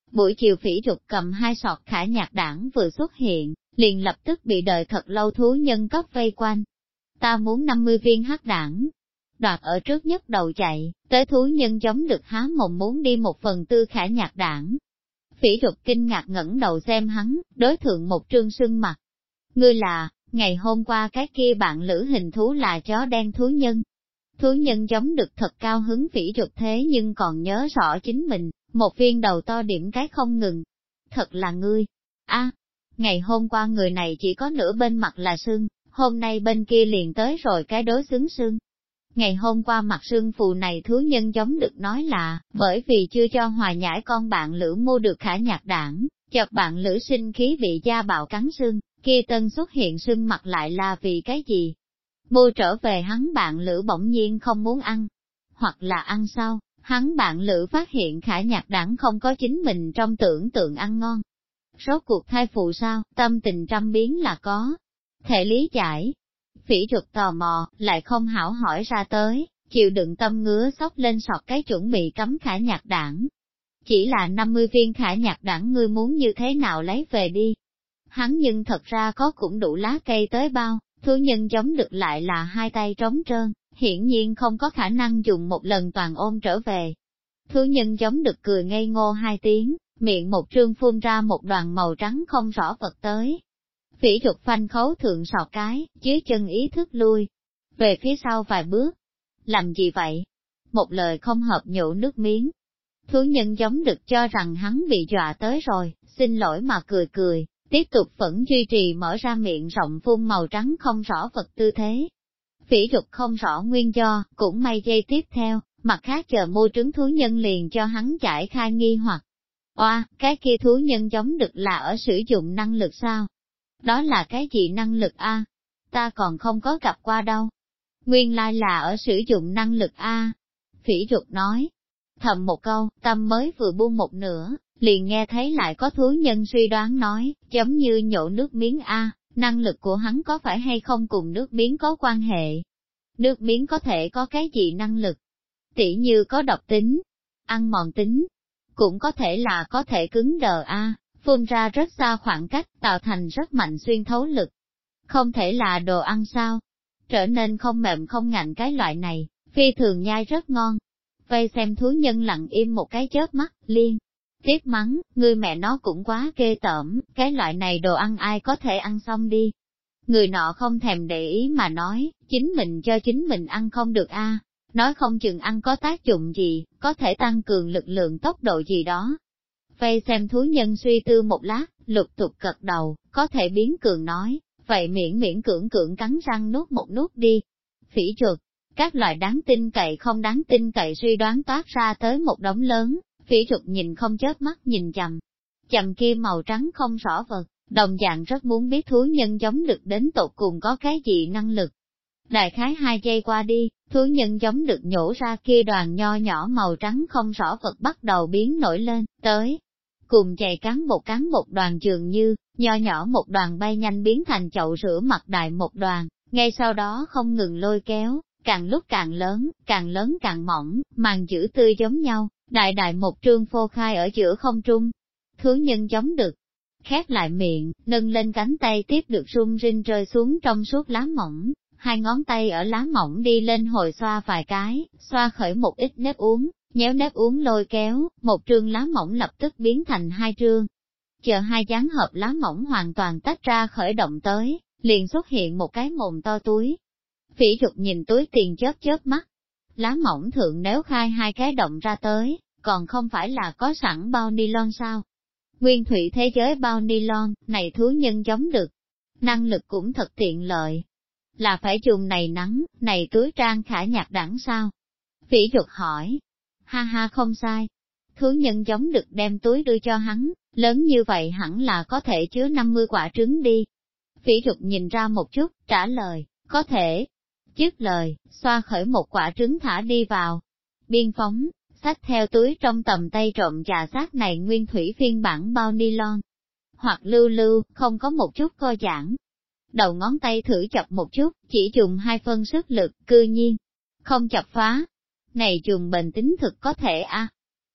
Buổi chiều Phỉ Trục cầm 2 sọt khả nhạc đảng vừa xuất hiện, liền lập tức bị đợi thật lâu thú nhân cấp vây quanh. Ta muốn 50 viên hắc đảng. Đoạt ở trước nhất đầu chạy, tới thú nhân giống được há mồm muốn đi 1/4 khả nhạc đảng. Phỉ Trục kinh ngạc ngẩng đầu xem hắn, đối thượng một trương sưng mặt. Ngươi là, ngày hôm qua cái kia bạn lữ hình thú là chó đen thú nhân. Thú nhân giống được thật cao hứng. Phỉ Trục thế nhưng còn nhớ rõ chính mình, một viên đầu to điểm cái không ngừng. Thật là ngươi. A, ngày hôm qua người này chỉ có nửa bên mặt là sưng, hôm nay bên kia liền tới rồi cái đối xứng sưng. Ngày hôm qua mặt sưng phù này thú nhân giống được nói là, bởi vì chưa cho hòa nhãi con bạn lữ mua được khả nhạc đảng, chợt bạn lữ sinh khí bị da bạo cắn sưng, kia tân xuất hiện sưng mặt lại là vì cái gì? Mua trở về hắn bạn lữ bỗng nhiên không muốn ăn, hoặc là ăn sau, hắn bạn lữ phát hiện khả nhạc đảng không có chính mình trong tưởng tượng ăn ngon. Rốt cuộc thai phụ sao, tâm tình trăm biến là có thể lý giải. Phỉ Trục tò mò, lại không hảo hỏi ra tới, chịu đựng tâm ngứa xốc lên sọt cái chuẩn bị cắm khả nhạc đảng. Chỉ là 50 viên khả nhạc đảng ngươi muốn như thế nào lấy về đi. Hắn nhưng thật ra có cũng đủ lá cây tới bao, thú nhân giống được lại là hai tay trống trơn, hiển nhiên không có khả năng dùng một lần toàn ôm trở về. Thú nhân giống được cười ngây ngô 2 tiếng, miệng một trương phun ra một đoàn màu trắng không rõ vật tới. Phỉ Trục phanh khấu thượng sọt cái, dưới chân ý thức lui về phía sau vài bước. Làm gì vậy? Một lời không hợp nhổ nước miếng. Thú nhân giống được cho rằng hắn bị dọa tới rồi, xin lỗi mà cười cười, tiếp tục vẫn duy trì mở ra miệng rộng phun màu trắng không rõ vật tư thế. Phỉ Trục không rõ nguyên do, cũng may giây tiếp theo, mặt khác chờ mua trứng thú nhân liền cho hắn giải khai nghi hoặc. Oa, cái kia thú nhân giống được là ở sử dụng năng lực sao? Đó là cái gì năng lực a? Ta còn không có gặp qua đâu. Nguyên lai là ở sử dụng năng lực a. Phỉ Trục nói. Thầm một câu, tâm mới vừa buông một nửa, liền nghe thấy lại có thú nhân suy đoán nói, giống như nhổ nước miếng a, năng lực của hắn có phải hay không cùng nước miếng có quan hệ? Nước miếng có thể có cái gì năng lực? Tỉ như có độc tính, ăn mòn tính, cũng có thể là có thể cứng đờ a, phun ra rất xa khoảng cách, tạo thành rất mạnh xuyên thấu lực. Không thể là đồ ăn sao? Trở nên không mềm không ngạnh cái loại này, phi thường nhai rất ngon. Vây xem thú nhân lặng im một cái chớp mắt, liên tiếp mắng, ngươi mẹ nó cũng quá ghê tởm, cái loại này đồ ăn ai có thể ăn xong đi. Người nọ không thèm để ý mà nói, chính mình cho chính mình ăn không được a, nói không chừng ăn có tác dụng gì, có thể tăng cường lực lượng tốc độ gì đó. Vây xem thú nhân suy tư một lát, lục tục gật đầu, có thể biến cường nói, vậy miễn cưỡng cắn răng nuốt một nuốt đi. Phỉ Trục, các loại đáng tin cậy không đáng tin cậy suy đoán toát ra tới một đống lớn, Phỉ Trục nhìn không chớp mắt nhìn chằm kia màu trắng không rõ vật, đồng dạng rất muốn biết thú nhân giống được đến tột cùng có cái gì năng lực. Đại khái 2 giây qua đi, thú nhân giống được nhổ ra kia đoàn nho nhỏ màu trắng không rõ vật bắt đầu biến nổi lên, tới. Cùng chày cán một đoàn dường như, nho nhỏ một đoàn bay nhanh biến thành chậu rửa mặt đại một đoàn, ngay sau đó không ngừng lôi kéo, càng lúc càng lớn càng mỏng, màn giữ tươi giống nhau, đại một trương phô khai ở giữa không trung. Thú nhân giống được, khép lại miệng, nâng lên cánh tay tiếp được rung rinh rơi xuống trong suốt lá mỏng, 2 ngón tay ở lá mỏng đi lên hồi xoa vài cái, xoa khởi một ít nếp uống, nhéo nếp uống lôi kéo, một trương lá mỏng lập tức biến thành 2 trương. Chờ 2 dáng hợp lá mỏng hoàn toàn tách ra khởi động tới, liền xuất hiện một cái mồm to túi. Phỉ Trục nhìn túi tiền chớp mắt. Lá mỏng thượng nếu khai 2 cái động ra tới, còn không phải là có sẵn bao nylon sao? Nguyên thủy thế giới bao nylon, này thú nhân giống được. Năng lực cũng thật tiện lợi. Là phải dùng này nắng, này túi trang khả nhạc đẳng sao? Phỉ Trục hỏi. Ha ha không sai. Thú nhân giống được đem túi đưa cho hắn, lớn như vậy hẳn là có thể chứa 50 quả trứng đi. Phỉ Trục nhìn ra một chút, trả lời, có thể. Dứt lời, xoa khởi một quả trứng thả đi vào. Biên phóng, xách theo túi trong tầm tay trộm trà sát này nguyên thủy phiên bản bao nylon. Hoặc lưu, không có một chút co giãn. Đầu ngón tay thử chọc một chút, chỉ dùng 2 phân sức lực, cư nhiên. Không chọc phá. Này dùng bền tính thực có thể a.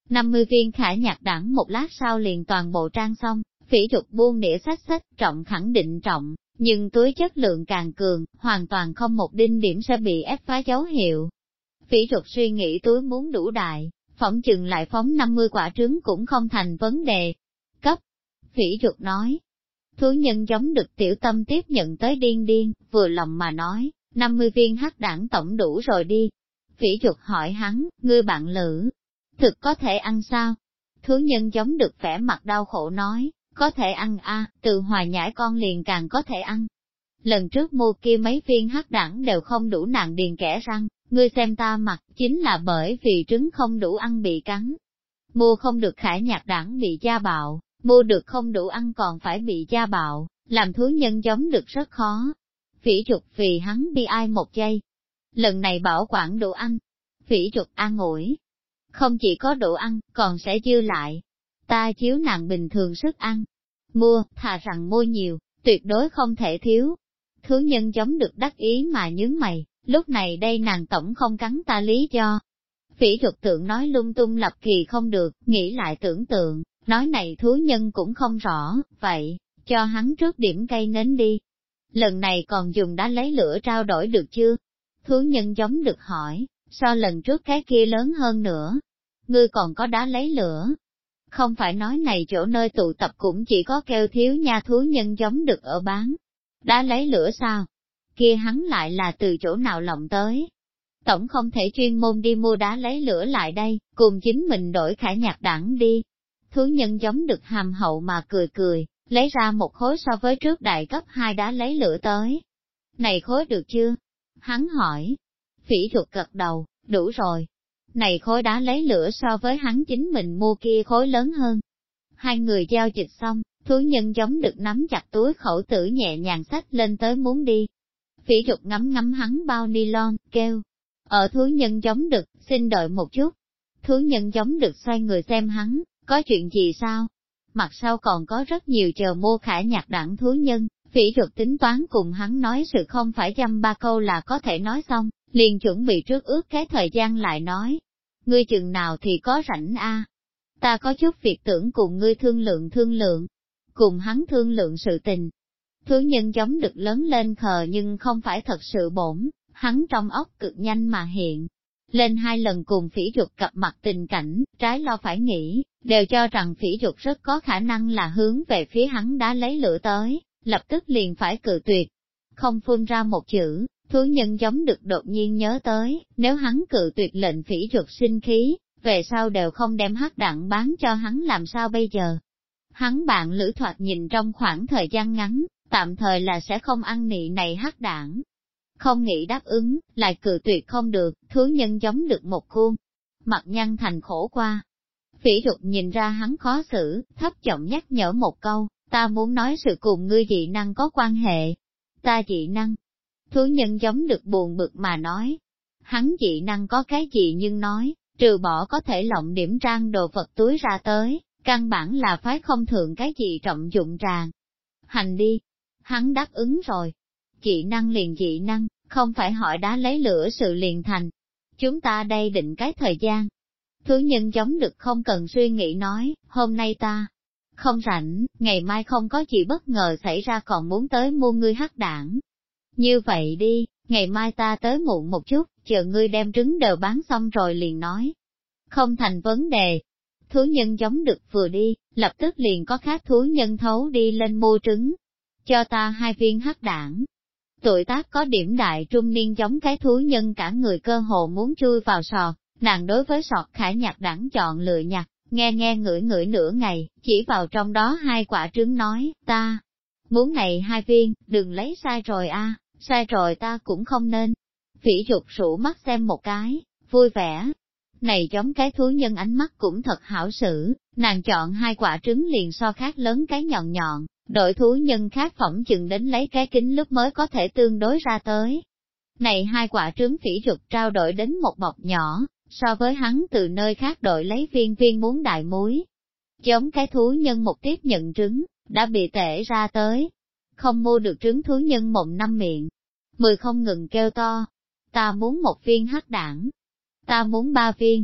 50 viên khả nhạc đẳng một lát sau liền toàn bộ trang xong, Phỉ Trục buông đĩa xách, trọng khẳng định trọng, nhưng túi chất lượng càng cường, hoàn toàn không một đinh điểm sẽ bị ép phá dấu hiệu. Phỉ Trục suy nghĩ túi muốn đủ đại, phỏng chừng lại phóng 50 quả trứng cũng không thành vấn đề. Cấp, Phỉ Trục nói. Thú nhân giống được tiểu tâm tiếp nhận tới điên, vừa lòng mà nói, 50 viên hắc đảng tổng đủ rồi đi. Phỉ Trục hỏi hắn, ngươi bạn lữ, thực có thể ăn sao? Thú nhân giống được vẻ mặt đau khổ nói, có thể ăn a, từ hòa nhãi con liền càng có thể ăn. Lần trước mua kia mấy viên hắc đẳng đều không đủ nàng điền kẽ răng, ngươi xem ta mặt chính là bởi vì trứng không đủ ăn bị cắn. Mua không được khải nhạc đẳng bị gia bạo, mua được không đủ ăn còn phải bị gia bạo, làm thú nhân giống được rất khó. Phỉ Trục vì hắn bi ai một giây. Lần này bảo quản đủ ăn. Phỉ Trục an ủi. Không chỉ có đủ ăn, còn sẽ dư lại. Ta chiếu nàng bình thường sức ăn. Mua, thà rằng mua nhiều, tuyệt đối không thể thiếu. Thú nhân giống được đắc ý mà nhướng mày, lúc này đây nàng tổng không cắn ta lý do. Phỉ Trục tượng nói lung tung lập kỳ không được, nghĩ lại tưởng tượng, nói này thú nhân cũng không rõ, vậy, cho hắn trước điểm cây nến đi. Lần này còn dùng đá lấy lửa trao đổi được chưa? Thú nhân giống được hỏi, so lần trước cái kia lớn hơn nữa. Ngươi còn có đá lấy lửa? Không phải nói này chỗ nơi tụ tập cũng chỉ có kêu thiếu nha thú nhân giống được ở bán. Đá lấy lửa sao? Kia hắn lại là từ chỗ nào lộng tới? Tổng không thể chuyên môn đi mua đá lấy lửa lại đây, cùng chính mình đổi khải nhạc đẳng đi. Thú nhân giống được hàm hậu mà cười, lấy ra một khối so với trước đại cấp 2 đá lấy lửa tới. Này khối được chưa? Hắn hỏi. Phỉ Trục gật đầu, đủ rồi. Này khối đá lấy lửa so với hắn chính mình mua kia khối lớn hơn. Hai người giao dịch xong, thú nhân giống được nắm chặt túi khẩu tử nhẹ nhàng xách lên tới muốn đi. Phỉ Trục ngắm ngắm hắn bao nylon, kêu. Ở thú nhân giống được, xin đợi một chút. Thú nhân giống được xoay người xem hắn, có chuyện gì sao? Mặt sau còn có rất nhiều chờ mua khả nhạc đẳng thú nhân, Phỉ Trục tính toán cùng hắn nói sự không phải dăm ba câu là có thể nói xong, liền chuẩn bị trước ước cái thời gian lại nói. Ngươi chừng nào thì có rảnh a? Ta có chút việc tưởng cùng ngươi thương lượng. Cùng hắn thương lượng sự tình. Thú nhân giống được lớn lên khờ nhưng không phải thật sự bổn, hắn trong óc cực nhanh mà hiện. Lên 2 lần cùng Phỉ Trục cặp mặt tình cảnh, trái lo phải nghĩ, đều cho rằng Phỉ Trục rất có khả năng là hướng về phía hắn đã lấy lửa tới, lập tức liền phải cự tuyệt. Không phun ra một chữ, thú nhân giống được đột nhiên nhớ tới, nếu hắn cự tuyệt lệnh Phỉ Trục sinh khí, về sau đều không đem hắc đặng bán cho hắn làm sao bây giờ. Hắn bạn lữ thoạt nhìn trong khoảng thời gian ngắn, tạm thời là sẽ không ăn nị này hắc đảng. Không nghĩ đáp ứng, lại cự tuyệt không được, thú nhân giống được một khuôn. Mặt nhăn thành khổ qua. Phỉ Trục nhìn ra hắn khó xử, thấp giọng nhắc nhở một câu, ta muốn nói sự cùng ngươi dị năng có quan hệ. Ta dị năng. Thú nhân giống được buồn bực mà nói. Hắn dị năng có cái gì nhưng nói, trừ bỏ có thể lộng điểm trang đồ vật túi ra tới, căn bản là phái không thượng cái gì trọng dụng tràng. Hành đi. Hắn đáp ứng rồi. Dị năng liền dị năng, không phải hỏi đá lấy lửa sự liền thành. Chúng ta đây định cái thời gian. Thú nhân giống được không cần suy nghĩ nói, hôm nay ta không rảnh, ngày mai không có gì bất ngờ xảy ra còn muốn tới mua ngươi hắc đảng. Như vậy đi, ngày mai ta tới muộn một chút, chờ ngươi đem trứng đều bán xong rồi liền nói. Không thành vấn đề. Thú nhân giống được vừa đi, lập tức liền có khác thú nhân thấu đi lên mua trứng. Cho ta 2 viên hắc đảng. Tuổi tác có điểm đại trung niên giống cái thú nhân cả người cơ hồ muốn chui vào sọt, nàng đối với sọt khải nhạc đẳng chọn lựa nhặt, nghe ngửi nửa ngày, chỉ vào trong đó 2 quả trứng nói, ta muốn này 2 viên, đừng lấy sai rồi a, sai rồi ta cũng không nên. Phỉ Trục sụ mắt xem một cái, vui vẻ. Này giống cái thú nhân ánh mắt cũng thật hảo xử, nàng chọn 2 quả trứng liền so khác lớn cái nhọn nhọn, đội thú nhân khác phỏng chừng đến lấy cái kính lúc mới có thể tương đối ra tới. Này 2 quả trứng Phỉ Trục trao đổi đến một bọc nhỏ, so với hắn từ nơi khác đội lấy viên muốn đại muối. Giống cái thú nhân một tiếp nhận trứng, đã bị tể ra tới. Không mua được trứng thú nhân mộng 5 miệng. 10 không ngừng kêu to. Ta muốn 1 viên hắc đảng. Ta muốn 3 viên.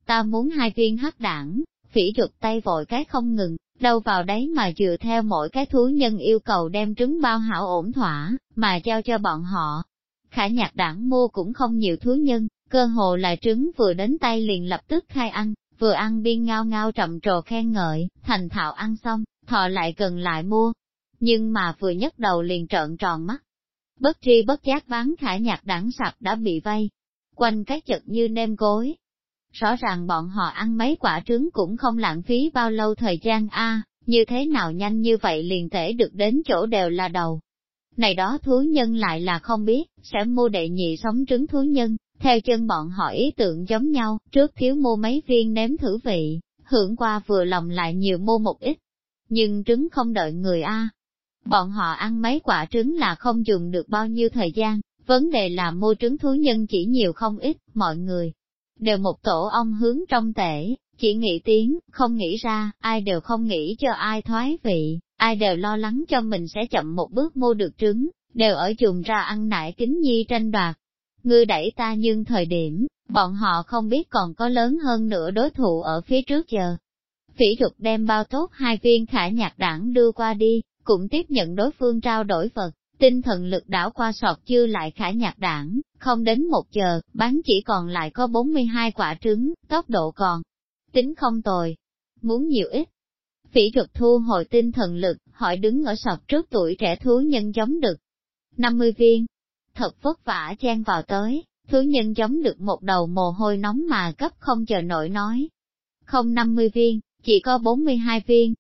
ta muốn 2 viên hắc đảng. Phỉ Duật tay vội cái không ngừng, đâu vào đấy mà dựa theo mỗi cái thú nhân yêu cầu đem trứng bao hảo ổn thỏa, mà giao cho bọn họ. Khả Nhạc Đảng mua cũng không nhiều thú nhân, cơ hồ là trứng vừa đến tay liền lập tức khai ăn, vừa ăn biên ngao ngao trầm trồ khen ngợi, thành thạo ăn xong, thọ lại gần lại mua. Nhưng mà vừa nhấc đầu liền trợn tròn mắt. Bất tri bất giác bán Khả Nhạc Đảng sạp đã bị vây quanh cái chật như nêm cối. Rõ ràng bọn họ ăn mấy quả trứng cũng không lãng phí bao lâu thời gian như thế nào nhanh như vậy liền tể được đến chỗ đều là đầu. Này đó thú nhân lại là không biết, sẽ mua đệ nhị sống trứng thú nhân, theo chân bọn họ ý tưởng giống nhau, trước thiếu mua mấy viên nếm thử vị, hưởng qua vừa lòng lại nhiều mua một ít. Nhưng trứng không đợi người Bọn họ ăn mấy quả trứng là không dùng được bao nhiêu thời gian, vấn đề là mua trứng thú nhân chỉ nhiều không ít, mọi người đều một tổ ong hướng trong tể, chỉ nghĩ tiếng, không nghĩ ra, ai đều không nghĩ cho ai thoái vị, ai đều lo lắng cho mình sẽ chậm một bước mua được trứng, đều ở dùng ra ăn nại kính nhi tranh đoạt. Ngươi đẩy ta nhưng thời điểm, bọn họ không biết còn có lớn hơn nữa đối thủ ở phía trước giờ. Phỉ Duật đem bao tốt 2 viên Khả Nhạc Đảng đưa qua đi, cũng tiếp nhận đối phương trao đổi vật, tinh thần lực đảo qua sọt dư lại Khả Nhạc Đảng, không đến 1 giờ, bán chỉ còn lại có 42 quả trứng, tốc độ còn tính không tồi. Muốn nhiều ít? Phỉ Duật thu hồi tinh thần lực, hỏi đứng ở sọt trước tuổi trẻ thú nhân giống đực. 50 viên. Thật vất vả chen vào tới, thú nhân giống được một đầu mồ hôi nóng mà gấp không chờ nổi nói. Không 50 viên, chỉ có 42 viên.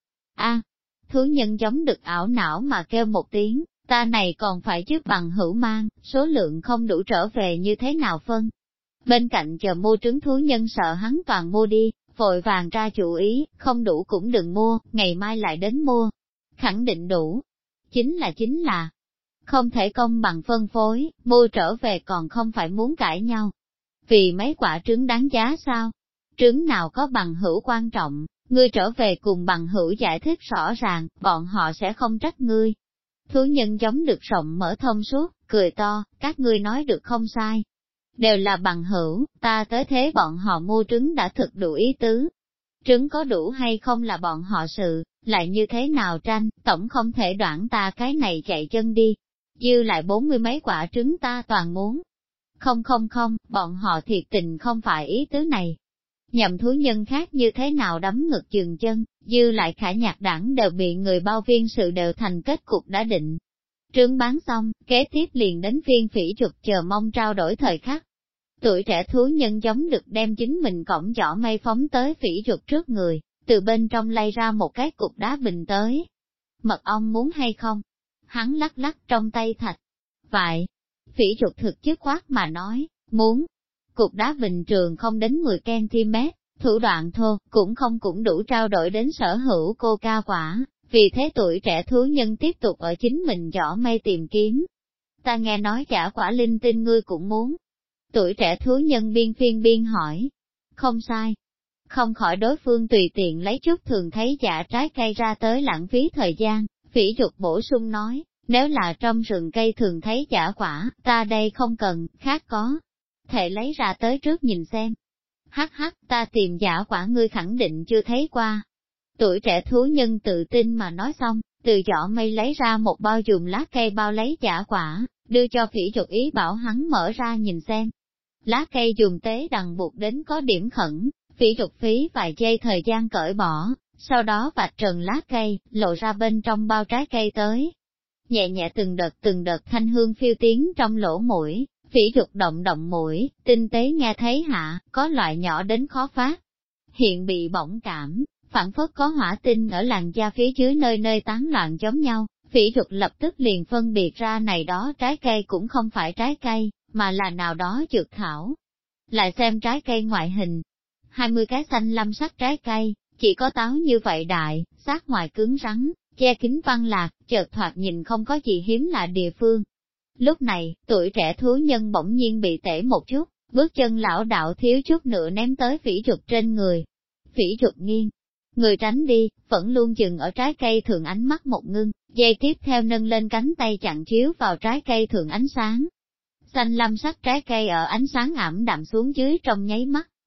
Thú nhân giống được ảo não mà kêu một tiếng, ta này còn phải giúp bằng hữu mang, số lượng không đủ trở về như thế nào phân. Bên cạnh chờ mua trứng thú nhân sợ hắn toàn mua đi, vội vàng ra chủ ý, không đủ cũng đừng mua, ngày mai lại đến mua. Khẳng định đủ. Chính là, không thể công bằng phân phối, mua trở về còn không phải muốn cãi nhau. Vì mấy quả trứng đáng giá sao? Trứng nào có bằng hữu quan trọng, ngươi trở về cùng bằng hữu giải thích rõ ràng, bọn họ sẽ không trách ngươi. Thú nhân giống được rộng mở thông suốt, cười to, các ngươi nói được không sai. Đều là bằng hữu, ta tới thế bọn họ mua trứng đã thực đủ ý tứ. Trứng có đủ hay không là bọn họ sự, lại như thế nào tranh, tổng không thể đoạn ta cái này chạy chân đi. Dư lại 40 mấy quả trứng ta toàn muốn. Không, bọn họ thiệt tình không phải ý tứ này. Nhậm thú nhân khác như thế nào đấm ngực chừng chân, dư lại Khả Nhạc Đảng đều bị người bao viên sự đều thành kết cục đã định. Trứng bán xong, kế tiếp liền đến phiên Phỉ Duật chờ mong trao đổi thời khắc. Tuổi trẻ thú nhân giống được đem chính mình cõng giỏ mây phóng tới Phỉ Duật trước người, từ bên trong lay ra một cái cục đá bình tới. Mật ong muốn hay không? Hắn lắc lắc trong tay thạch. Vậy, Phỉ Duật thực chất khoát mà nói, muốn. Cục đá bình trường không đến 10 cm, thủ đoạn thô, cũng đủ trao đổi đến sở hữu cô ca quả, vì thế tuổi trẻ thú nhân tiếp tục ở chính mình giỏ mây tìm kiếm. Ta nghe nói giả quả linh tinh ngươi cũng muốn. Tuổi trẻ thú nhân biên phiên biên hỏi. Không sai. Không khỏi đối phương tùy tiện lấy chút thường thấy giả trái cây ra tới lãng phí thời gian, Phỉ Duật bổ sung nói, nếu là trong rừng cây thường thấy giả quả, ta đây không cần, khác có. Thể lấy ra tới trước nhìn xem. Hắc, ta tìm giả quả ngươi khẳng định chưa thấy qua. Tuổi trẻ thú nhân tự tin mà nói xong, từ giỏ mây lấy ra một bao dùng lá cây bao lấy giả quả, đưa cho Phỉ Duật ý bảo hắn mở ra nhìn xem. Lá cây dùng tế đằng buộc đến có điểm khẩn, Phỉ Duật phí vài giây thời gian cởi bỏ, sau đó vạch trần lá cây, lộ ra bên trong bao trái cây tới. Nhẹ nhẹ từng đợt thanh hương phiêu tiến trong lỗ mũi, Phỉ Duật động mũi, tinh tế nghe thấy hạ, có loại nhỏ đến khó phát. Hiện bị bỏng cảm, phản phất có hỏa tinh ở làn da phía dưới nơi nơi tán loạn giống nhau, Phỉ Duật lập tức liền phân biệt ra này đó trái cây cũng không phải trái cây, mà là nào đó dược thảo. Lại xem trái cây ngoại hình, 20 cái xanh lam sắc trái cây, chỉ có táo như vậy đại, sát ngoài cứng rắn, che kín văn lạc, chợt thoạt nhìn không có gì hiếm lạ địa phương. Lúc này, tuổi trẻ thú nhân bỗng nhiên bị tể một chút, bước chân lão đạo thiếu chút nữa ném tới Phỉ Duật trên người. Phỉ Duật nghiêng, người tránh đi, vẫn luôn dừng ở trái cây thường ánh mắt một ngưng, giây tiếp theo nâng lên cánh tay chặn chiếu vào trái cây thường ánh sáng. Xanh lam sắc trái cây ở ánh sáng ảm đạm xuống dưới trong nháy mắt,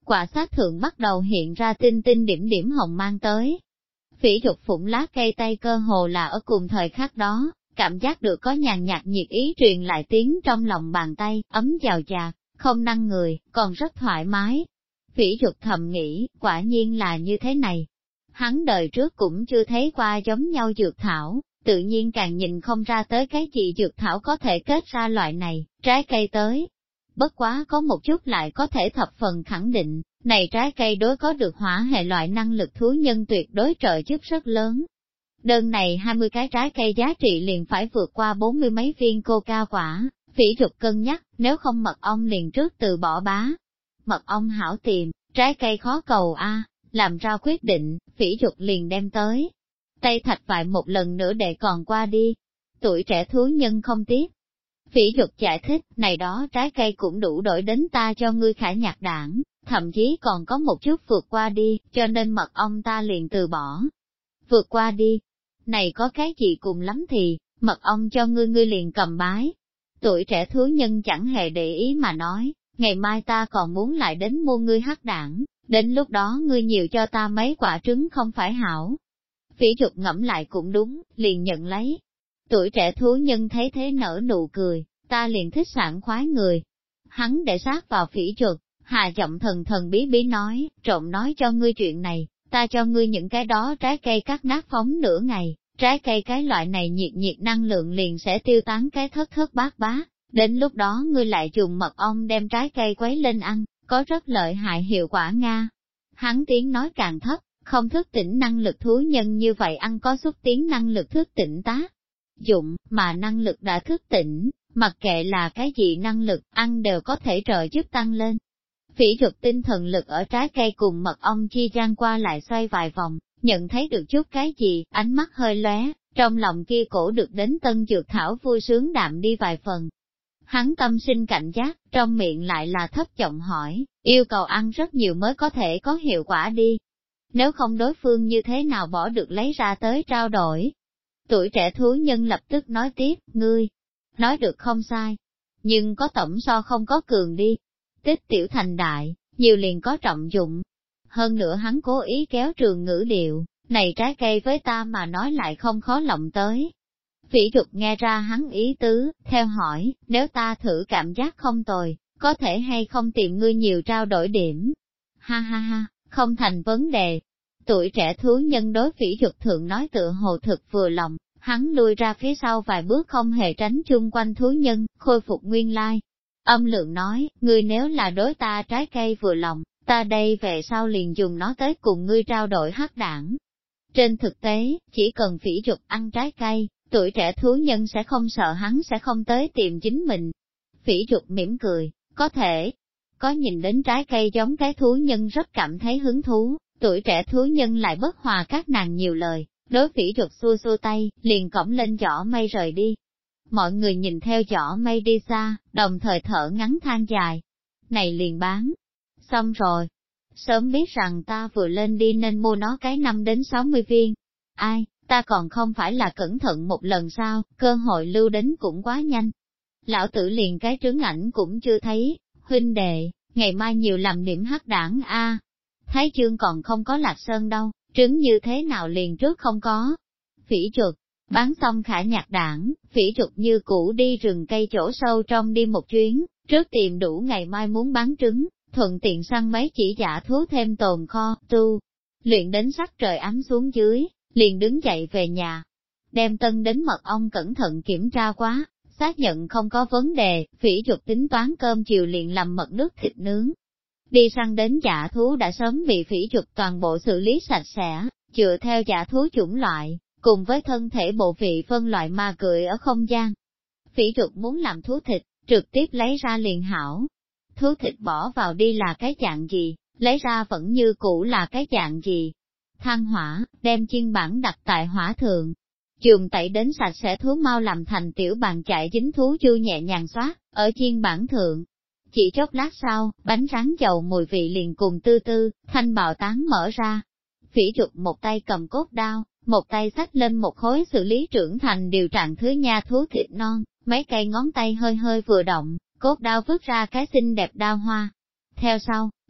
quả xác thượng bắt đầu hiện ra tinh tinh điểm điểm hồng mang tới. Phỉ Dục phụng lá cây tay cơ hồ là ở cùng thời khắc đó, cảm giác được có nhàn nhạt nhiệt ý truyền lại tiếng trong lòng bàn tay, ấm dào dạt, không năng người, còn rất thoải mái. Phỉ Dục thầm nghĩ, quả nhiên là như thế này. Hắn đời trước cũng chưa thấy qua giống nhau dược thảo, tự nhiên càng nhìn không ra tới cái gì dược thảo có thể kết ra loại này, trái cây tới. Bất quá có một chút lại có thể thập phần khẳng định, này trái cây đối có được hỏa hệ loại năng lực thú nhân tuyệt đối trợ giúp rất lớn. Đơn này 20 cái trái cây giá trị liền phải vượt qua 40 mấy viên coca quả, Phỉ Dục cân nhắc, nếu không mật ong liền trước từ bỏ bá. Mật ong hảo tìm, trái cây khó cầu a, làm ra quyết định, Phỉ Dục liền đem tới. Tây Thạch Vại một lần nữa để còn qua đi. Tuổi trẻ thú nhân không tiếc. Phỉ Dục giải thích, này đó trái cây cũng đủ đổi đến ta cho ngươi khải nhạc đảng, thậm chí còn có một chút vượt qua đi, cho nên mật ong ta liền từ bỏ. Vượt qua đi, này có cái gì cùng lắm thì, mật ong cho ngươi liền cầm bái. Tuổi trẻ thú nhân chẳng hề để ý mà nói, ngày mai ta còn muốn lại đến mua ngươi hắc đảng, đến lúc đó ngươi nhiều cho ta mấy quả trứng không phải hảo. Phỉ Dục ngẫm lại cũng đúng, liền nhận lấy. Tuổi trẻ thú nhân thấy thế nở nụ cười, ta liền thích sảng khoái người. Hắn để sát vào Phỉ Dục, hà giọng thần thần bí bí nói, trộm nói cho ngươi chuyện này, ta cho ngươi những cái đó trái cây cắt nát phóng nửa ngày, trái cây cái loại này nhiệt năng lượng liền sẽ tiêu tán cái thất thất bát bát, đến lúc đó ngươi lại dùng mật ong đem trái cây quấy lên ăn, có rất lợi hại hiệu quả Nga. Hắn tiếng nói càng thấp, không thức tỉnh năng lực thú nhân như vậy ăn có xúc tiến năng lực thức tỉnh tác dụng, mà năng lực đã thức tỉnh, mặc kệ là cái gì năng lực, ăn đều có thể trợ giúp tăng lên. Phỉ Dục tinh thần lực ở trái cây cùng mật ong chi gian qua lại xoay vài vòng, nhận thấy được chút cái gì, ánh mắt hơi lóe, trong lòng kia cổ được đến tân dược thảo vui sướng đạm đi vài phần. Hắn tâm sinh cảnh giác, trong miệng lại là thấp giọng hỏi, yêu cầu ăn rất nhiều mới có thể có hiệu quả đi. Nếu không đối phương như thế nào bỏ được lấy ra tới trao đổi. Tuổi trẻ thú nhân lập tức nói tiếp, ngươi, nói được không sai, nhưng có tổng so không có cường đi. Tích tiểu thành đại, nhiều liền có trọng dụng. Hơn nữa hắn cố ý kéo trường ngữ điệu, này trái cây với ta mà nói lại không khó lộng tới. Phỉ Dục nghe ra hắn ý tứ, theo hỏi, nếu ta thử cảm giác không tồi, có thể hay không tìm ngươi nhiều trao đổi điểm. Ha ha ha, không thành vấn đề. Tuổi trẻ thú nhân đối Phỉ Dục thượng nói tựa hồ thực vừa lòng, hắn lui ra phía sau vài bước không hề tránh chung quanh thú nhân, khôi phục nguyên lai. Âm lượng nói, ngươi nếu là đối ta trái cây vừa lòng, ta đây về sau liền dùng nó tới cùng ngươi trao đổi hắc đảng. Trên thực tế, chỉ cần Phỉ Dục ăn trái cây, tuổi trẻ thú nhân sẽ không sợ hắn sẽ không tới tìm chính mình. Phỉ Dục mỉm cười, có thể. Có nhìn đến trái cây giống cái thú nhân rất cảm thấy hứng thú, tuổi trẻ thú nhân lại bất hòa các nàng nhiều lời, đối Phỉ Dục xua xua tay, liền cõng lên giỏ mây rời đi. Mọi người nhìn theo giỏ mây đi xa, đồng thời thở ngắn than dài. Này liền bán. Xong rồi. Sớm biết rằng ta vừa lên đi nên mua nó cái 5 đến 60 viên. Ai, ta còn không phải là cẩn thận một lần sao, cơ hội lưu đến cũng quá nhanh. Lão tử liền cái trứng ảnh cũng chưa thấy, huynh đệ, ngày mai nhiều làm điểm hắc đảng a. Thái chương còn không có Lạc Sơn đâu, trứng như thế nào liền trước không có. Phỉ Dục bán xong khả nhạc đảng, Phỉ Dục như cũ đi rừng cây chỗ sâu trong đi một chuyến, trước tìm đủ ngày mai muốn bán trứng, thuận tiện săn mấy chỉ giả thú thêm tồn kho, tu. Luyện đến sắc trời ấm xuống dưới, liền đứng dậy về nhà. Đem tân đến mật ong cẩn thận kiểm tra quá, xác nhận không có vấn đề, Phỉ Dục tính toán cơm chiều liền làm mật nước thịt nướng. Đi săn đến giả thú đã sớm bị Phỉ Dục toàn bộ xử lý sạch sẽ, dựa theo giả thú chủng loại, cùng với thân thể bộ vị phân loại mà cười ở không gian. Phỉ Dục muốn làm thú thịt, trực tiếp lấy ra liền hảo. Thú thịt bỏ vào đi là cái dạng gì, lấy ra vẫn như cũ là cái dạng gì. Than hỏa, đem chiên bản đặt tại hỏa thượng. Dùng tẩy đến sạch sẽ thú mau làm thành tiểu bàn chạy dính thú chu nhẹ nhàng xoát, ở chiên bản thượng. Chỉ chốc lát sau, bánh rán dầu mùi vị liền cùng tư tư, thanh bào tán mở ra. Phỉ Dục một tay cầm cốt đao, một tay xách lên một khối xử lý trưởng thành điều trạng thứ nha thú thịt non, mấy cây ngón tay hơi hơi vừa động, cốt đao vứt ra cái xinh đẹp đao hoa. Theo sau,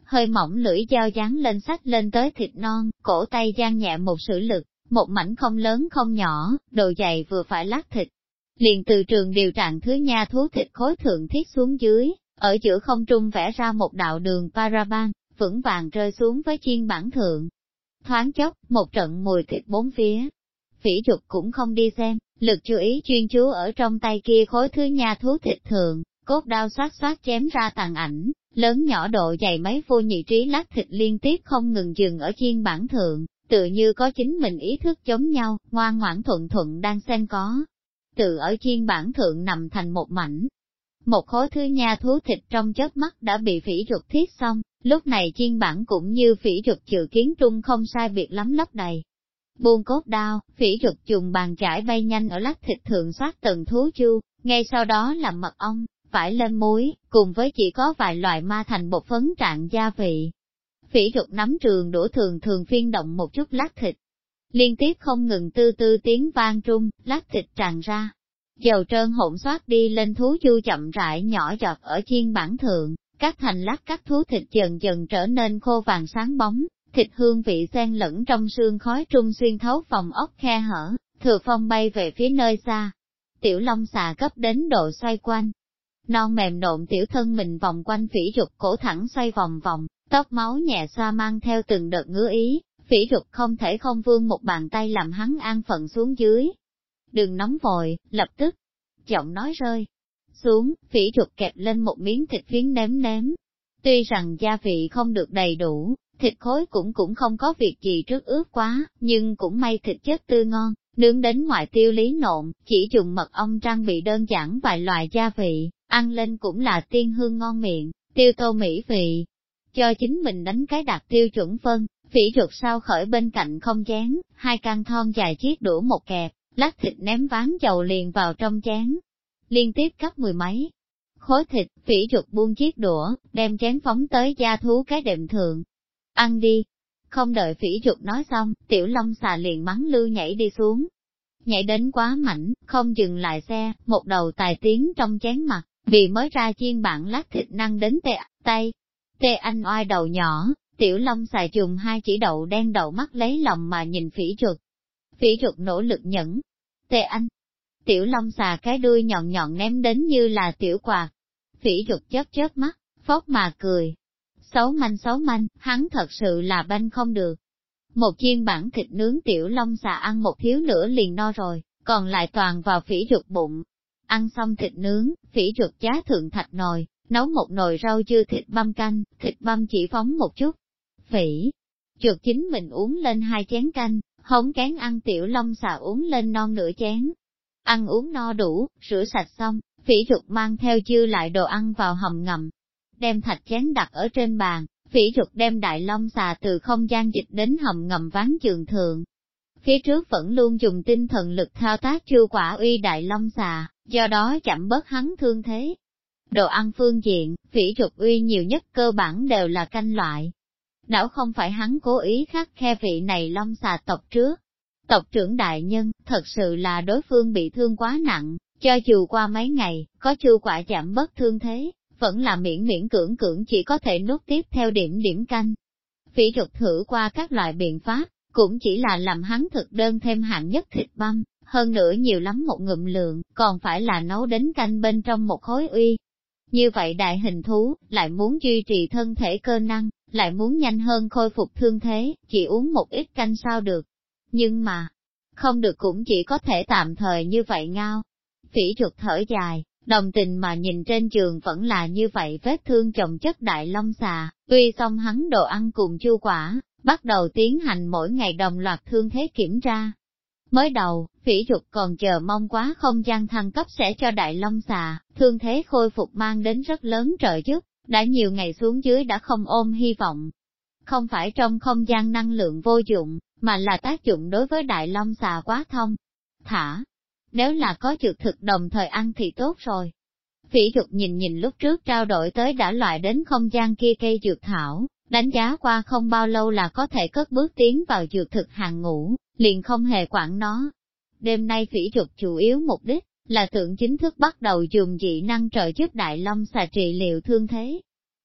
hơi mỏng lưỡi dao dán lên sách lên tới thịt non, cổ tay giang nhẹ một sử lực, một mảnh không lớn không nhỏ, độ dày vừa phải lát thịt. Liền từ trường điều trạng thứ nha thú thịt khối thượng thiết xuống dưới, ở giữa không trung vẽ ra một đạo đường paraban, vững vàng rơi xuống với chiên bản thượng. Thoáng chốc, một trận mùi thịt bốn phía. Phỉ Dục cũng không đi xem, lực chú ý chuyên chú ở trong tay kia khối thứ nha thú thịt thường, cốt đao xoát xoát chém ra tàn ảnh, lớn nhỏ độ dày mấy vô nhị trí lát thịt liên tiếp không ngừng dừng ở chiên bản thượng, tự như có chính mình ý thức giống nhau, ngoan ngoãn thuận thuận đang xen có. Tự ở chiên bản thượng nằm thành một mảnh. Một khối thứ nha thú thịt trong chớp mắt đã bị Phỉ Dục thiết xong, lúc này chiên bản cũng như Phỉ Dục dự kiến trung không sai biệt lắm lấp đầy. Buông cốt đao, Phỉ Dục dùng bàn chải bay nhanh ở lát thịt thượng xoát từng thú chu, ngay sau đó làm mật ong, phải lên muối, cùng với chỉ có vài loại ma thành bột phấn trạng gia vị. Phỉ Dục nắm trường đũa thường thường phiên động một chút lát thịt. Liên tiếp không ngừng tư tư tiếng vang trung, lát thịt tràn ra. Dầu trơn hỗn xoát đi lên thú chu chậm rãi nhỏ giọt ở chiên bản thượng, các thành lát cắt thú thịt dần dần trở nên khô vàng sáng bóng, thịt hương vị xen lẫn trong sương khói trung xuyên thấu phòng ốc khe hở, thừa phong bay về phía nơi xa. Tiểu Long xà cấp đến độ xoay quanh. Non mềm nộn tiểu thân mình vòng quanh Phỉ Dục cổ thẳng xoay vòng vòng, tóc máu nhẹ xoa mang theo từng đợt ngứa ý, Phỉ Dục không thể không vươn một bàn tay làm hắn an phận xuống dưới. Đừng nóng vội, lập tức. Giọng nói rơi xuống, Phỉ Dục kẹp lên một miếng thịt phiến nếm nếm. Tuy rằng gia vị không được đầy đủ, thịt khối cũng không có việc gì trước ướp quá, nhưng cũng may thịt chất tươi ngon, nướng đến ngoại tiêu lý nộn, chỉ dùng mật ong trang bị đơn giản vài loại gia vị, ăn lên cũng là tiên hương ngon miệng, tiêu tô mỹ vị. Cho chính mình đánh cái đạt tiêu chuẩn phân, Phỉ Dục sao khởi bên cạnh không chén, hai căn thon dài chiếc đũa một kẹp, lát thịt ném ván dầu liền vào trong chén. Liên tiếp cắt mười mấy khối thịt, Phỉ Dục buông chiếc đũa, đem chén phóng tới gia thú cái đệm thượng. Ăn đi. Không đợi Phỉ Dục nói xong, Tiểu Long xà liền mắng lưu nhảy đi xuống. Nhảy đến quá mạnh, không dừng lại xe, một đầu tài tiến trong chén mặt, vì mới ra chiên bản lát thịt năng đến tê tay. Tê anh oai đầu nhỏ, Tiểu Long xà dùng hai chỉ đậu đen đầu mắt lấy lòng mà nhìn Phỉ Dục. Phỉ Dục nỗ lực nhẫn. Tê anh. Tiểu Long xà cái đuôi nhọn nhọn ném đến như là tiểu quạt. Phỉ Dục chớp chớp mắt, phóc mà cười. Xấu manh, hắn thật sự là banh không được. Một chiên bản thịt nướng Tiểu Long xà ăn một thiếu nữa liền no rồi, còn lại toàn vào Phỉ Dục bụng. Ăn xong thịt nướng, Phỉ Dục giá thượng thạch nồi, nấu một nồi rau dưa thịt băm canh, thịt băm chỉ phóng một chút. Phỉ Dục chính mình uống lên hai chén canh, hống kén ăn Tiểu Long xà uống lên non nửa chén. Ăn uống no đủ, rửa sạch xong, Phỉ Dục mang theo dư lại đồ ăn vào hầm ngầm. Đem thạch chén đặt ở trên bàn, Phỉ Dục đem Đại Long xà từ không gian dịch đến hầm ngầm ván giường thượng. Phía trước vẫn luôn dùng tinh thần lực thao tác chu quả uy Đại Long xà, do đó chậm bớt hắn thương thế. Đồ ăn phương diện, Phỉ Dục uy nhiều nhất cơ bản đều là canh loại. Đảo không phải hắn cố ý khắc khe vị này Long xà tộc trước. Tộc trưởng đại nhân, thật sự là đối phương bị thương quá nặng, cho dù qua mấy ngày, có chu quả chạm bớt thương thế, vẫn là miễn miễn cưỡng cưỡng chỉ có thể nuốt tiếp theo điểm canh. Phỉ Dục thử qua các loại biện pháp, cũng chỉ là làm hắn thực đơn thêm hạng nhất thịt băm, hơn nữa nhiều lắm một ngụm lượng, còn phải là nấu đến canh bên trong một khối uy. Như vậy đại hình thú, lại muốn duy trì thân thể cơ năng, lại muốn nhanh hơn khôi phục thương thế, chỉ uống một ít canh sao được. Nhưng mà, không được cũng chỉ có thể tạm thời như vậy ngao. Phỉ Dục thở dài, đồng tình mà nhìn trên giường vẫn là như vậy vết thương chồng chất Đại Long xà, tuy xong hắn đồ ăn cùng chu quả, bắt đầu tiến hành mỗi ngày đồng loạt thương thế kiểm tra. Mới đầu, Phỉ Dục còn chờ mong quá không gian thăng cấp sẽ cho Đại Long xà, thương thế khôi phục mang đến rất lớn trợ giúp, đã nhiều ngày xuống dưới đã không ôm hy vọng. Không phải trong không gian năng lượng vô dụng, mà là tác dụng đối với Đại Long xà quá thông. Thả, nếu là có dược thực đồng thời ăn thì tốt rồi. Phỉ Dục nhìn lúc trước trao đổi tới đã loại đến không gian kia cây dược thảo, đánh giá qua không bao lâu là có thể cất bước tiến vào dược thực hàng ngũ, liền không hề quản nó. Đêm nay Phỉ Dục chủ yếu mục đích là tưởng chính thức bắt đầu dùng dị năng trợ giúp Đại Long xà trị liệu thương thế.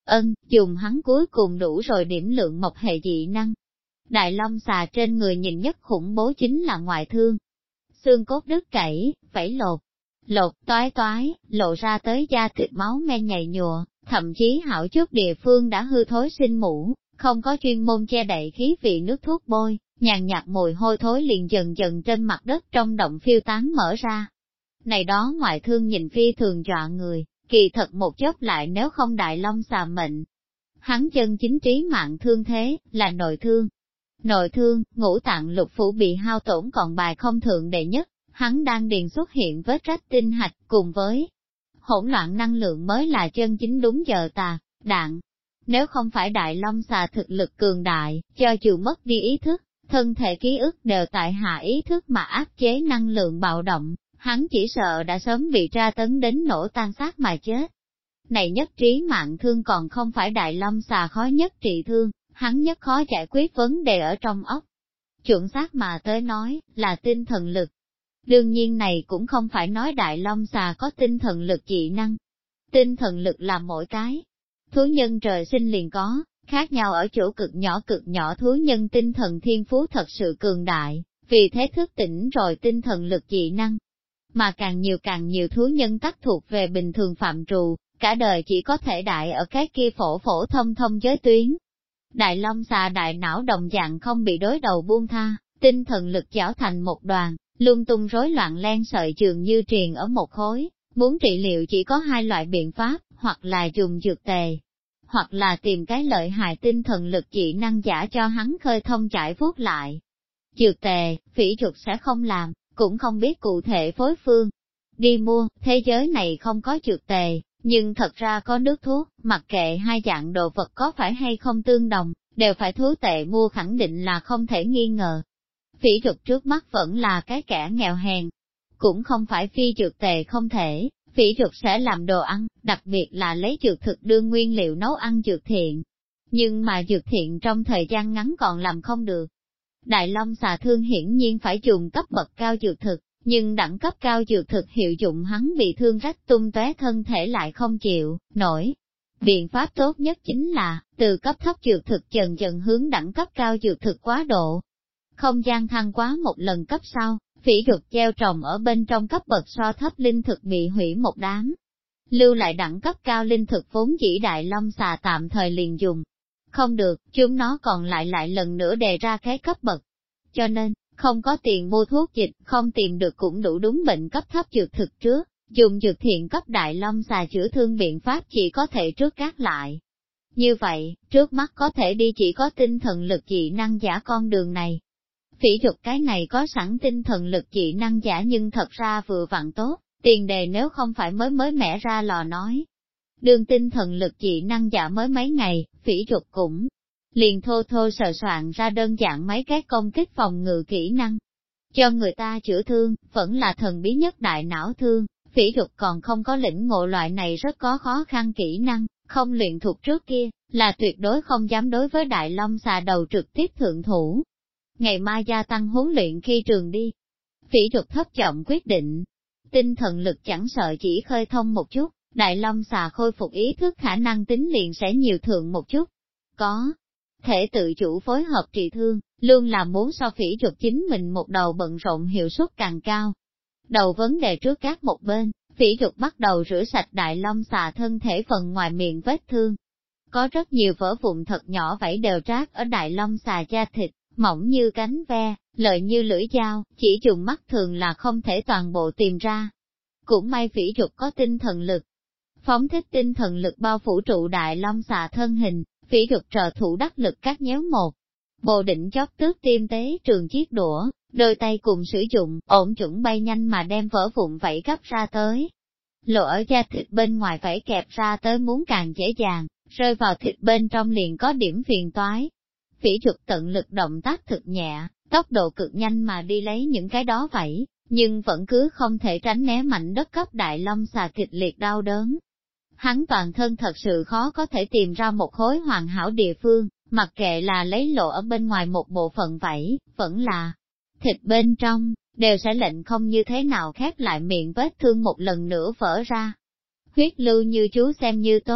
dùng hắn cuối cùng đủ rồi điểm lượng một hệ dị năng. Đại long xà trên người nhìn nhất khủng bố chính là ngoại thương. Xương cốt đứt gãy, vảy lột, toái toái, lộ ra tới da thịt máu me nhầy nhụa, thậm chí hảo chút địa phương đã hư thối sinh mũ, không có chuyên môn che đậy khí vị nước thuốc bôi, nhàn nhạt mùi hôi thối liền dần dần trên mặt đất trong động phiêu tán mở ra. Này đó ngoại thương nhìn phi thường dọa người, kỳ thật một chốc lại nếu không đại long xà mệnh. Hắn chân chính trí mạng thương thế, là nội thương. Nội thương, ngũ tạng lục phủ bị hao tổn còn bài không thượng đệ nhất, hắn đang điền xuất hiện vết rách tinh hạch cùng với hỗn loạn năng lượng mới là chân chính đúng giờ đạn. Nếu không phải đại long xà thực lực cường đại, cho dù mất đi ý thức, thân thể ký ức đều tại hạ ý thức mà áp chế năng lượng bạo động, hắn chỉ sợ đã sớm bị tra tấn đến nổ tan xác mà chết. Này nhất trí mạng thương còn không phải đại long xà khó nhất trị thương, hắn nhất khó giải quyết vấn đề ở trong óc. Chuẩn xác mà tới nói, là tinh thần lực. Đương nhiên này cũng không phải nói đại long xà có tinh thần lực dị năng. Tinh thần lực là mỗi cái thú nhân trời sinh liền có, khác nhau ở chỗ cực nhỏ thú nhân tinh thần thiên phú thật sự cường đại, vì thế thức tỉnh rồi tinh thần lực dị năng. Mà càng nhiều thú nhân tắc thuộc về bình thường phạm trù, cả đời chỉ có thể đại ở cái kia phổ thông giới tuyến. Đại long xà đại não đồng dạng không bị đối đầu buông tha, tinh thần lực chảo thành một đoàn, lung tung rối loạn len sợi dường như triền ở một khối, muốn trị liệu chỉ có hai loại biện pháp, hoặc là dùng dược tề, hoặc là tìm cái lợi hại tinh thần lực dị năng giả cho hắn khơi thông chải vuốt lại. Dược tề, phỉ trục sẽ không làm, cũng không biết cụ thể phối phương. Đi mua, thế giới này không có dược tề, nhưng thật ra có nước thuốc, mặc kệ hai dạng đồ vật có phải hay không tương đồng, đều phải thú tệ mua khẳng định là không thể nghi ngờ. Phỉ trục trước mắt vẫn là cái kẻ nghèo hèn, cũng không phải phi dược tề không thể, phỉ trục sẽ làm đồ ăn, đặc biệt là lấy dược thực đương nguyên liệu nấu ăn dược thiện. Nhưng mà dược thiện trong thời gian ngắn còn làm không được. Đại long xà thương hiển nhiên phải dùng cấp bậc cao dược thực, nhưng đẳng cấp cao dược thực hiệu dụng hắn bị thương rách tung tóe thân thể lại không chịu nổi. Biện pháp tốt nhất chính là, từ cấp thấp dược thực dần hướng đẳng cấp cao dược thực quá độ. Không gian thăng quá một lần cấp sau, phỉ trục gieo trồng ở bên trong cấp bậc so thấp linh thực bị hủy một đám. Lưu lại đẳng cấp cao linh thực vốn chỉ đại long xà tạm thời liền dùng. Không được, chúng nó còn lại lần nữa đề ra cái cấp bậc. Cho nên, không có tiền mua thuốc dịch, không tìm được cũng đủ đúng bệnh cấp thấp dược thực trước, dùng dược thiện cấp đại long xà chữa thương biện pháp chỉ có thể trước gác lại. Như vậy, trước mắt có thể đi chỉ có tinh thần lực dị năng giả con đường này. Phỉ trục cái này có sẵn tinh thần lực dị năng giả nhưng thật ra vừa vặn tốt, tiền đề nếu không phải mới mẻ ra lò nói. Đường tinh thần lực dị năng giả mới mấy ngày, phỉ trục cũng liền thô sờ soạn ra đơn giản mấy cái công kích phòng ngự kỹ năng. Cho người ta chữa thương, vẫn là thần bí nhất đại não thương, phỉ trục còn không có lĩnh ngộ loại này rất có khó khăn kỹ năng, không luyện thuộc trước kia, là tuyệt đối không dám đối với đại long xà đầu trực tiếp thượng thủ. Ngày mai gia tăng huấn luyện khi trường đi. Phỉ trục thấp trọng quyết định. Tinh thần lực chẳng sợ chỉ khơi thông một chút, đại long xà khôi phục ý thức khả năng tính liền sẽ nhiều thượng một chút. Có thể tự chủ phối hợp trị thương, luôn là muốn so phỉ trục chính mình một đầu bận rộn hiệu suất càng cao. Đầu vấn đề trước các một bên, phỉ trục bắt đầu rửa sạch đại long xà thân thể phần ngoài miệng vết thương. Có rất nhiều vỡ vụn thật nhỏ vảy đều trát ở đại long xà da thịt, mỏng như cánh ve, lợi như lưỡi dao, chỉ dùng mắt thường là không thể toàn bộ tìm ra. Cũng may phỉ trục có tinh thần lực. Phóng thích tinh thần lực bao phủ trụ đại long xà thân hình, phỉ trục trợ thủ đắc lực cắt nhéo một. Bộ định chóp tước tiêm tế trường chiếc đũa, đôi tay cùng sử dụng, ổn chuẩn bay nhanh mà đem vỡ vụn vảy gấp ra tới. Lộ ở da thịt bên ngoài vảy kẹp ra tới muốn càng dễ dàng, rơi vào thịt bên trong liền có điểm phiền toái. Phỉ trục tận lực động tác thực nhẹ, tốc độ cực nhanh mà đi lấy những cái đó vảy, nhưng vẫn cứ không thể tránh né mảnh đất cấp đại long xà kịch liệt đau đớn. Hắn toàn thân thật sự khó có thể tìm ra một khối hoàn hảo địa phương, mặc kệ là lấy lộ ở bên ngoài một bộ phận vảy, vẫn là thịt bên trong, đều sẽ lệnh không như thế nào khép lại miệng vết thương một lần nữa vỡ ra. Huyết lưu như chú xem như tốt,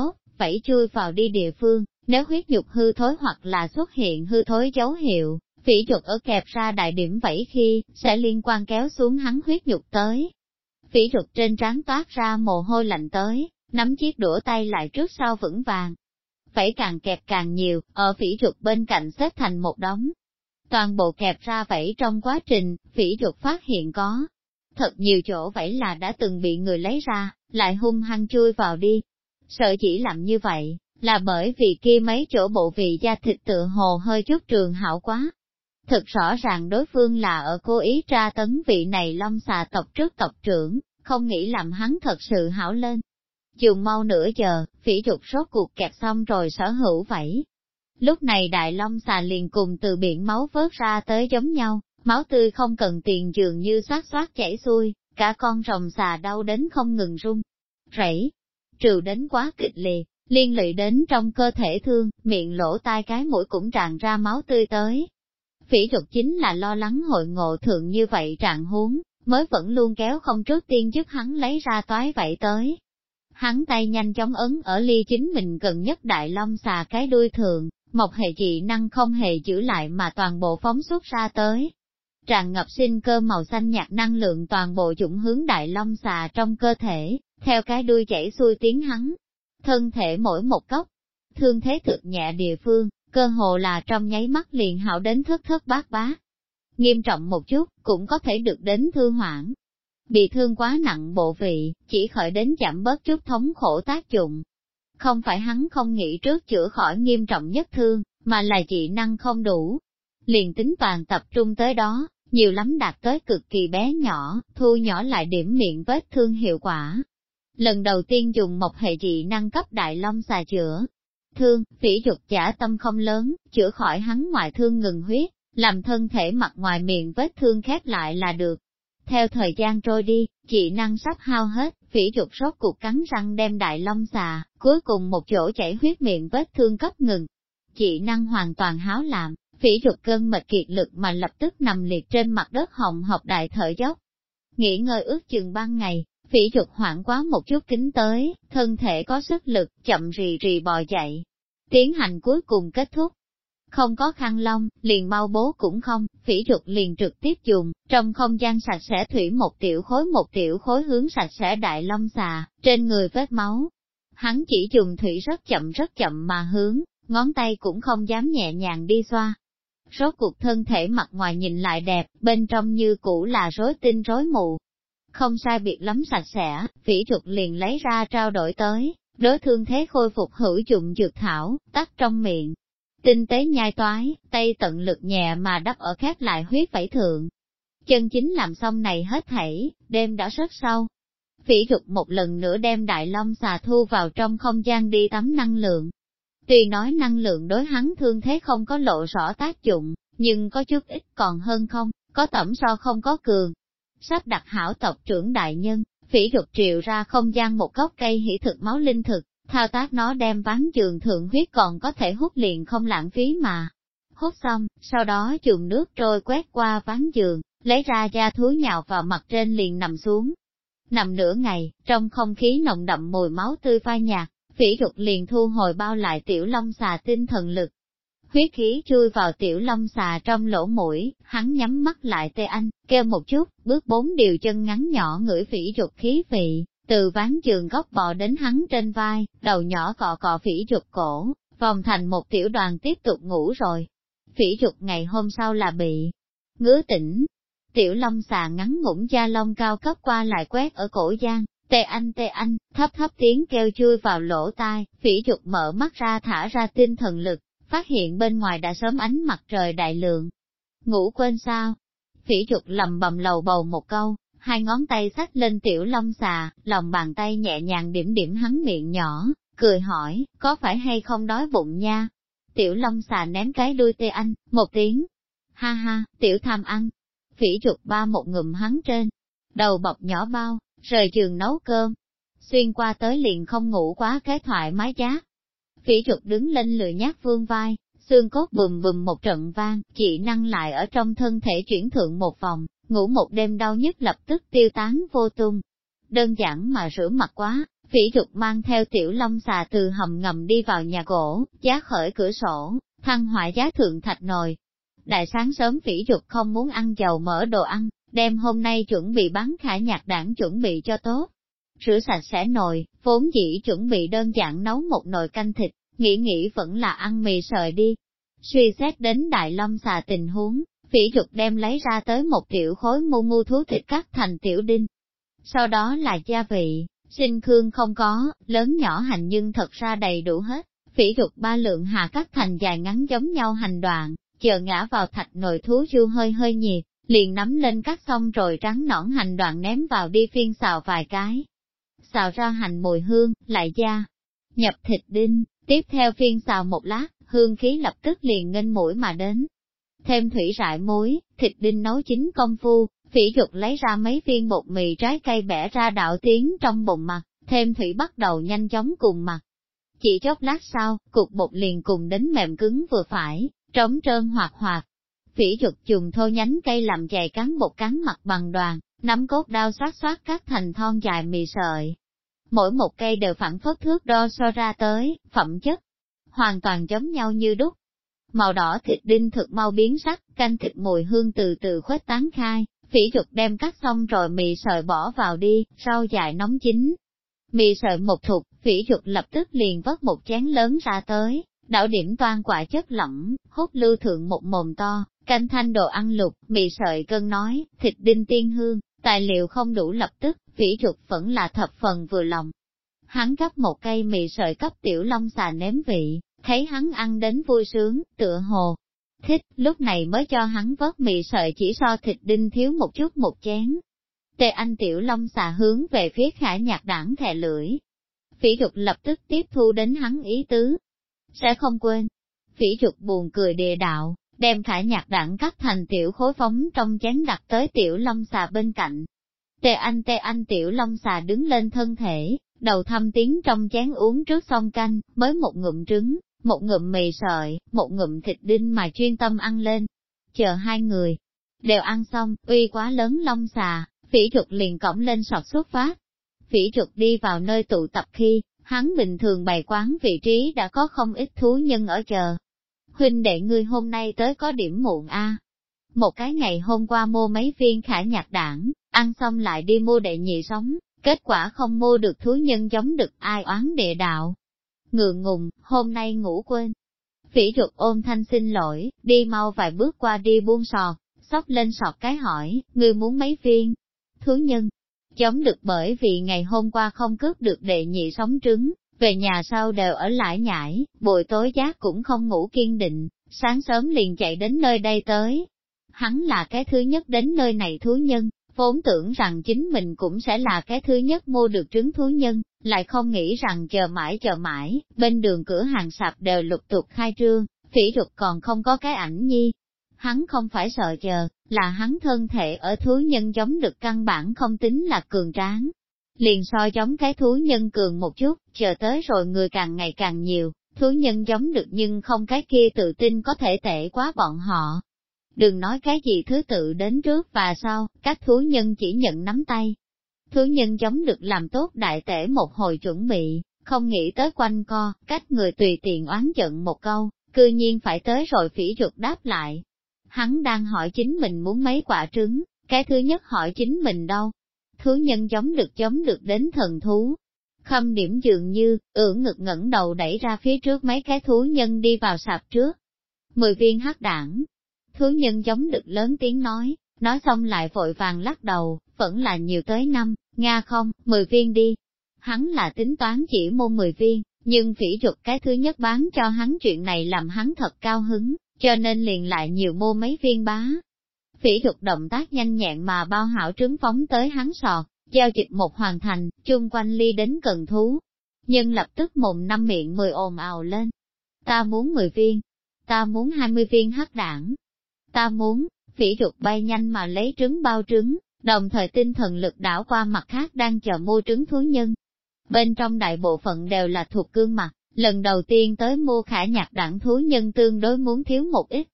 vẫy chui vào đi địa phương, nếu huyết nhục hư thối hoặc là xuất hiện hư thối dấu hiệu, phỉ chuột ở kẹp ra đại điểm vẫy khi, sẽ liên quan kéo xuống hắn huyết nhục tới. Phỉ chuột trên trán toát ra mồ hôi lạnh tới, nắm chiếc đũa tay lại trước sau vững vàng. Vẫy càng kẹp càng nhiều, ở phỉ chuột bên cạnh xếp thành một đống. Toàn bộ kẹp ra vẫy trong quá trình, phỉ chuột phát hiện có thật nhiều chỗ vẫy là đã từng bị người lấy ra, lại hung hăng chui vào đi. Sợ chỉ làm như vậy, là bởi vì kia mấy chỗ bộ vị da thịt tựa hồ hơi chút trường hảo quá. Thực rõ ràng đối phương là ở cố ý tra tấn vị này long xà tộc trước tộc trưởng, không nghĩ làm hắn thật sự hảo lên. Dùng mau nửa giờ, phỉ chuột rốt cuộc kẹp xong rồi sở hữu vẫy. Lúc này đại long xà liền cùng từ biển máu vớt ra tới giống nhau, máu tươi không cần tiền dường như xoát xoát chảy xuôi, cả con rồng xà đau đến không ngừng run, rẩy, trừ đến quá kịch liệt, liên lụy đến trong cơ thể thương, miệng lỗ tai cái mũi cũng tràn ra máu tươi tới. Phỉ chuột chính là lo lắng hội ngộ thượng như vậy trạng huống, mới vẫn luôn kéo không trước tiên giúp hắn lấy ra toái vậy tới. Hắn tay nhanh chóng ấn ở ly chính mình gần nhất đại long xà cái đuôi thượng, một hệ dị năng không hề giữ lại mà toàn bộ phóng xuất ra tới. Tràn ngập sinh cơ màu xanh nhạt năng lượng toàn bộ dũng hướng đại long xà trong cơ thể, theo cái đuôi chảy xuôi tiếng hắn. Thân thể mỗi một góc, thương thế thực nhẹ địa phương, cơ hồ là trong nháy mắt liền hảo đến thất thất bát bát. Nghiêm trọng một chút, cũng có thể được đến thương hoảng. Bị thương quá nặng bộ vị, chỉ khởi đến giảm bớt chút thống khổ tác dụng. Không phải hắn không nghĩ trước chữa khỏi nghiêm trọng nhất thương, mà là dị năng không đủ. Liền tính toàn tập trung tới đó, nhiều lắm đạt tới cực kỳ bé nhỏ, thu nhỏ lại điểm miệng vết thương hiệu quả. Lần đầu tiên dùng một hệ dị năng cấp đại long xà chữa thương, phỉ chuột giả tâm không lớn, chữa khỏi hắn ngoại thương ngừng huyết, làm thân thể mặt ngoài miệng vết thương khép lại là được. Theo thời gian trôi đi, dị năng sắp hao hết, phỉ chuột rốt cuộc cắn răng đem đại long xà, cuối cùng một chỗ chảy huyết miệng vết thương cấp ngừng. Dị năng hoàn toàn háo làm, phỉ chuột cơn mệt kiệt lực mà lập tức nằm liệt trên mặt đất hồng học đại thở dốc. Nghỉ ngơi ước chừng ban ngày, phỉ chuột hoảng quá một chút kính tới, thân thể có sức lực, chậm rì rì bò dậy. Tiến hành cuối cùng kết thúc. Không có khăn lông, liền mau bố cũng không, phỉ chuột liền trực tiếp dùng, trong không gian sạch sẽ thủy một tiểu khối hướng sạch sẽ đại long xà, trên người vết máu. Hắn chỉ dùng thủy rất chậm mà hướng, ngón tay cũng không dám nhẹ nhàng đi xoa. Rốt cuộc thân thể mặt ngoài nhìn lại đẹp, bên trong như cũ là rối tinh rối mù. Không sai biệt lắm sạch sẽ, phỉ chuột liền lấy ra trao đổi tới, đối thương thế khôi phục hữu dụng dược thảo, tắt trong miệng. Tinh tế nhai toái, tay tận lực nhẹ mà đắp ở khép lại huyết vảy thượng. Chân chính làm xong này hết thảy, đêm đã rất sâu. Phỉ chuột một lần nữa đem đại long xà thu vào trong không gian đi tắm năng lượng. Tuy nói năng lượng đối hắn thương thế không có lộ rõ tác dụng, nhưng có chút ít còn hơn không, có tẩm so không có cường. Sắp đặt hảo tộc trưởng đại nhân, phỉ chuột triệu ra không gian một gốc cây hỷ thực máu linh thực, thao tác nó đem ván giường thượng huyết còn có thể hút liền không lãng phí mà. Hút xong, sau đó dùng nước trôi quét qua ván giường, lấy ra da thú nhào vào mặt trên liền nằm xuống. Nằm nửa ngày, trong không khí nồng đậm mùi máu tươi phai nhạt, phỉ chuột liền thu hồi bao lại tiểu long xà tinh thần lực. Huyết khí chui vào tiểu long xà trong lỗ mũi, hắn nhắm mắt lại tê anh, kêu một chút, bước 4 điều chân ngắn nhỏ ngửi phỉ chuột khí vị, từ ván giường góc bò đến hắn trên vai, đầu nhỏ cọ cọ phỉ chuột cổ, vòng thành một tiểu đoàn tiếp tục ngủ rồi. Phỉ chuột ngày hôm sau là bị ngứa tỉnh. Tiểu long xà ngắn ngủn da lông cao cấp qua lại quét ở cổ gian, tê anh, thấp thấp tiếng kêu chui vào lỗ tai, phỉ chuột mở mắt ra thả ra tinh thần lực, phát hiện bên ngoài đã sớm ánh mặt trời đại lượng. Ngủ quên sao? Phỉ chuột lầm bầm lầu bầu một câu, hai ngón tay xách lên tiểu long xà, lòng bàn tay nhẹ nhàng điểm điểm hắn miệng nhỏ, cười hỏi, có phải hay không đói bụng nha? Tiểu long xà ném cái đuôi tê anh, một tiếng. Ha ha, tiểu tham ăn. Phỉ chuột ba một ngụm hắn trên, đầu bọc nhỏ bao, rời giường nấu cơm. Xuyên qua tới liền không ngủ quá cái thoại mái chát. Phỉ chuột đứng lên lười nhác vương vai, xương cốt bùm bùm một trận vang, chỉ năng lại ở trong thân thể chuyển thượng một vòng, ngủ một đêm đau nhức lập tức tiêu tán vô tung. Đơn giản mà rửa mặt quá, Phỉ Dục mang theo tiểu long xà từ hầm ngầm đi vào nhà gỗ, giá khởi cửa sổ, thăng hỏa giá thượng thạch nồi. Đại sáng sớm Phỉ Dục không muốn ăn dầu mỡ đồ ăn, đem hôm nay chuẩn bị bắn Khả Nhạc Đản chuẩn bị cho tốt. Rửa sạch sẽ nồi, vốn dĩ chuẩn bị đơn giản nấu một nồi canh thịt, nghĩ vẫn là ăn mì sợi đi. Suy xét đến đại long xà tình huống, Phỉ Dục đem lấy ra tới một tiểu khối mu thú thịt cắt thành tiểu đinh. Sau đó là gia vị, sinh khương không có, lớn nhỏ hành nhưng thật ra đầy đủ hết. Phỉ Dục ba lượng hạ cắt thành dài ngắn giống nhau hành đoạn, chờ ngã vào thạch nồi thú du hơi nhiệt, liền nắm lên cắt xong rồi trắng nõn hành đoạn ném vào đi phiên xào vài cái. Xào ra hành mùi hương, lại gia nhập thịt đinh, tiếp theo phiên xào một lát, hương khí lập tức liền nghênh mũi mà đến. Thêm thủy rải muối, thịt đinh nấu chín công phu, Phỉ Dục lấy ra mấy viên bột mì trái cây bẻ ra đảo tiến trong bụng mặt, thêm thủy bắt đầu nhanh chóng cùng mặt. Chỉ chốc lát sau, cục bột liền cùng đến mềm cứng vừa phải, trống trơn hoạt hoạt. Phỉ Dục dùng thô nhánh cây làm chày cán bột cán mặt bằng đoàn, nắm cốt đao xoát cắt thành thon dài mì sợi. Mỗi một cây đều phản phất thước đo so ra tới, phẩm chất hoàn toàn giống nhau như đúc. Màu đỏ thịt đinh thực mau biến sắc, canh thịt mùi hương từ từ khuếch tán khai. Phỉ Dục đem cắt xong rồi mì sợi bỏ vào đi, rau dại nóng chín. Mì sợi một thục, Phỉ Dục lập tức liền vớt một chén lớn ra tới, đảo điểm toan quả chất lỏng, hút lưu thượng một mồm to, canh thanh đồ ăn lục, mì sợi cân nói, thịt đinh tiên hương, tài liệu không đủ lập tức, Phỉ Dục vẫn là thập phần vừa lòng. Hắn gắp một cây mì sợi cấp tiểu long xà nếm vị, thấy hắn ăn đến vui sướng, tựa hồ thích, lúc này mới cho hắn vớt mì sợi chỉ so thịt đinh thiếu một chút một chén. Tề Anh tiểu long xà hướng về phía Khả Nhạc Đản thè lưỡi. Phỉ Dục lập tức tiếp thu đến hắn ý tứ. Sẽ không quên. Phỉ Dục buồn cười địa đạo, đem Khả Nhạc Đản cắt thành tiểu khối phóng trong chén đặt tới tiểu long xà bên cạnh. Tề Anh tiểu long xà đứng lên thân thể, đầu thâm tiến trong chén uống trước xong canh, mới một ngụm trứng, một ngụm mì sợi, một ngụm thịt đinh mà chuyên tâm ăn lên. Chờ hai người đều ăn xong, uy quá lớn long xà, Phỉ Dục liền cõng lên sọt xuất phát. Phỉ Dục đi vào nơi tụ tập khi, hắn bình thường bày quán vị trí đã có không ít thú nhân ở chờ. Huynh đệ ngươi hôm nay tới có điểm muộn a. Một cái ngày hôm qua mua mấy viên Khả Nhạc Đản, ăn xong lại đi mua đệ nhị sống, kết quả không mua được thú nhân giống được ai oán địa đạo. Ngượng ngùng, hôm nay ngủ quên. Phỉ Dục ôm thanh xin lỗi, đi mau vài bước qua đi buông sọt, xốc lên sọt cái hỏi, ngươi muốn mấy viên? Thú nhân, giống được bởi vì ngày hôm qua không cướp được đệ nhị sống trứng, về nhà sau đều ở lại nhảy, buổi tối giác cũng không ngủ kiên định, sáng sớm liền chạy đến nơi đây tới. Hắn là cái thứ nhất đến nơi này thú nhân, vốn tưởng rằng chính mình cũng sẽ là cái thứ nhất mua được trứng thú nhân, lại không nghĩ rằng chờ mãi, bên đường cửa hàng sạp đều lục tục khai trương, Phỉ Dục còn không có cái ảnh nhi. Hắn không phải sợ chờ, là hắn thân thể ở thú nhân giống được căn bản không tính là cường tráng. Liền so giống cái thú nhân cường một chút, chờ tới rồi người càng ngày càng nhiều, thú nhân giống được nhưng không cái kia tự tin có thể tệ quá bọn họ. Đừng nói cái gì thứ tự đến trước và sau, các thú nhân chỉ nhận nắm tay. Thú nhân giống được làm tốt đại tể một hồi chuẩn bị, không nghĩ tới quanh co, cách người tùy tiện oán giận một câu, cư nhiên phải tới rồi Phỉ Dục đáp lại. Hắn đang hỏi chính mình muốn mấy quả trứng, cái thứ nhất hỏi chính mình đâu. Thú nhân giống được đến thần thú. Khâm điểm dường như, ưỡn ngực ngẩng đầu đẩy ra phía trước mấy cái thú nhân đi vào sạp trước. 10 viên hắc đản. Thú nhân giống được lớn tiếng nói xong lại vội vàng lắc đầu, vẫn là nhiều tới 5, Nga không, 10 viên đi. Hắn là tính toán chỉ mua 10 viên, nhưng Phỉ Dục cái thứ nhất bán cho hắn chuyện này làm hắn thật cao hứng, cho nên liền lại nhiều mua mấy viên bá. Phỉ Dục động tác nhanh nhẹn mà bao hảo trứng phóng tới hắn sọt, giao dịch một hoàn thành, chung quanh ly đến cần thú. Nhưng lập tức mồm năm miệng 10 ồn ào lên. Ta muốn 10 viên, ta muốn 20 viên hắc đản, ta muốn. Phỉ Dục bay nhanh mà lấy trứng bao trứng, đồng thời tinh thần lực đảo qua mặt khác đang chờ mua trứng thú nhân. Bên trong đại bộ phận đều là thuộc cương mặt, lần đầu tiên tới mua Khả Nhạc Đản thú nhân tương đối muốn thiếu một ít.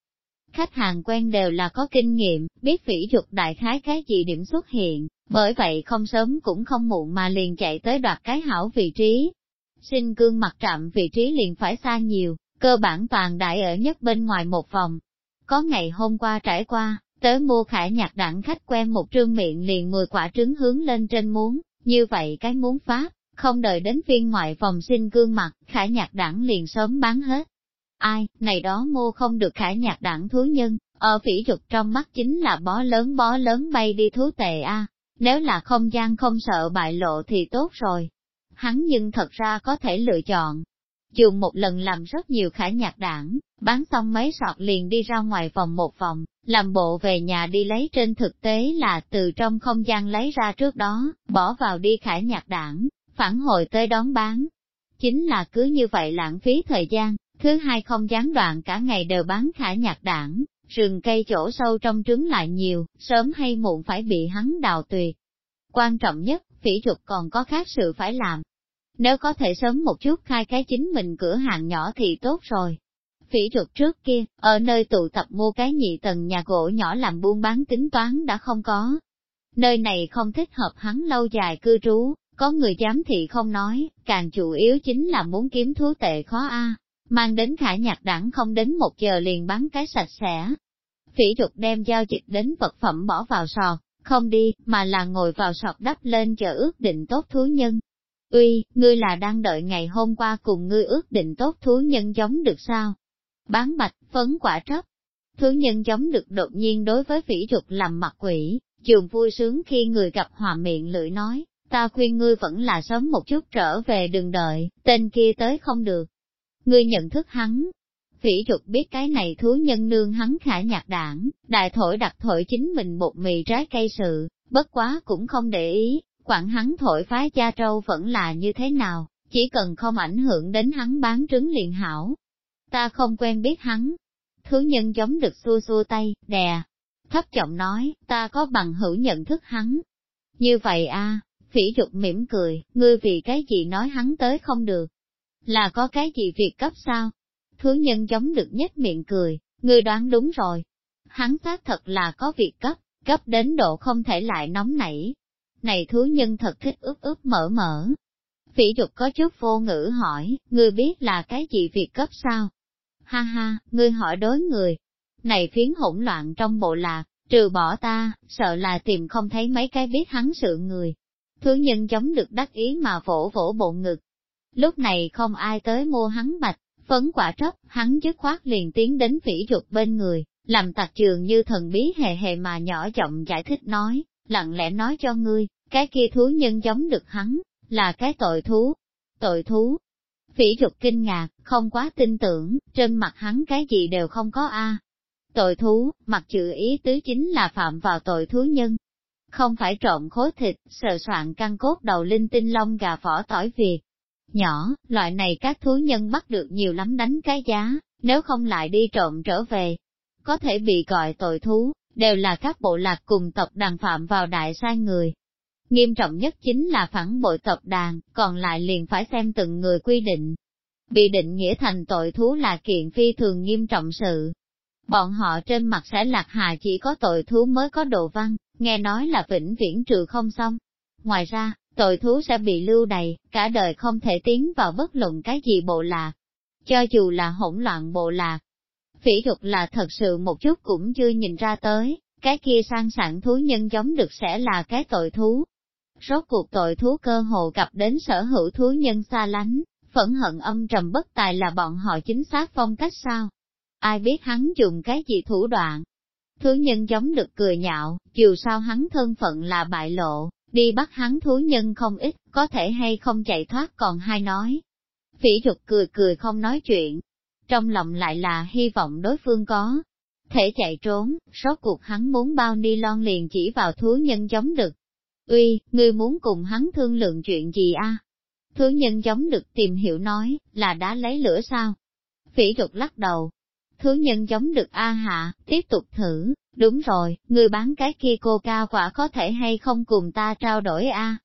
Khách hàng quen đều là có kinh nghiệm, biết phỉ dục đại khái cái gì điểm xuất hiện, bởi vậy không sớm cũng không muộn mà liền chạy tới đoạt cái hảo vị trí. Sinh cương mặt trạm vị trí liền phải xa nhiều, cơ bản toàn đại ở nhất bên ngoài một vòng. Có ngày hôm qua trải qua, tới mua Khải Nhạc đẳng khách quen một trương miệng liền 10 quả trứng hướng lên trên muốn, như vậy cái muốn pháp, không đợi đến phiên ngoại vòng sinh cương mặt, Khải Nhạc đẳng liền sớm bán hết. Ai, này đó mua không được Khải Nhạc đẳng thú nhân, ở phỉ dục trong mắt chính là bó lớn bay đi thú tệ a. Nếu là không gian không sợ bại lộ thì tốt rồi. Hắn nhưng thật ra có thể lựa chọn. Dùng một lần làm rất nhiều Khải Nhạc đảng, bán xong mấy sọt liền đi ra ngoài vòng một vòng, làm bộ về nhà đi lấy, trên thực tế là từ trong không gian lấy ra trước đó, bỏ vào đi Khải Nhạc đảng, phản hồi tới đón bán. Chính là cứ như vậy lãng phí thời gian, thứ hai không gián đoạn cả ngày đều bán Khải Nhạc đảng, rừng cây chỗ sâu trong trứng lại nhiều, sớm hay muộn phải bị hắn đào tuyệt. Quan trọng nhất, phỉ dục còn có khác sự phải làm. Nếu có thể sớm một chút khai cái chính mình cửa hàng nhỏ thì tốt rồi. Phỉ dục trước kia, ở nơi tụ tập mua cái nhị tầng nhà gỗ nhỏ làm buôn bán tính toán đã không có. Nơi này không thích hợp hắn lâu dài cư trú, có người giám thị không nói, càng chủ yếu chính là muốn kiếm thú tệ khó mang đến Khải Nhạc đẳng không đến 1 giờ liền bán cái sạch sẽ. Phỉ dục đem giao dịch đến vật phẩm bỏ vào sọt, không đi, mà là ngồi vào sọt đắp lên chờ ước định tốt thú nhân. Uy, ngươi là đang đợi ngày hôm qua cùng ngươi ước định tốt thú nhân giống được sao? Bán bạch, phấn quả trấp. Thú nhân giống được đột nhiên đối với phỉ dục làm mặt quỷ, trường vui sướng khi người gặp hòa miệng lưỡi nói, ta khuyên ngươi vẫn là sớm một chút trở về, đừng đợi, tên kia tới không được. Ngươi nhận thức hắn. Phỉ dục biết cái này thú nhân nương hắn Khải Nhạc đảng, đại thổi đặc thổi chính mình bột mì trái cây sự, bất quá cũng không để ý, quản hắn thổi phái cha trâu vẫn là như thế nào, chỉ cần không ảnh hưởng đến hắn bán trứng liền hảo. Ta không quen biết hắn. Thú nhân giống được xua xua tay, đè, thấp giọng nói, ta có bằng hữu nhận thức hắn. Như vậy phỉ dục mỉm cười, ngươi vì cái gì nói hắn tới không được? Là có cái gì việc cấp sao? Thú nhân giống được nhếch miệng cười, ngươi đoán đúng rồi. Hắn xác thật là có việc cấp đến độ không thể lại nóng nảy. Này thú nhân thật thích ướp mở. Phỉ dục có chút vô ngữ hỏi, ngươi biết là cái gì việc cấp sao? Ha ha, ngươi hỏi đối người. Này phiến hỗn loạn trong bộ lạc, trừ bỏ ta, sợ là tìm không thấy mấy cái biết hắn sự người. Thú nhân giống được đắc ý mà vỗ vỗ bộ ngực. Lúc này không ai tới mua hắn bạch, phấn quả trấp, hắn dứt khoát liền tiến đến phỉ dục bên người, làm tặc trường như thần bí hề hề mà nhỏ giọng giải thích nói, lặng lẽ nói cho ngươi, cái kia thú nhân giống được hắn, là cái tội thú. Tội thú? Phỉ dục kinh ngạc, không quá tin tưởng, trên mặt hắn cái gì đều không có Tội thú, mặt chữ ý tứ chính là phạm vào tội thú nhân. Không phải trộm khối thịt, sờ soạn căn cốt đầu linh tinh lông gà vỏ tỏi Việt. Nhỏ, loại này các thú nhân bắt được nhiều lắm đánh cái giá, nếu không lại đi trộm trở về. Có thể bị gọi tội thú, đều là các bộ lạc cùng tộc đàn phạm vào đại sai người. Nghiêm trọng nhất chính là phản bội tộc đàn, còn lại liền phải xem từng người quy định. Bị định nghĩa thành tội thú là kiện phi thường nghiêm trọng sự. Bọn họ trên mặt sẽ lạc hà chỉ có tội thú mới có độ văn, nghe nói là vĩnh viễn trừ không xong. Ngoài ra, tội thú sẽ bị lưu đày, cả đời không thể tiến vào bất luận cái gì bộ lạc. Cho dù là hỗn loạn bộ lạc, phỉ dục là thật sự một chút cũng chưa nhìn ra tới, cái kia sang sảng thú nhân giống được sẽ là cái tội thú. Rốt cuộc tội thú cơ hồ gặp đến sở hữu thú nhân xa lánh, phẫn hận âm trầm bất tài là bọn họ chính xác phong cách sao? Ai biết hắn dùng cái gì thủ đoạn? Thú nhân giống được cười nhạo, dù sao hắn thân phận là bại lộ, đi bắt hắn thú nhân không ít, có thể hay không chạy thoát còn hai nói. Phỉ dục cười không nói chuyện, trong lòng lại là hy vọng đối phương có thể chạy trốn, rốt cuộc hắn muốn bao ni lon liền chỉ vào thú nhân giống được. Uy, ngươi muốn cùng hắn thương lượng chuyện gì Thú nhân giống được tìm hiểu nói, là đã lấy lửa sao? Phỉ dục lắc đầu. Thú nhân giống được hạ, tiếp tục thử, đúng rồi, ngươi bán cái kia coca quả có thể hay không cùng ta trao đổi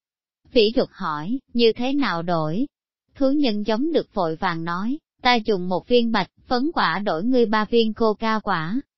Phỉ dục hỏi, như thế nào đổi? Thú nhân giống được vội vàng nói, ta dùng 1 viên bạch, phấn quả đổi ngươi 3 viên coca quả.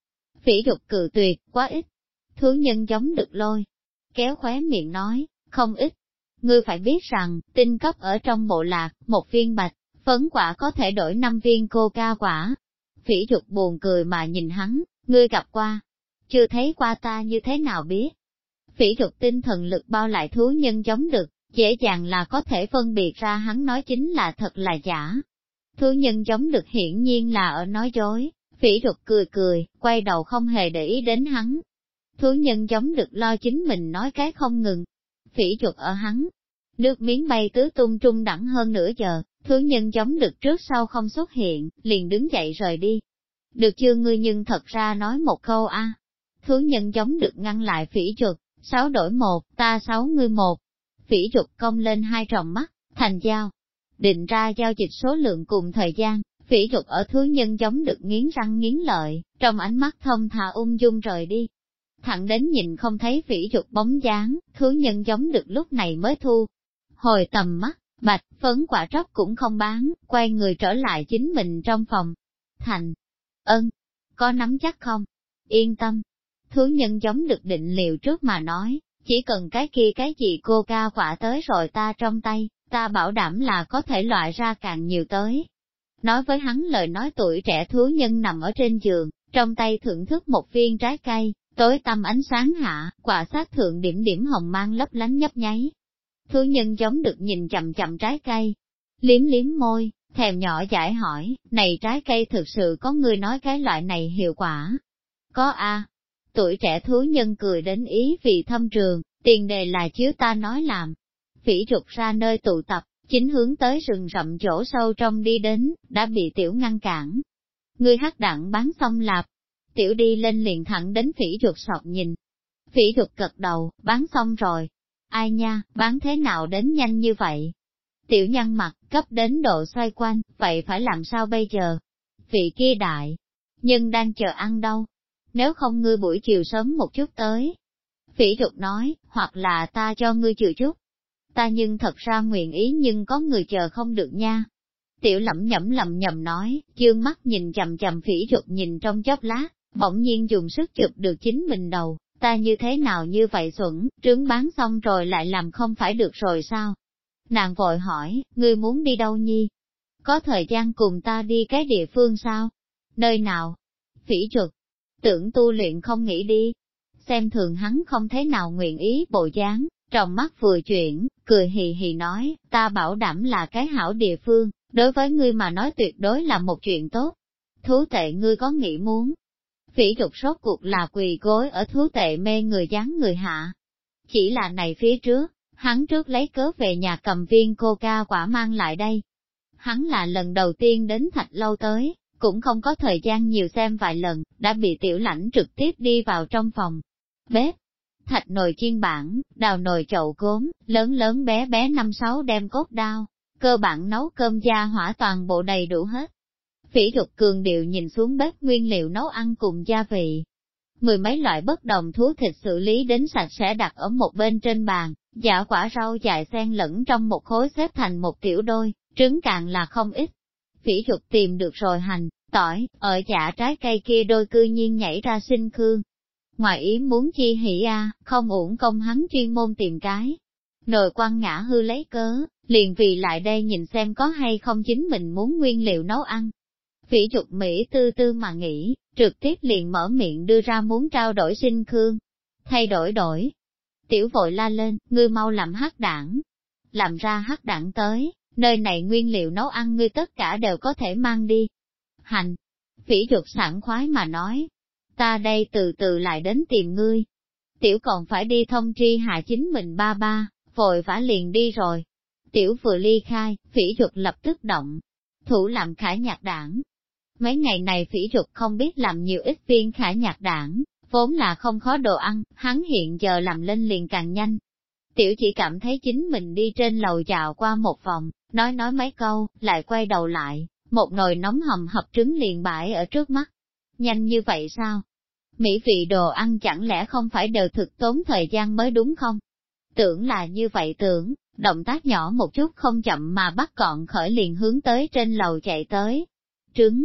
Phỉ Dục cự tuyệt, quá ít. Thú nhân giống được lôi, kéo khóe miệng nói, không ít. Ngươi phải biết rằng, tinh cấp ở trong bộ lạc, một viên bạch, phấn quả có thể đổi 5 viên coca quả. Phỉ Dục buồn cười mà nhìn hắn, ngươi gặp qua, chưa thấy qua ta như thế nào biết. Phỉ Dục tinh thần lực bao lại thú nhân giống được, dễ dàng là có thể phân biệt ra hắn nói chính là thật là giả. Thú nhân giống được hiển nhiên là ở nói dối, Phỉ Dục cười cười, quay đầu không hề để ý đến hắn. Thú nhân giống được lo chính mình nói cái không ngừng. Phỉ Dục ở hắn, nước miếng bay tứ tung trung đẳng hơn nửa giờ, thú nhân giống được trước sau không xuất hiện, liền đứng dậy rời đi. Được chưa ngươi nhưng thật ra nói một câu a. Thú nhân giống được ngăn lại Phỉ Dục, 6 đổi 1, ta 6 ngươi 1. Phỉ Dục cong lên hai tròng mắt, thành giao. Định ra giao dịch số lượng cùng thời gian, Phỉ Dục ở thú nhân giống được nghiến răng nghiến lợi, trong ánh mắt thông thả ung dung rời đi. Thẳng đến nhìn không thấy Phỉ Dục bóng dáng, thú nhân giống được lúc này mới thu. Hồi tầm mắt, bạch, phấn quả tróc cũng không bán, quay người trở lại chính mình trong phòng. Thành, ân, có nắm chắc không? Yên tâm. Thú nhân giống được định liệu trước mà nói, chỉ cần cái kia cái gì cô ca quả tới rồi ta trong tay, ta bảo đảm là có thể loại ra càng nhiều tới. Nói với hắn lời nói tuổi trẻ thú nhân nằm ở trên giường, trong tay thưởng thức một viên trái cây, tối tăm ánh sáng hạ, quả sát thượng điểm điểm hồng mang lấp lánh nhấp nháy. Thú nhân giống được nhìn chậm chậm trái cây, liếm liếm môi, thèm nhỏ dãi hỏi, này trái cây thực sự có người nói cái loại này hiệu quả? Có a. Tuổi trẻ thú nhân cười đến ý vì thâm trường, tiền đề là chiếu ta nói làm. Phỉ Dục ra nơi tụ tập, chính hướng tới rừng rậm chỗ sâu trong đi đến, đã bị tiểu ngăn cản. Ngươi hắc đặng bán xong lạp, tiểu đi lên liền thẳng đến Phỉ Dục sọt nhìn. Phỉ Dục gật đầu, bán xong rồi. Ai nha, bán thế nào đến nhanh như vậy? Tiểu nhăn mặt, cấp đến độ xoay quanh, vậy phải làm sao bây giờ? Vị kia đại, nhưng đang chờ ăn đâu? Nếu không ngươi buổi chiều sớm một chút tới. Phỉ Dục nói, hoặc là ta cho ngươi chừa chút. Ta nhưng thật ra nguyện ý nhưng có người chờ không được nha. Tiểu lẩm nhẩm nói, dương mắt nhìn chầm chầm Phỉ Dục nhìn trong chốc lát, bỗng nhiên dùng sức chụp được chính mình đầu, ta như thế nào như vậy xuẩn, trứng bán xong rồi lại làm không phải được rồi sao? Nàng vội hỏi, ngươi muốn đi đâu nhi? Có thời gian cùng ta đi cái địa phương sao? Nơi nào? Phỉ Dục tưởng tu luyện không nghĩ đi. Xem thường hắn không thế nào nguyện ý bộ dáng, trong mắt vừa chuyển, cười hì hì nói, ta bảo đảm là cái hảo địa phương, đối với ngươi mà nói tuyệt đối là một chuyện tốt. Thú tệ ngươi có nghĩ muốn? Phỉ Dục rốt cuộc là quỳ gối ở thú tệ mê người dáng người hạ. Chỉ là này phía trước, hắn trước lấy cớ về nhà cầm viên coca quả mang lại đây. Hắn là lần đầu tiên đến Thạch Lâu tới, cũng không có thời gian nhiều xem vài lần, đã bị tiểu lãnh trực tiếp đi vào trong phòng. Bếp, thạch nồi chiên bản, đào nồi chậu cốm, lớn lớn bé bé 5-6 đem cốt đao, cơ bản nấu cơm gia hỏa toàn bộ đầy đủ hết. Phỉ Dục cường điệu nhìn xuống bếp nguyên liệu nấu ăn cùng gia vị. Mười mấy loại bất đồng thú thịt xử lý đến sạch sẽ đặt ở một bên trên bàn, giả quả rau dại xen lẫn trong một khối xếp thành một tiểu đôi, trứng càng là không ít. Phỉ Dục tìm được rồi hành, tỏi, ở dạ trái cây kia đôi cư nhiên nhảy ra sinh khương. Ngoài ý muốn chi hỉ không uổng công hắn chuyên môn tìm cái. Nồi quăng ngã hư lấy cớ, liền vì lại đây nhìn xem có hay không chính mình muốn nguyên liệu nấu ăn. Phỉ Dục Mỹ tư tư mà nghĩ, trực tiếp liền mở miệng đưa ra muốn trao đổi sinh khương. Thay đổi. Tiểu vội la lên, ngươi mau làm hắc đảng. Làm ra hắc đảng tới, nơi này nguyên liệu nấu ăn ngươi tất cả đều có thể mang đi. Hành. Phỉ Dục sảng khoái mà nói. Ta đây từ từ lại đến tìm ngươi. Tiểu còn phải đi thông tri hạ chính mình ba, vội vã liền đi rồi. Tiểu vừa ly khai, Phỉ Dục lập tức động. Thủ làm khả nhạc đảng. Mấy ngày này Phỉ Dục không biết làm nhiều ít viên khả nhạc đảng, vốn là không khó đồ ăn, hắn hiện giờ làm lên liền càng nhanh. Tiểu chỉ cảm thấy chính mình đi trên lầu dạo qua một vòng, nói mấy câu, lại quay đầu lại, một nồi nóng hầm hập trứng liền bãi ở trước mắt. Nhanh như vậy sao? Mỹ vị đồ ăn chẳng lẽ không phải đều thực tốn thời gian mới đúng không? Tưởng là như vậy tưởng, động tác nhỏ một chút không chậm mà bắt gọn khởi liền hướng tới trên lầu chạy tới. Trứng,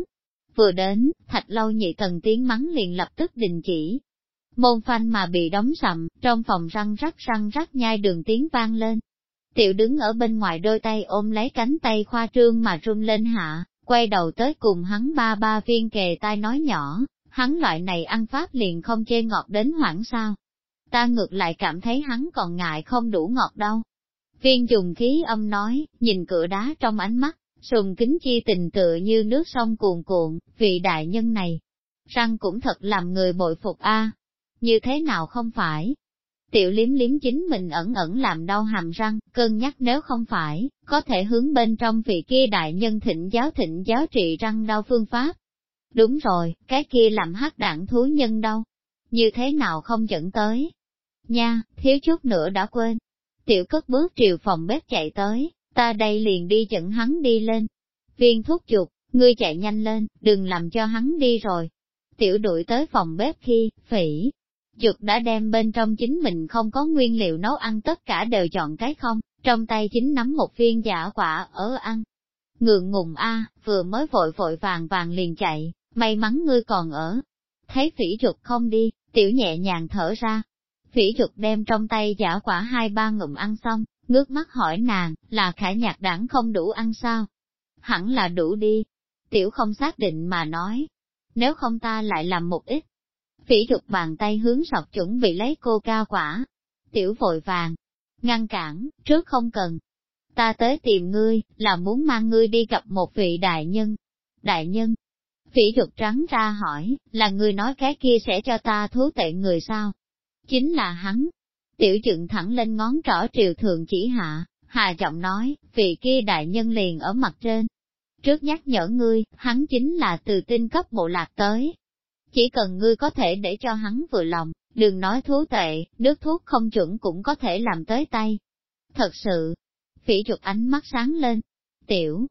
Vừa đến, thạch lâu nhị tầng tiếng mắng liền lập tức đình chỉ. Môn phanh mà bị đóng sầm, trong phòng răng rắc nhai đường tiếng vang lên. Tiểu đứng ở bên ngoài đôi tay ôm lấy cánh tay khoa trương mà run lên hạ, quay đầu tới cùng hắn ba viên kề tai nói nhỏ, hắn loại này ăn pháp liền không chê ngọt đến hoảng sao. Ta ngược lại cảm thấy hắn còn ngại không đủ ngọt đâu. Viên dùng khí âm nói, nhìn cửa đá trong ánh mắt, sùng kính chi tình tựa như nước sông cuồn cuộn, vị đại nhân này. Răng cũng thật làm người bội phục a. Như thế nào không phải? Tiểu liếm liếm chính mình ẩn làm đau hàm răng, cân nhắc nếu không phải, có thể hướng bên trong vị kia đại nhân thịnh giáo trị răng đau phương pháp. Đúng rồi, cái kia làm hắc đảng thú nhân đâu? Như thế nào không dẫn tới? Nha, thiếu chút nữa đã quên. Tiểu cất bước triều phòng bếp chạy tới, ta đây liền đi dẫn hắn đi lên. Viên thúc giục, ngươi chạy nhanh lên, đừng làm cho hắn đi rồi. Tiểu đuổi tới phòng bếp khi, Phỉ Dục đã đem bên trong chính mình không có nguyên liệu nấu ăn tất cả đều chọn cái không, trong tay chính nắm một viên giả quả ở ăn. Ngượng ngùng a, vừa mới vội vàng liền chạy, may mắn ngươi còn ở. Thấy Phỉ Dục không đi, tiểu nhẹ nhàng thở ra. Phỉ Dục đem trong tay giả quả 2-3 ngụm ăn xong, ngước mắt hỏi nàng, là Khải Nhạc đảng không đủ ăn sao? Hẳn là đủ đi. Tiểu không xác định mà nói. Nếu không ta lại làm một ít. Phỉ Dục bàn tay hướng sọt chuẩn bị lấy cô cao quả. Tiểu vội vàng, ngăn cản, trước không cần. Ta tới tìm ngươi, là muốn mang ngươi đi gặp một vị đại nhân. Đại nhân? Phỉ Dục trắng ra hỏi, là ngươi nói cái kia sẽ cho ta thú tệ người sao? Chính là hắn. Tiểu dựng thẳng lên ngón trỏ triều thường chỉ hạ, hà giọng nói, vị kia đại nhân liền ở mặt trên. Trước nhắc nhở ngươi, hắn chính là từ tinh cấp bộ lạc tới. Chỉ cần ngươi có thể để cho hắn vừa lòng, đừng nói thú tệ, nước thuốc không chuẩn cũng có thể làm tới tay. Thật sự, Phỉ Dục ánh mắt sáng lên. Tiểu,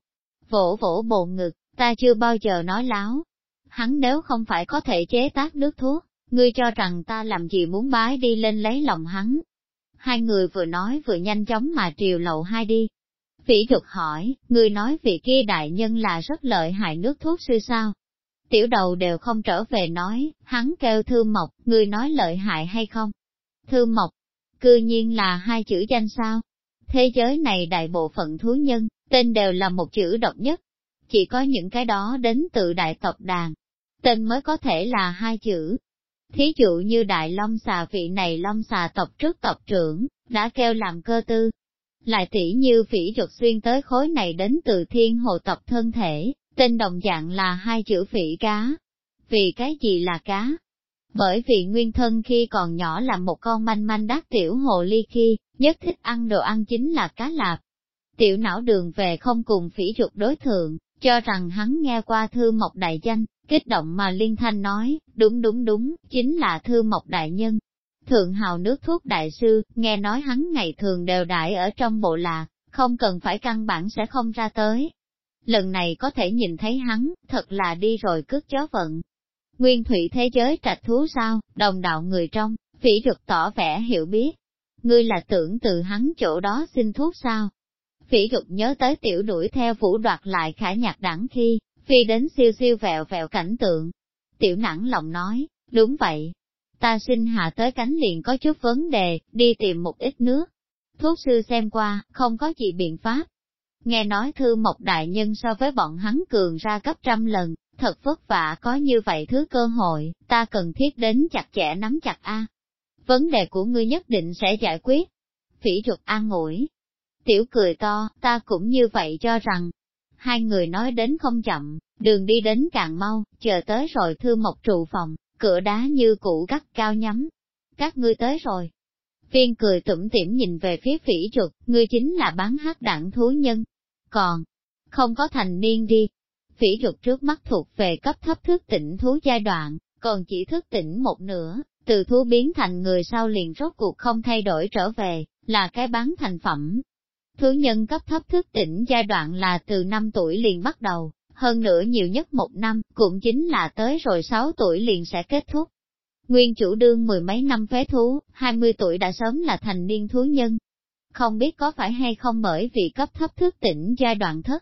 vỗ bồ ngực, ta chưa bao giờ nói láo. Hắn nếu không phải có thể chế tác nước thuốc, ngươi cho rằng ta làm gì muốn bái đi lên lấy lòng hắn. Hai người vừa nói vừa nhanh chóng mà triều lầu 2 đi. Phỉ Dục hỏi, ngươi nói vị kia đại nhân là rất lợi hại nước thuốc sư sao? Tiểu đầu đều không trở về nói, hắn kêu Thư Mộc, ngươi nói lợi hại hay không? Thư Mộc, cư nhiên là 2 chữ danh sao? Thế giới này đại bộ phận thú nhân, tên đều là một chữ độc nhất. Chỉ có những cái đó đến từ đại tộc đàn, tên mới có thể là 2 chữ. Thí dụ như đại long xà vị này long xà tộc trước tộc trưởng, đã kêu làm cơ tư. Lại tỷ như Phỉ Dục xuyên tới khối này đến từ thiên hồ tộc thân thể, tên đồng dạng là 2 chữ Phỉ cá. Vì cái gì là cá? Bởi vì nguyên thân khi còn nhỏ là một con manh đát tiểu hồ ly khi, nhất thích ăn đồ ăn chính là cá lạp. Tiểu não đường về không cùng Phỉ Dục đối thượng, cho rằng hắn nghe qua Thư Mộc đại danh, kích động mà liên thanh nói, đúng, chính là Thư Mộc đại nhân. Thượng hào nước thuốc đại sư, nghe nói hắn ngày thường đều đại ở trong bộ lạc, không cần phải căn bản sẽ không ra tới. Lần này có thể nhìn thấy hắn, thật là đi rồi cướp chó vận. Nguyên thủy thế giới trạch thú sao, đồng đạo người trong, Phỉ Dục tỏ vẻ hiểu biết. Ngươi là tưởng từ hắn chỗ đó xin thuốc sao? Phỉ Dục nhớ tới tiểu đuổi theo vũ đoạt lại Khải Nhạc đẳng khi, phi đến siêu vẹo cảnh tượng. Tiểu nản lòng nói, đúng vậy. Ta xin hạ tới cánh liền có chút vấn đề, đi tìm một ít nước. Thuốc sư xem qua, không có gì biện pháp. Nghe nói Thư Mộc đại nhân so với bọn hắn cường ra gấp 100 lần, thật vất vả có như vậy thứ cơ hội, ta cần thiết đến chặt chẽ nắm chặt a. Vấn đề của ngươi nhất định sẽ giải quyết. Phỉ Dục an ủi. Tiểu cười to, ta cũng như vậy cho rằng. Hai người nói đến không chậm, đường đi đến càng mau, chờ tới rồi Thư Mộc trụ phòng, cửa đá như cũ gắt cao nhắm. Các ngươi tới rồi. Viên cười tủm tỉm nhìn về phía Phỉ Dục, ngươi chính là bán hắc đảng thú nhân. Còn, không có thành niên đi. Phỉ Dục trước mắt thuộc về cấp thấp thức tỉnh thú giai đoạn, còn chỉ thức tỉnh một nửa, từ thú biến thành người sau liền rốt cuộc không thay đổi trở về, là cái bán thành phẩm. Thú nhân cấp thấp thức tỉnh giai đoạn là từ 5 tuổi liền bắt đầu, hơn nữa nhiều nhất 1 năm, cũng chính là tới rồi 6 tuổi liền sẽ kết thúc. Nguyên chủ đương 10 mấy năm phế thú, 20 tuổi đã sớm là thành niên thú nhân. Không biết có phải hay không bởi vì cấp thấp thức tỉnh giai đoạn thất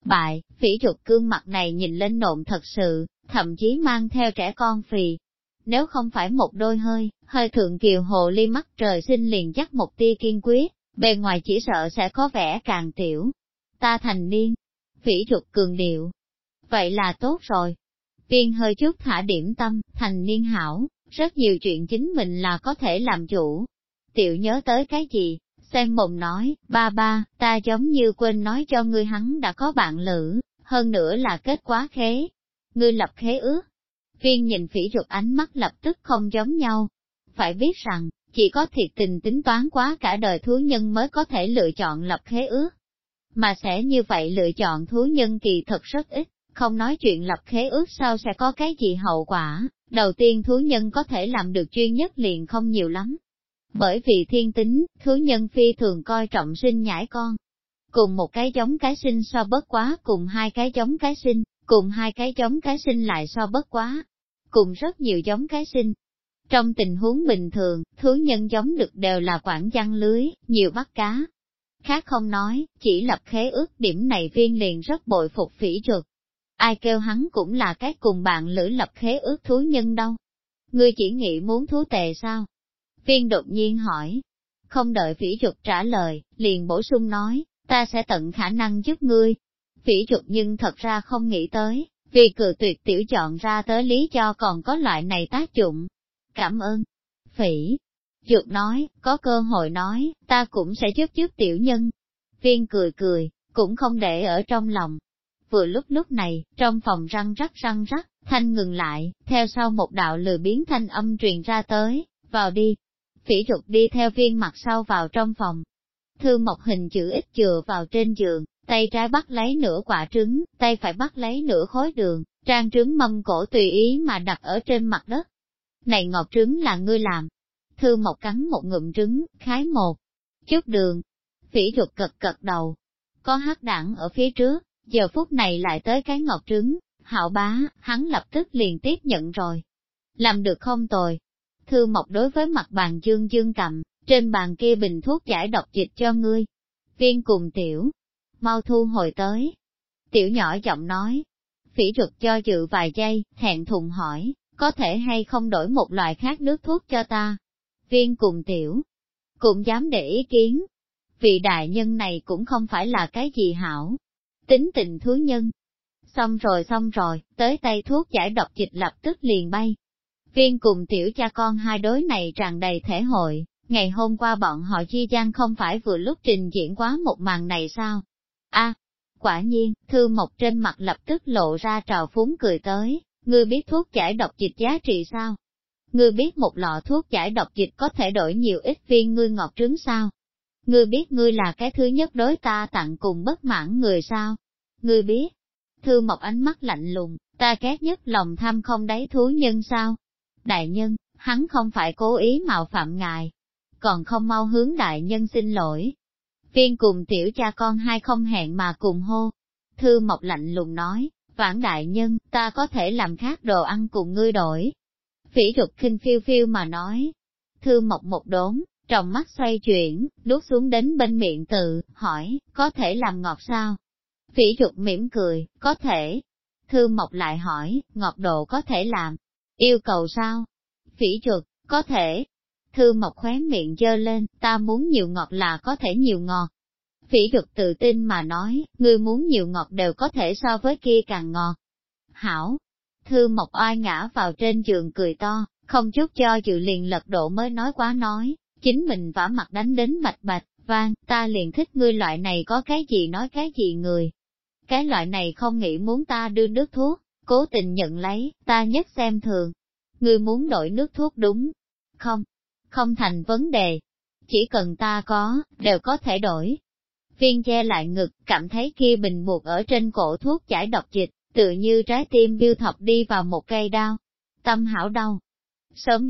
bại, phỉ trục gương mặt này nhìn lên nộn thật sự, thậm chí mang theo trẻ con phì. Nếu không phải một đôi hơi thượng kiều hồ ly mắt trời sinh liền dắt một tia kiên quyết, bề ngoài chỉ sợ sẽ có vẻ càng tiểu. Ta thành niên, phỉ trục cường điệu. Vậy là tốt rồi. Viên hơi chút thả điểm tâm, thành niên hảo, rất nhiều chuyện chính mình là có thể làm chủ. Tiểu nhớ tới cái gì? Xem mồm nói, ba, ta giống như quên nói cho ngươi hắn đã có bạn lữ, hơn nữa là kết quá khế. Ngươi lập khế ước. Viên nhìn phỉ trục ánh mắt lập tức không giống nhau. Phải biết rằng, chỉ có thiệt tình tính toán quá cả đời thú nhân mới có thể lựa chọn lập khế ước. Mà sẽ như vậy lựa chọn thú nhân kỳ thật rất ít, không nói chuyện lập khế ước sau sẽ có cái gì hậu quả. Đầu tiên thú nhân có thể làm được duy nhất liền không nhiều lắm. Bởi vì thiên tính, thú nhân phi thường coi trọng sinh nhãi con. Cùng một cái giống cái sinh so bất quá, cùng hai cái giống cái sinh, cùng hai cái giống cái sinh lại so bất quá, cùng rất nhiều giống cái sinh. Trong tình huống bình thường, thú nhân giống được đều là quản giăng lưới, nhiều bắt cá. Khác không nói, chỉ lập khế ước điểm này viên liền rất bội phục phỉ trục. Ai kêu hắn cũng là cái cùng bạn lữ lập khế ước thú nhân đâu. Ngươi chỉ nghĩ muốn thú tệ sao? Viên đột nhiên hỏi. Không đợi phỉ trục trả lời, liền bổ sung nói, ta sẽ tận khả năng giúp ngươi. Phỉ trục nhưng thật ra không nghĩ tới, vì cự tuyệt tiểu chọn ra tới lý do còn có loại này tác dụng. Cảm ơn. Phỉ trục nói, có cơ hội nói, ta cũng sẽ giúp tiểu nhân. Viên cười, cũng không để ở trong lòng. Vừa lúc này, trong phòng răng rắc, thanh ngừng lại, theo sau một đạo lười biến thanh âm truyền ra tới, vào đi. Phỉ trục đi theo viên mặt sau vào trong phòng. Thư Mộc hình chữ ít chừa vào trên giường, tay trái bắt lấy nửa quả trứng, tay phải bắt lấy nửa khối đường, trang trứng mâm cổ tùy ý mà đặt ở trên mặt đất. Này ngọt trứng là ngươi làm. Thư Mộc cắn một ngụm trứng, khái một chút đường. Phỉ trục cật đầu. Có hắc đảng ở phía trước, giờ phút này lại tới cái ngọt trứng, hạo bá, hắn lập tức liền tiếp nhận rồi. Làm được không tồi. Thư Mộc đối với mặt bàn dương cầm, trên bàn kia bình thuốc giải độc dịch cho ngươi. Viên cùng tiểu, mau thu hồi tới. Tiểu nhỏ giọng nói. Phỉ trục cho dự vài giây, thẹn thùng hỏi, có thể hay không đổi một loại khác nước thuốc cho ta? Viên cùng tiểu, cũng dám để ý kiến. Vị đại nhân này cũng không phải là cái gì hảo. Tính tình thú nhân. Xong rồi, tới tay thuốc giải độc dịch lập tức liền bay. Viên cùng tiểu cha con hai đối này tràn đầy thể hội, ngày hôm qua bọn họ chi gian không phải vừa lúc trình diễn quá một màn này sao? Quả nhiên, Thư Mộc trên mặt lập tức lộ ra trào phúng cười tới, ngươi biết thuốc giải độc dịch giá trị sao? Ngươi biết một lọ thuốc giải độc dịch có thể đổi nhiều ít viên ngươi ngọt trứng sao? Ngươi biết ngươi là cái thứ nhất đối ta tặng cùng bất mãn người sao? Ngươi biết, Thư Mộc ánh mắt lạnh lùng, ta ghét nhất lòng tham không đáy thú nhân sao? Đại nhân, hắn không phải cố ý mạo phạm ngài, còn không mau hướng đại nhân xin lỗi. Viên cùng tiểu cha con hai không hẹn mà cùng hô. Thư Mộc lạnh lùng nói, Vãn đại nhân, ta có thể làm khác đồ ăn cùng ngươi đổi. Phỉ trục khinh phiêu phiêu mà nói. Thư Mộc một đốn, trong mắt xoay chuyển, đút xuống đến bên miệng tự, hỏi, có thể làm ngọt sao? Phỉ trục mỉm cười, có thể. Thư Mộc lại hỏi, ngọt độ có thể làm, yêu cầu sao? Phỉ trục, có thể. Thư Mộc khóe miệng giơ lên, ta muốn nhiều ngọt là có thể nhiều ngọt. Phỉ trục tự tin mà nói, ngươi muốn nhiều ngọt đều có thể so với kia càng ngọt. Hảo. Thư Mộc oai ngã vào trên giường cười to, không chút cho dự liền lật độ mới nói quá nói, chính mình vả mặt đánh đến bạch, vang, ta liền thích ngươi loại này có cái gì nói cái gì người. Cái loại này không nghĩ muốn ta đưa nước thuốc, cố tình nhận lấy, ta nhất xem thường. Ngươi muốn đổi nước thuốc đúng không? Không thành vấn đề. Chỉ cần ta có, đều có thể đổi. Viên che lại ngực, cảm thấy kia bình buộc ở trên cổ thuốc giải độc dịch, tự như trái tim biêu thọc đi vào một cây đao. Tâm hảo đau. Sớm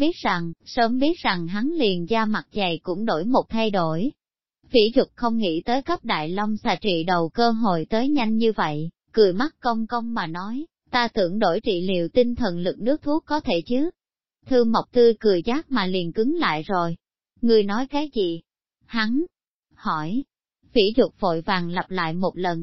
biết rằng hắn liền da mặt dày cũng đổi một thay đổi. Phỉ trục không nghĩ tới cấp Đại Long xà trị đầu cơ hội tới nhanh như vậy, cười mắt cong cong mà nói, ta tưởng đổi trị liệu tinh thần lực nước thuốc có thể chứ. Thư Mộc tươi cười giác mà liền cứng lại rồi. Người nói cái gì? Hắn hỏi. Phỉ trục vội vàng lặp lại một lần.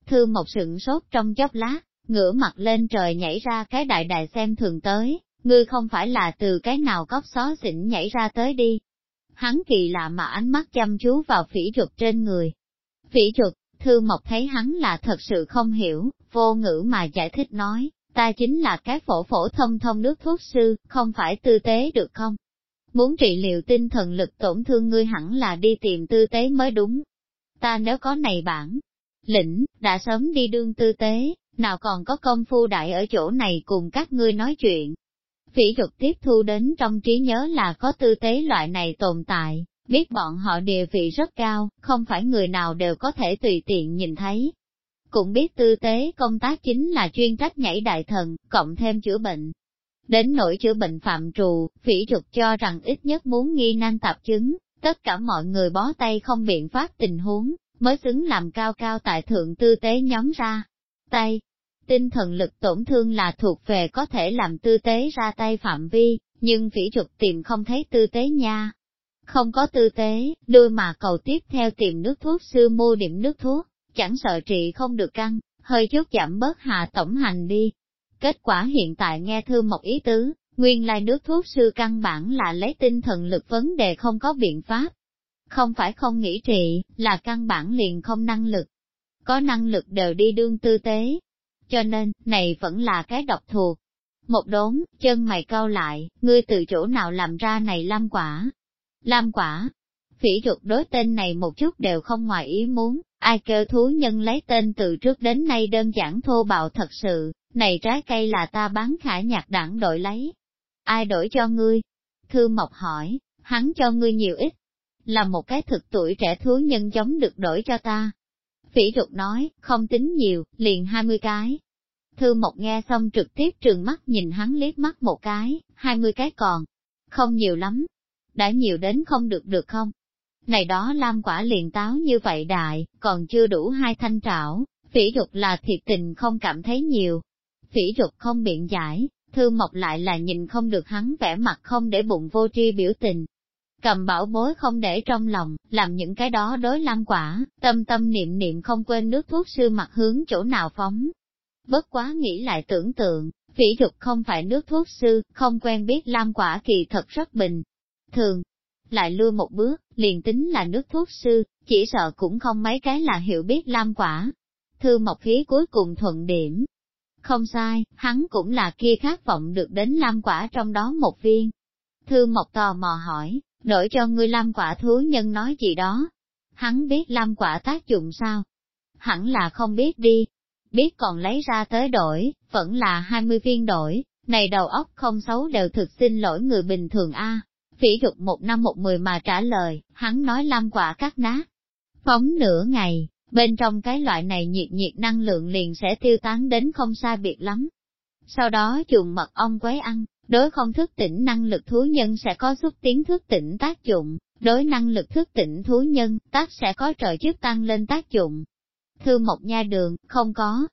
Thư Mộc sửng sốt trong chốc lát, ngửa mặt lên trời nhảy ra cái đại đại xem thường tới, ngươi không phải là từ cái nào góc xó xỉnh nhảy ra tới đi. Hắn kỳ lạ mà ánh mắt chăm chú vào Phỉ Trục trên người. Phỉ Trục, Thư Mộc thấy hắn là thật sự không hiểu, vô ngữ mà giải thích nói, ta chính là cái phổ phổ thông thông nước thuốc sư, không phải tư tế được không? Muốn trị liệu tinh thần lực tổn thương ngươi hẳn là đi tìm tư tế mới đúng. Ta nếu có này bản lĩnh, đã sớm đi đương tư tế, nào còn có công phu đại ở chỗ này cùng các ngươi nói chuyện. Phỉ Trục tiếp thu đến trong trí nhớ là có tư tế loại này tồn tại, biết bọn họ địa vị rất cao, không phải người nào đều có thể tùy tiện nhìn thấy. Cũng biết tư tế công tác chính là chuyên trách nhảy đại thần, cộng thêm chữa bệnh. Đến nỗi chữa bệnh phạm trù, Phỉ Trục cho rằng ít nhất muốn nghi nan tạp chứng, tất cả mọi người bó tay không biện pháp tình huống, mới xứng làm cao cao tại thượng tư tế nhóm ra tay. Tinh thần lực tổn thương là thuộc về có thể làm tư tế ra tay phạm vi, nhưng Phỉ Trục tìm không thấy tư tế nha. Không có tư tế, đôi mà cầu tiếp theo tìm nước thuốc sư mua điểm nước thuốc, chẳng sợ trị không được căng, hơi chút giảm bớt hạ tổng hành đi. Kết quả hiện tại nghe Thư Mộc ý tứ, nguyên lai nước thuốc sư căn bản là lấy tinh thần lực vấn đề không có biện pháp. Không phải không nghĩ trị, là căn bản liền không năng lực. Có năng lực đều đi đương tư tế. Cho nên, này vẫn là cái độc thuộc. Một đốn, chân mày cau lại, ngươi từ chỗ nào làm ra này lam quả? Lam quả? Phỉ Trục đối tên này một chút đều không ngoài ý muốn, ai kêu thú nhân lấy tên từ trước đến nay đơn giản thô bạo thật sự, này trái cây là ta bán Khả Nhạc đảng đội lấy. Ai đổi cho ngươi? Thư Mộc hỏi, hắn cho ngươi nhiều ít, là một cái thực tuổi trẻ thú nhân giống được đổi cho ta. Phỉ Trục nói, không tính nhiều, liền 20 cái. Thư Mộc nghe xong trực tiếp trừng mắt nhìn hắn liếc mắt một cái, 20 cái còn. Không nhiều lắm. Đã nhiều đến không được không? Này đó lam quả liền táo như vậy đại, còn chưa đủ 2 thanh trảo, Phỉ Trục là thiệt tình không cảm thấy nhiều. Phỉ Trục không biện giải, Thư Mộc lại là nhìn không được hắn vẻ mặt không để bụng vô tri biểu tình. Cầm bảo bối không để trong lòng, làm những cái đó đối lam quả, tâm tâm niệm niệm không quên nước thuốc sư mặt hướng chỗ nào phóng. Bất quá nghĩ lại tưởng tượng, Phỉ Trục không phải nước thuốc sư, không quen biết lam quả kỳ thật rất bình thường. Lại lui một bước, liền tính là nước thuốc sư, chỉ sợ cũng không mấy cái là hiểu biết lam quả. Thư Mộc khí cuối cùng thuận điểm. Không sai, hắn cũng là kia khát vọng được đến lam quả trong đó một viên. Thư Mộc tò mò hỏi, đổi cho ngươi lam quả thú nhân nói gì đó. Hắn biết lam quả tác dụng sao? Hẳn là không biết đi. Biết còn lấy ra tới đổi, vẫn là 20 viên đổi, này đầu óc không xấu đều thực xin lỗi người bình thường a. Phỉ Trục 1 năm 1 10 mà trả lời, hắn nói lam quả cắt nát. Phóng nửa ngày, bên trong cái loại này nhiệt năng lượng liền sẽ tiêu tán đến không sai biệt lắm. Sau đó dùng mật ong quấy ăn, đối không thức tỉnh năng lực thú nhân sẽ có xúc tiến thức tỉnh tác dụng, đối năng lực thức tỉnh thú nhân, tác sẽ có trợ giúp tăng lên tác dụng. Thư Mộc nha đường, không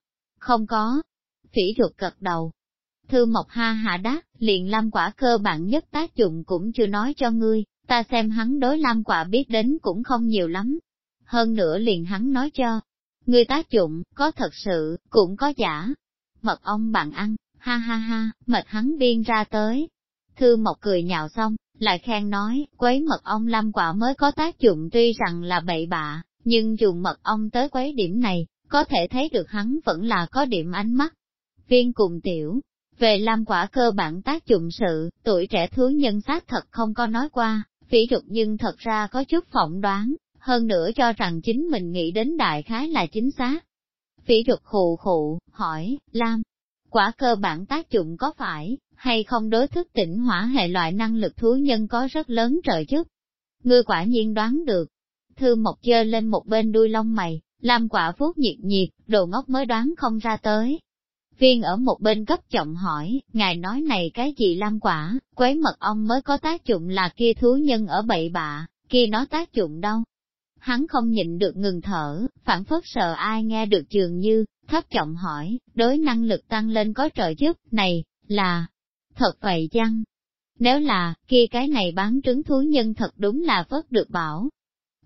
có. Phỉ Trục gật đầu. Thư Mộc ha hạ đáp, liền lam quả cơ bản nhất tác dụng cũng chưa nói cho ngươi, ta xem hắn đối lam quả biết đến cũng không nhiều lắm. Hơn nữa liền hắn nói cho, ngươi tác dụng, có thật sự, cũng có giả. Mật ong bạn ăn, ha ha ha, mệt hắn biên ra tới. Thư Mộc cười nhạo xong, lại khen nói, quấy mật ong lam quả mới có tác dụng tuy rằng là bậy bạ, nhưng dùng mật ong tới quấy điểm này, có thể thấy được hắn vẫn là có điểm ánh mắt. Viên cùng tiểu, về lam quả cơ bản tác dụng sự, tuổi trẻ thú nhân xác thật không có nói qua, Phỉ Trục nhưng thật ra có chút phỏng đoán, hơn nữa cho rằng chính mình nghĩ đến đại khái là chính xác. Phỉ Trục khụ khụ, hỏi, lam quả cơ bản tác dụng có phải, hay không đối thức tỉnh hỏa hệ loại năng lực thú nhân có rất lớn trợ giúp? Ngươi quả nhiên đoán được. Thư Mộc giơ lên một bên đuôi lông mày, lam quả vuốt nhiệt, đồ ngốc mới đoán không ra tới. Viên ở một bên cấp trọng hỏi, ngài nói này cái gì lam quả, quấy mật ong mới có tác dụng là kia thú nhân ở bậy bạ, kia nó tác dụng đâu? Hắn không nhịn được ngừng thở, phản phất sợ ai nghe được dường như, thấp trọng hỏi, đối năng lực tăng lên có trợ giúp, này, là, thật vậy chăng? Nếu là, kia cái này bán trứng thú nhân thật đúng là vớt được bảo.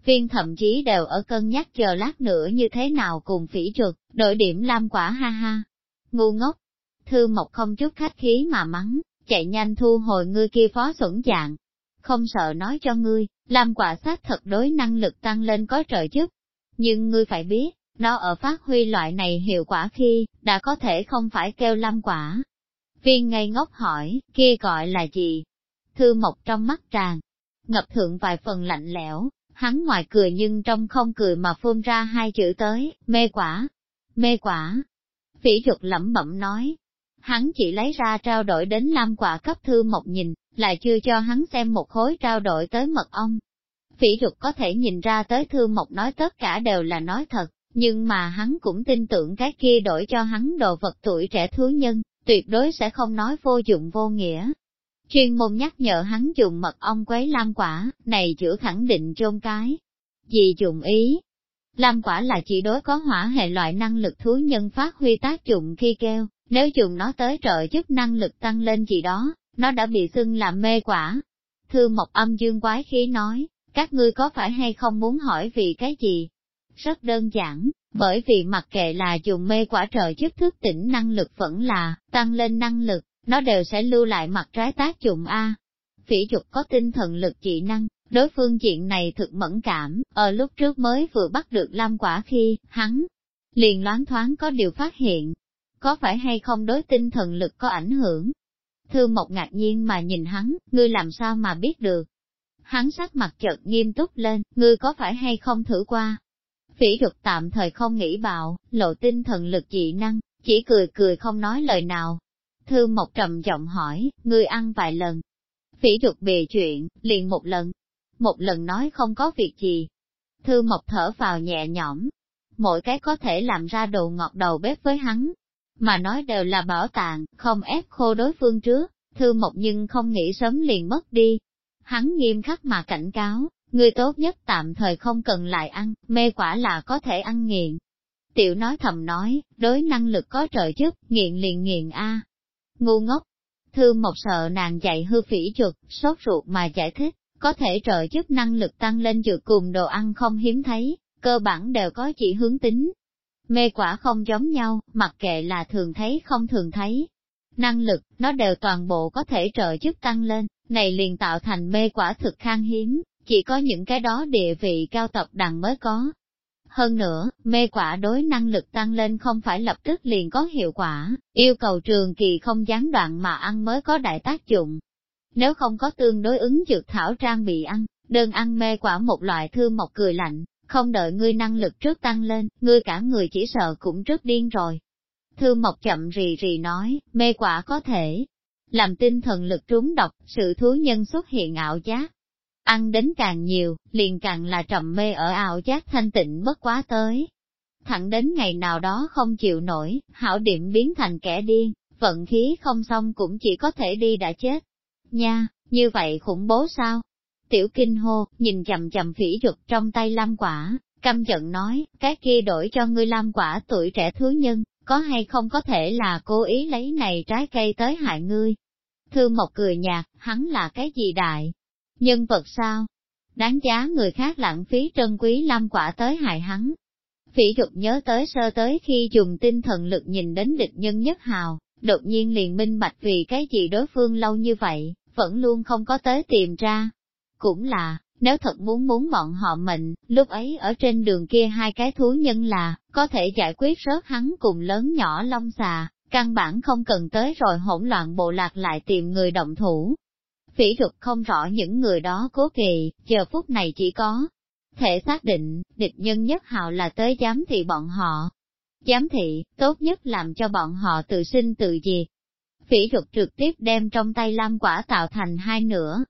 Viên thậm chí đều ở cân nhắc chờ lát nữa như thế nào cùng Phỉ Trục, đổi điểm lam quả ha ha. Ngu ngốc! Thư Mộc không chút khách khí mà mắng, chạy nhanh thu hồi ngươi kia phó xuẩn dạng. Không sợ nói cho ngươi, lam quả xác thật đối năng lực tăng lên có trợ giúp. Nhưng ngươi phải biết, nó ở phát huy loại này hiệu quả khi, đã có thể không phải kêu lam quả. Viên ngây ngốc hỏi, kia gọi là gì? Thư Mộc trong mắt tràn ngập thượng vài phần lạnh lẽo, hắn ngoài cười nhưng trong không cười mà phun ra hai chữ tới, mê quả. Mê quả. Phỉ Trục lẩm bẩm nói. Hắn chỉ lấy ra trao đổi đến lam quả cấp Thư Mộc nhìn, lại chưa cho hắn xem một khối trao đổi tới mật ong. Phỉ Trục có thể nhìn ra tới Thư Mộc nói tất cả đều là nói thật, nhưng mà hắn cũng tin tưởng cái kia đổi cho hắn đồ vật tuổi trẻ thú nhân, tuyệt đối sẽ không nói vô dụng vô nghĩa. Chuyên môn nhắc nhở hắn dùng mật ong quấy lam quả, này chữa khẳng định chôn cái. Gì dụng ý? Lam quả là chỉ đối có hỏa hệ loại năng lực thú nhân phát huy tác dụng khi kêu, nếu dùng nó tới trợ giúp năng lực tăng lên gì đó, nó đã bị xưng làm mê quả. Thư Mộc âm dương quái khí nói, các ngươi có phải hay không muốn hỏi vì cái gì? Rất đơn giản, bởi vì mặc kệ là dùng mê quả trợ giúp thức tỉnh năng lực vẫn là tăng lên năng lực, nó đều sẽ lưu lại mặt trái tác dụng A. Phỉ Trục có tinh thần lực dị năng, đối phương diện này thực mẫn cảm, ở lúc trước mới vừa bắt được lam quả khi, hắn liền loáng thoáng có điều phát hiện. Có phải hay không đối tinh thần lực có ảnh hưởng? Thư Mộc ngạc nhiên mà nhìn hắn, ngươi làm sao mà biết được? Hắn sắc mặt chợt nghiêm túc lên, ngươi có phải hay không thử qua? Phỉ Trục tạm thời không nghĩ bạo, lộ tinh thần lực dị năng, chỉ cười cười không nói lời nào. Thư Mộc trầm giọng hỏi, ngươi ăn vài lần. Phỉ Trục bề chuyện, liền một lần nói không có việc gì. Thư Mộc thở vào nhẹ nhõm. Mỗi cái có thể làm ra đồ ngọt đầu bếp với hắn, mà nói đều là bảo tàng, không ép khô đối phương trước, Thư Mộc nhưng không nghĩ sớm liền mất đi. Hắn nghiêm khắc mà cảnh cáo, người tốt nhất tạm thời không cần lại ăn, mê quả là có thể ăn nghiện. Tiểu nói thầm nói, đối năng lực có trợ giúp, nghiện liền nghiện a. Ngu ngốc! Thư Mộc sợ nàng dạy hư Phỉ Trục, sốt ruột mà giải thích, có thể trợ giúp năng lực tăng lên dược cùng đồ ăn không hiếm thấy, cơ bản đều có chỉ hướng tính. Mê quả không giống nhau, mặc kệ là thường thấy không thường thấy. Năng lực, nó đều toàn bộ có thể trợ giúp tăng lên, này liền tạo thành mê quả thực khan hiếm, chỉ có những cái đó địa vị cao tập đằng mới có. Hơn nữa, mê quả đối năng lực tăng lên không phải lập tức liền có hiệu quả, yêu cầu trường kỳ không gián đoạn mà ăn mới có đại tác dụng. Nếu không có tương đối ứng dược thảo trang bị ăn, đơn ăn mê quả một loại. Thư Mộc cười lạnh, không đợi ngươi năng lực trước tăng lên, ngươi cả người chỉ sợ cũng trước điên rồi. Thư Mộc chậm rì rì nói, mê quả có thể làm tinh thần lực trúng độc, sự thú nhân xuất hiện ảo giác. Ăn đến càng nhiều, liền càng là trầm mê ở ảo giác thanh tịnh bất quá tới. Thẳng đến ngày nào đó không chịu nổi, hảo điểm biến thành kẻ điên, vận khí không xong cũng chỉ có thể đi đã chết. Nha, như vậy khủng bố sao? Tiểu Kinh hô, nhìn chầm chầm Phỉ Trục trong tay lam quả, căm giận nói, cái kia đổi cho ngươi lam quả tuổi trẻ thú nhân, có hay không có thể là cố ý lấy này trái cây tới hại ngươi? Thư Mộc cười nhạt, hắn là cái gì đại? Nhân vật sao? Đáng giá người khác lãng phí trân quý lam quả tới hại hắn. Phỉ Trục nhớ tới sơ tới khi dùng tinh thần lực nhìn đến địch nhân nhất hào, đột nhiên liền minh bạch vì cái gì đối phương lâu như vậy, vẫn luôn không có tới tìm ra. Cũng là, nếu thật muốn bọn họ mệnh, lúc ấy ở trên đường kia hai cái thú nhân là, có thể giải quyết rớt hắn cùng lớn nhỏ long xà, căn bản không cần tới rồi hỗn loạn bộ lạc lại tìm người động thủ. Phỉ Trục không rõ những người đó cố kỵ, giờ phút này chỉ có thể xác định, địch nhân nhất hào là tới giám thị bọn họ. Giám thị, tốt nhất làm cho bọn họ tự sinh tự diệt. Phỉ Trục trực tiếp đem trong tay lam quả tạo thành hai nửa.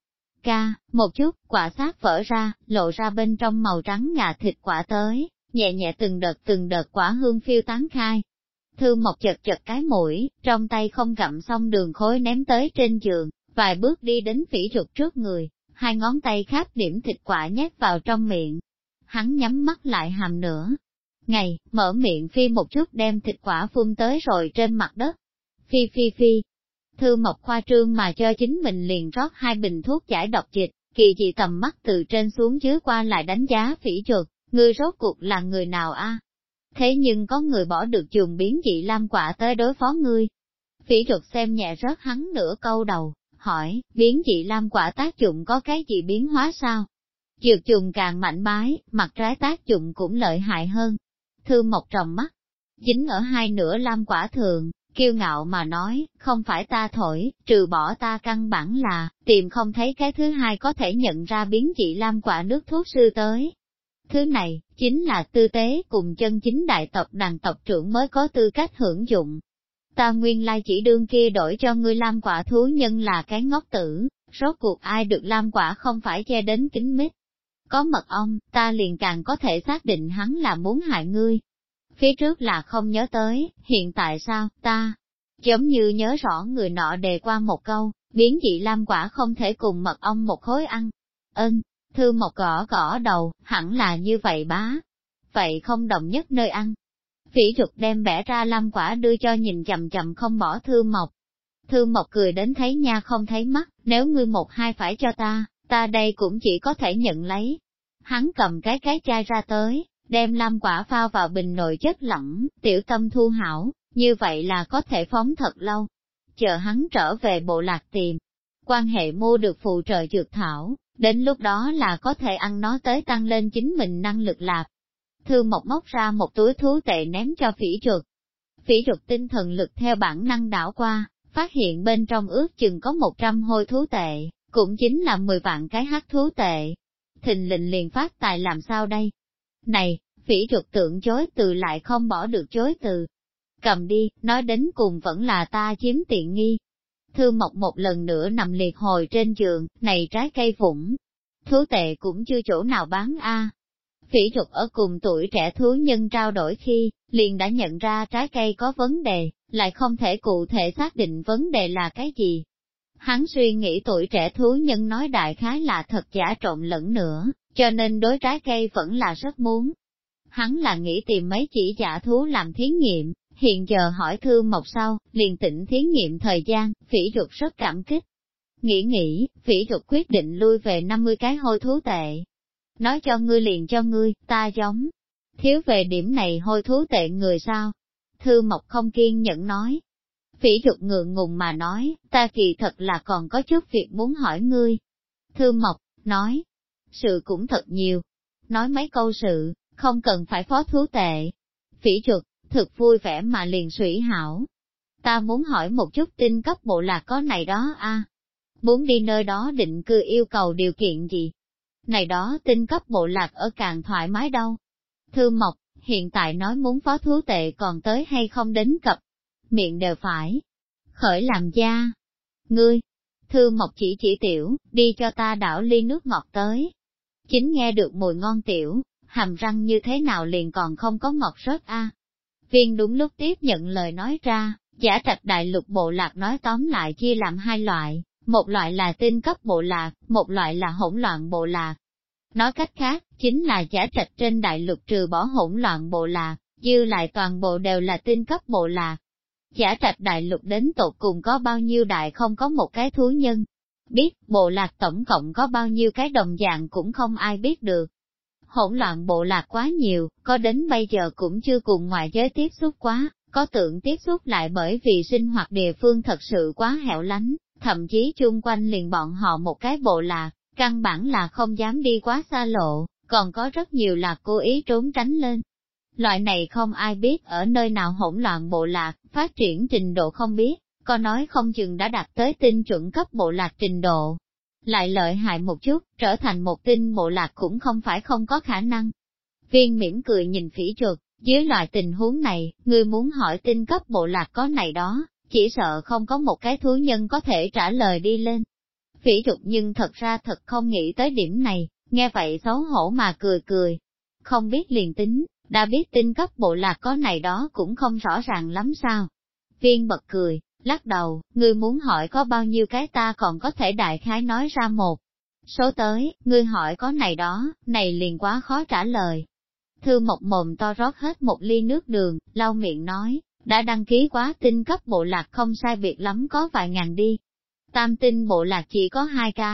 Một chút, quả xác vỡ ra, lộ ra bên trong màu trắng ngà thịt quả tới, nhẹ nhẹ từng đợt quả hương phiêu tán khai. Thư Mộc chật cái mũi, trong tay không gặm xong đường khối ném tới trên giường, vài bước đi đến Phỉ Trục trước người, hai ngón tay kháp điểm thịt quả nhét vào trong miệng. Hắn nhắm mắt lại hàm nữa. Ngày, mở miệng phi một chút đem thịt quả phun tới rồi trên mặt đất. Phi. Thư Mộc khoa trương mà cho chính mình liền rót hai bình thuốc giải độc dịch, kỳ dị tầm mắt từ trên xuống dưới qua lại đánh giá Phỉ Trục, ngươi rốt cuộc là người nào a? Thế nhưng có người bỏ được dùng biến dị lam quả tới đối phó ngươi. Phỉ Trục xem nhẹ rớt hắn nửa câu đầu, hỏi, biến dị lam quả tác dụng có cái gì biến hóa sao? Dược dùng càng mạnh bái, mặt trái tác dụng cũng lợi hại hơn. Thư Mộc tròng mắt, dính ở hai nửa lam quả thường, kiêu ngạo mà nói, không phải ta thổi, trừ bỏ ta căn bản là, tìm không thấy cái thứ hai có thể nhận ra biến dị lam quả nước thuốc sư tới. Thứ này, chính là tư tế cùng chân chính đại tộc đàn tộc trưởng mới có tư cách hưởng dụng. Ta nguyên lai chỉ đương kia đổi cho ngươi lam quả thú nhân là cái ngốc tử, rốt cuộc ai được lam quả không phải che đến kín mít. Có mật ong, ta liền càng có thể xác định hắn là muốn hại ngươi. Phía trước là không nhớ tới, hiện tại sao, ta giống như nhớ rõ người nọ đề qua một câu, biến dị lam quả không thể cùng mật ong một khối ăn. Thư Mộc gõ gõ đầu, hẳn là như vậy bá. Vậy không đồng nhất nơi ăn. Phỉ Trục đem bẻ ra lam quả đưa cho nhìn chậm chậm không bỏ Thư Mộc. Thư Mộc cười đến thấy nha không thấy mắt, nếu ngươi một hai phải cho ta đây cũng chỉ có thể nhận lấy. Hắn cầm cái chai ra tới, đem lam quả phao vào bình nồi chất lỏng, tiểu tâm thu hảo, như vậy là có thể phóng thật lâu. Chờ hắn trở về bộ lạc tìm, quan hệ mua được phụ trợ dược thảo, đến lúc đó là có thể ăn nó tới tăng lên chính mình năng lực lạp. Thư Mộc móc ra một túi thú tệ ném cho Phỉ Trục. Phỉ Trục tinh thần lực theo bản năng đảo qua, phát hiện bên trong ước chừng có 100 hôi thú tệ, cũng chính là 10 vạn cái hắc thú tệ. Thình lình liền phát tài làm sao đây? Này, Phỉ Trục tưởng chối từ lại không bỏ được chối từ. Cầm đi, nói đến cùng vẫn là ta chiếm tiện nghi. Thư Mộc một lần nữa nằm liệt hồi trên giường, này trái cây vũng. Thú tệ cũng chưa chỗ nào bán a. Phỉ Trục ở cùng tuổi trẻ thú nhân trao đổi khi, liền đã nhận ra trái cây có vấn đề, lại không thể cụ thể xác định vấn đề là cái gì. Hắn suy nghĩ tuổi trẻ thú nhân nói đại khái là thật giả trộn lẫn nữa, cho nên đối trái cây vẫn là rất muốn. Hắn là nghĩ tìm mấy chỉ giả thú làm thí nghiệm, hiện giờ hỏi Thư Mộc sau, liền tỉnh thí nghiệm thời gian, Phỉ Trục rất cảm kích. Nghĩ, Phỉ Trục quyết định lui về 50 cái hôi thú tệ. Nói cho ngươi liền cho ngươi, ta giống. Thiếu về điểm này hôi thú tệ người sao? Thư Mộc không kiên nhẫn nói. Phỉ Trục ngượng ngùng mà nói, ta kỳ thật là còn có chút việc muốn hỏi ngươi. Thư Mộc, nói, sự cũng thật nhiều. Nói mấy câu sự, không cần phải phó thú tệ. Phỉ Trục, thực vui vẻ mà liền sủy hảo. Ta muốn hỏi một chút tin cấp bộ lạc có này đó a. Muốn đi nơi đó định cư yêu cầu điều kiện gì? Này đó tin cấp bộ lạc ở càng thoải mái đâu. Thư Mộc, hiện tại nói muốn phó thú tệ còn tới hay không đến cập. Miệng đều phải. Khởi làm gia. Ngươi. Thư Mộc chỉ tiểu, đi cho ta đảo ly nước ngọt tới. Chính nghe được mùi ngon tiểu, hàm răng như thế nào liền còn không có ngọt rớt a. Viên đúng lúc tiếp nhận lời nói ra, Giả Trạch đại lục bộ lạc nói tóm lại chia làm hai loại, một loại là tinh cấp bộ lạc, một loại là hỗn loạn bộ lạc. Nói cách khác, chính là Giả Trạch trên đại lục trừ bỏ hỗn loạn bộ lạc, dư lại toàn bộ đều là tinh cấp bộ lạc. Giả Trạch đại lục đến tột cùng có bao nhiêu đại không có một cái thú nhân. Biết, bộ lạc tổng cộng có bao nhiêu cái đồng dạng cũng không ai biết được. Hỗn loạn bộ lạc quá nhiều, có đến bây giờ cũng chưa cùng ngoại giới tiếp xúc quá, có tưởng tiếp xúc lại bởi vì sinh hoạt địa phương thật sự quá hẻo lánh, thậm chí chung quanh liền bọn họ một cái bộ lạc, căn bản là không dám đi quá xa lộ, còn có rất nhiều là cố ý trốn tránh lên. Loại này không ai biết ở nơi nào hỗn loạn bộ lạc, phát triển trình độ không biết, có nói không chừng đã đạt tới tinh chuẩn cấp bộ lạc trình độ. Lại lợi hại một chút, trở thành một tinh bộ lạc cũng không phải không có khả năng. Viên mỉm cười nhìn Phỉ Trục, dưới loại tình huống này, ngươi muốn hỏi tinh cấp bộ lạc có này đó, chỉ sợ không có một cái thú nhân có thể trả lời đi lên. Phỉ Trục nhưng thật ra thật không nghĩ tới điểm này, nghe vậy xấu hổ mà cười. Không biết liền tính, đã biết tinh cấp bộ lạc có này đó cũng không rõ ràng lắm sao. Viên bật cười, lắc đầu, ngươi muốn hỏi có bao nhiêu cái ta còn có thể đại khái nói ra một số tới, ngươi hỏi có này đó, này liền quá khó trả lời. Thư Mộc mồm to rót hết một ly nước đường, lau miệng nói, đã đăng ký quá tinh cấp bộ lạc không sai biệt lắm có vài ngàn đi. Tam tinh bộ lạc chỉ có 2 cái,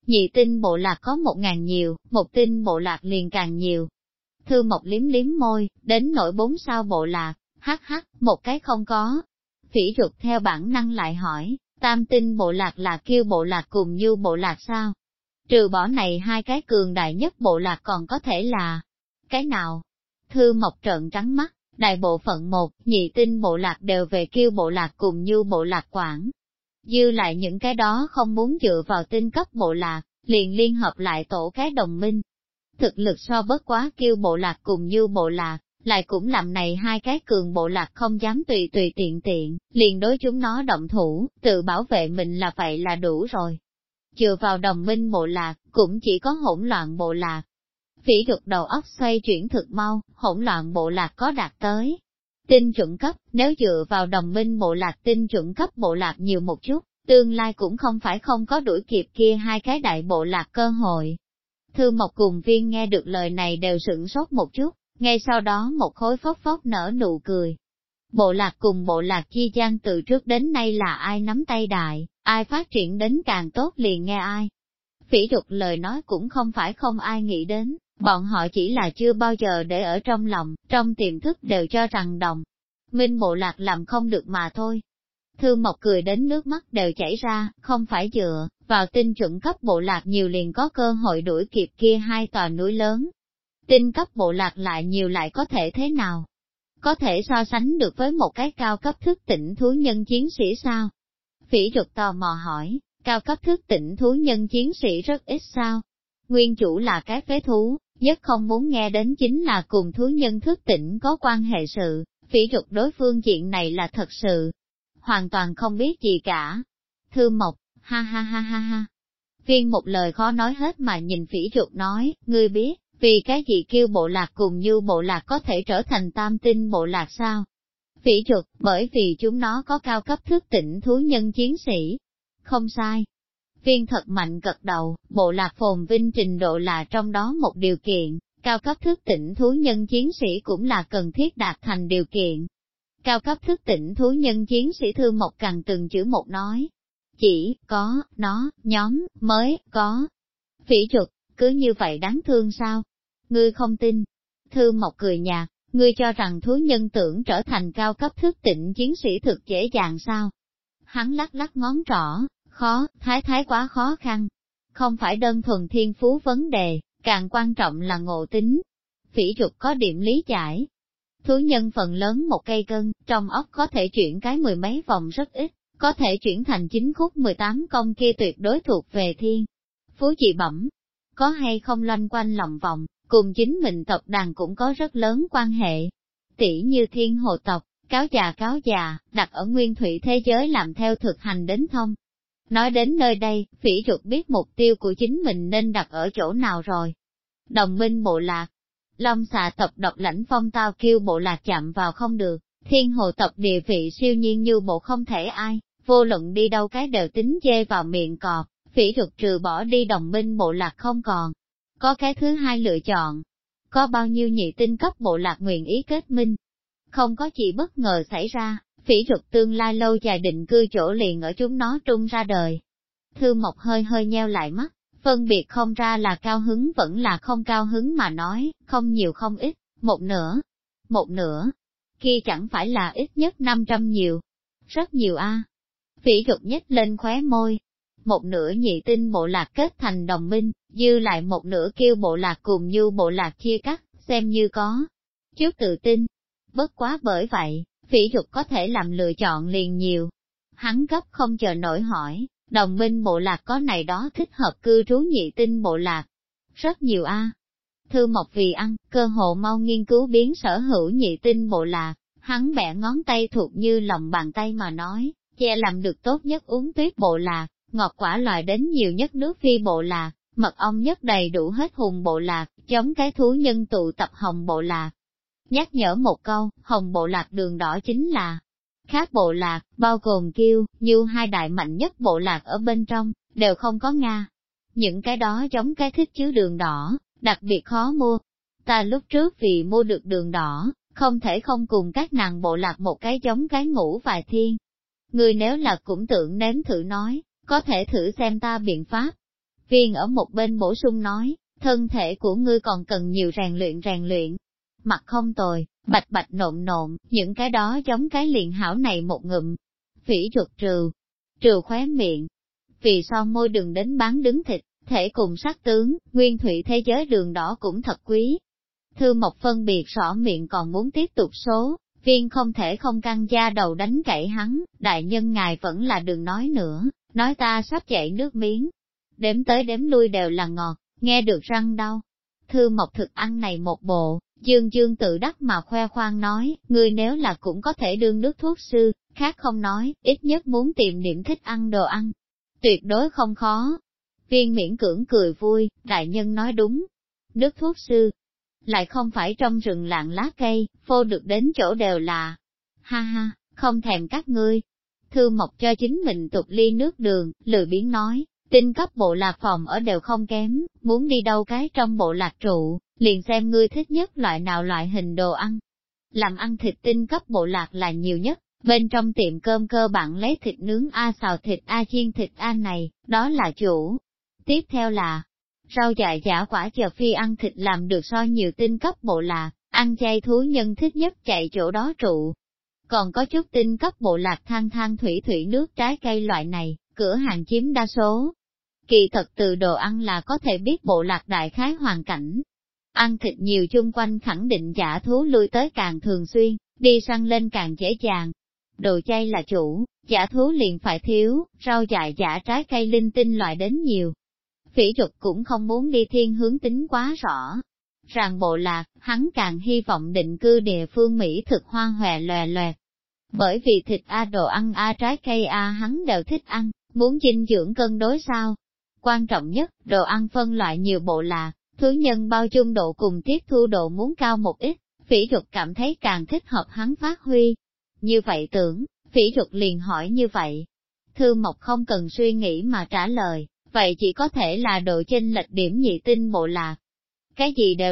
nhị tinh bộ lạc có 1.000 nhiều, một tinh bộ lạc liền càng nhiều. Thư Mộc liếm liếm môi, đến nỗi 4 sao bộ lạc, hắc hắc, một cái không có. Phỉ Dục theo bản năng lại hỏi, tam tinh bộ lạc là Kiêu bộ lạc cùng Nhu bộ lạc sao? Trừ bỏ này hai cái cường đại nhất bộ lạc còn có thể là cái nào? Thư Mộc trợn trắng mắt, đại bộ phận một, nhị tinh bộ lạc đều về Kiêu bộ lạc cùng Nhu bộ lạc quản. Dư lại những cái đó không muốn dựa vào tinh cấp bộ lạc, liền liên hợp lại tổ cái đồng minh. Thực lực so bất quá Kiêu bộ lạc cùng Nhu bộ lạc, lại cũng làm này hai cái cường bộ lạc không dám tùy tùy tiện tiện, liền đối chúng nó động thủ, tự bảo vệ mình là vậy là đủ rồi. Chừa vào đồng minh bộ lạc, cũng chỉ có hỗn loạn bộ lạc. Phỉ Dục đầu óc xoay chuyển thực mau, hỗn loạn bộ lạc có đạt tới tinh chuẩn cấp, nếu dựa vào đồng minh bộ lạc tinh chuẩn cấp bộ lạc nhiều một chút, tương lai cũng không phải không có đuổi kịp kia hai cái đại bộ lạc cơ hội. Thư Mộc cùng Viên nghe được lời này đều sửng sốt một chút, ngay sau đó một khối phốc phốc nở nụ cười. Bộ lạc cùng bộ lạc chi gian từ trước đến nay là ai nắm tay đại, ai phát triển đến càng tốt liền nghe ai. Phỉ Dục lời nói cũng không phải không ai nghĩ đến, bọn họ chỉ là chưa bao giờ để ở trong lòng, trong tiềm thức đều cho rằng đồng minh bộ lạc làm không được mà thôi. Thư Mộc cười đến nước mắt đều chảy ra, không phải dựa vào tinh chuẩn cấp bộ lạc nhiều liền có cơ hội đuổi kịp kia hai tòa núi lớn. Tinh cấp bộ lạc lại nhiều lại có thể thế nào? Có thể so sánh được với một cái cao cấp thức tỉnh thú nhân chiến sĩ sao? Phỉ Dục tò mò hỏi, cao cấp thức tỉnh thú nhân chiến sĩ rất ít sao? Nguyên chủ là cái phế thú, nhất không muốn nghe đến chính là cùng thú nhân thức tỉnh có quan hệ sự, Phỉ Dục đối phương diện này là thật sự, hoàn toàn không biết gì cả. Thư Mộc, ha ha ha ha ha. Viên một lời khó nói hết mà nhìn Phỉ Dục nói, ngươi biết, vì cái gì Kiêu bộ lạc cùng Nhu bộ lạc có thể trở thành tam tinh bộ lạc sao? Phỉ Dục, bởi vì chúng nó có cao cấp thức tỉnh thú nhân chiến sĩ. Không sai. Viên thật mạnh gật đầu, bộ lạc phồn vinh trình độ là trong đó một điều kiện, cao cấp thức tỉnh thú nhân chiến sĩ cũng là cần thiết đạt thành điều kiện. Cao cấp thức tỉnh thú nhân chiến sĩ Thư Mộc càng từng chữ một nói. Chỉ có, nó, nhóm, mới, có. Phỉ Dục, cứ như vậy đáng thương sao? Ngươi không tin. Thư Mộc cười nhạt, ngươi cho rằng thú nhân tưởng trở thành cao cấp thức tỉnh chiến sĩ thực dễ dàng sao? Hắn lắc lắc ngón trỏ, khó, thái quá khó khăn. Không phải đơn thuần thiên phú vấn đề, càng quan trọng là ngộ tính. Phỉ Dục có điểm lý giải. Thú nhân phần lớn một cây cân, trong óc có thể chuyển cái mười mấy vòng rất ít, có thể chuyển thành 9 khúc 18 công kia tuyệt đối thuộc về thiên. Phú dị bẩm, có hay không loanh quanh lòng vòng, cùng chính mình tộc đàn cũng có rất lớn quan hệ. Tỷ như thiên hồ tộc, cáo già, đặt ở nguyên thủy thế giới làm theo thực hành đến thông. Nói đến nơi đây, Phỉ Dục biết mục tiêu của chính mình nên đặt ở chỗ nào rồi. Đồng minh bộ lạc, Long xà tộc độc lãnh phong tao Kiêu bộ lạc chạm vào không được, thiên hồ tộc địa vị siêu nhiên như bộ không thể ai, vô luận đi đâu cái đều tính dê vào miệng cọp, Phỉ Dục trừ bỏ đi đồng minh bộ lạc không còn. Có cái thứ hai lựa chọn, có bao nhiêu nhị tinh cấp bộ lạc nguyện ý kết minh. Không có gì bất ngờ xảy ra, Phỉ Dục tương lai lâu dài định cư chỗ liền ở chúng nó trung ra đời. Thư Mộc hơi hơi nheo lại mắt, phân biệt không ra là cao hứng vẫn là không cao hứng mà nói, không nhiều không ít, một nửa, kia chẳng phải là ít nhất 500 nhiều, rất nhiều a. Phỉ Dục nhếch lên khóe môi, một nửa nhị tinh bộ lạc kết thành đồng minh, dư lại một nửa Kiêu bộ lạc cùng Nhu bộ lạc chia cắt, xem như có chút tự tin. Bất quá bởi vậy, Phỉ Dục có thể làm lựa chọn liền nhiều. Hắn gấp không chờ nổi hỏi, đồng minh bộ lạc có này đó thích hợp cư trú nhị tinh bộ lạc. Rất nhiều a. Thư Mộc vì ăn, cơ hồ mau nghiên cứu biến sở hữu nhị tinh bộ lạc, hắn bẻ ngón tay thuộc như lòng bàn tay mà nói, che làm được tốt nhất uống tuyết bộ lạc, ngọt quả loại đến nhiều nhất nước phi bộ lạc, mật ong nhất đầy đủ hết hùng bộ lạc, chống cái thú nhân tụ tập hồng bộ lạc. Nhắc nhở một câu, hồng bộ lạc đường đỏ chính là khác bộ lạc, bao gồm Kiêu, Nhu hai đại mạnh nhất bộ lạc ở bên trong, đều không có Nga. Những cái đó giống cái thích chứa đường đỏ, đặc biệt khó mua. Ta lúc trước vì mua được đường đỏ, không thể không cùng các nàng bộ lạc một cái giống cái ngủ vài thiên. Người nếu là cũng tưởng nếm thử nói, có thể thử xem ta biện pháp. Viên ở một bên bổ sung nói, thân thể của ngươi còn cần nhiều rèn luyện. Mặt không tồi, bạch bạch nộn nộn, những cái đó giống cái liền hảo này một ngụm. Phỉ chuột trừ khóe miệng. Vì son môi đừng đến bán đứng thịt, thể cùng sắc tướng, nguyên thủy thế giới đường đỏ cũng thật quý. Thư Mộc phân biệt rõ miệng còn muốn tiếp tục số, Viên không thể không căng da đầu đánh cậy hắn, đại nhân ngài vẫn là đừng nói nữa, nói ta sắp chảy nước miếng. Đếm tới đếm lui đều là ngọt, nghe được răng đau. Thư Mộc thực ăn này một bộ, dương dương tự đắc mà khoe khoang nói, ngươi nếu là cũng có thể đương nước thuốc sư, khác không nói, ít nhất muốn tìm điểm thích ăn đồ ăn. Tuyệt đối không khó. Viên miễn cưỡng cười vui, đại nhân nói đúng. Nước thuốc sư, lại không phải trong rừng lạng lá cây, phô được đến chỗ đều là. Ha ha, không thèm các ngươi. Thư Mộc cho chính mình tục ly nước đường, lười biếng nói, tinh cấp bộ lạc phòng ở đều không kém, muốn đi đâu cái trong bộ lạc trụ, liền xem ngươi thích nhất loại nào loại hình đồ ăn. Làm ăn thịt tinh cấp bộ lạc là nhiều nhất, bên trong tiệm cơm cơ bản lấy thịt nướng A xào thịt A chiên thịt A này, đó là chủ. Tiếp theo là rau dại giả quả chờ phi ăn thịt làm được so nhiều tinh cấp bộ lạc, ăn chay thú nhân thích nhất chạy chỗ đó trụ. Còn có chút tinh cấp bộ lạc than than thủy thủy nước trái cây loại này, cửa hàng chiếm đa số. Kỳ thật từ đồ ăn là có thể biết bộ lạc đại khái hoàn cảnh. Ăn thịt nhiều chung quanh khẳng định giả thú lui tới càng thường xuyên, đi săn lên càng dễ dàng. Đồ chay là chủ, giả thú liền phải thiếu, rau dại giả trái cây linh tinh loại đến nhiều. Phỉ Trục cũng không muốn đi thiên hướng tính quá rõ. Ràng bộ lạc, hắn càng hy vọng định cư địa phương Mỹ thực hoa hòe loè loẹt. Bởi vì thịt A đồ ăn A trái cây A hắn đều thích ăn, muốn dinh dưỡng cân đối sao. Quan trọng nhất, đồ ăn phân loại nhiều bộ lạc, thứ nhân bao dung độ cùng tiếp thu độ muốn cao một ít, Phỉ Trục cảm thấy càng thích hợp hắn phát huy. Như vậy tưởng, Phỉ Trục liền hỏi như vậy. Thư Mộc không cần suy nghĩ mà trả lời, vậy chỉ có thể là độ chênh lệch điểm nhị tinh bộ lạc. Cái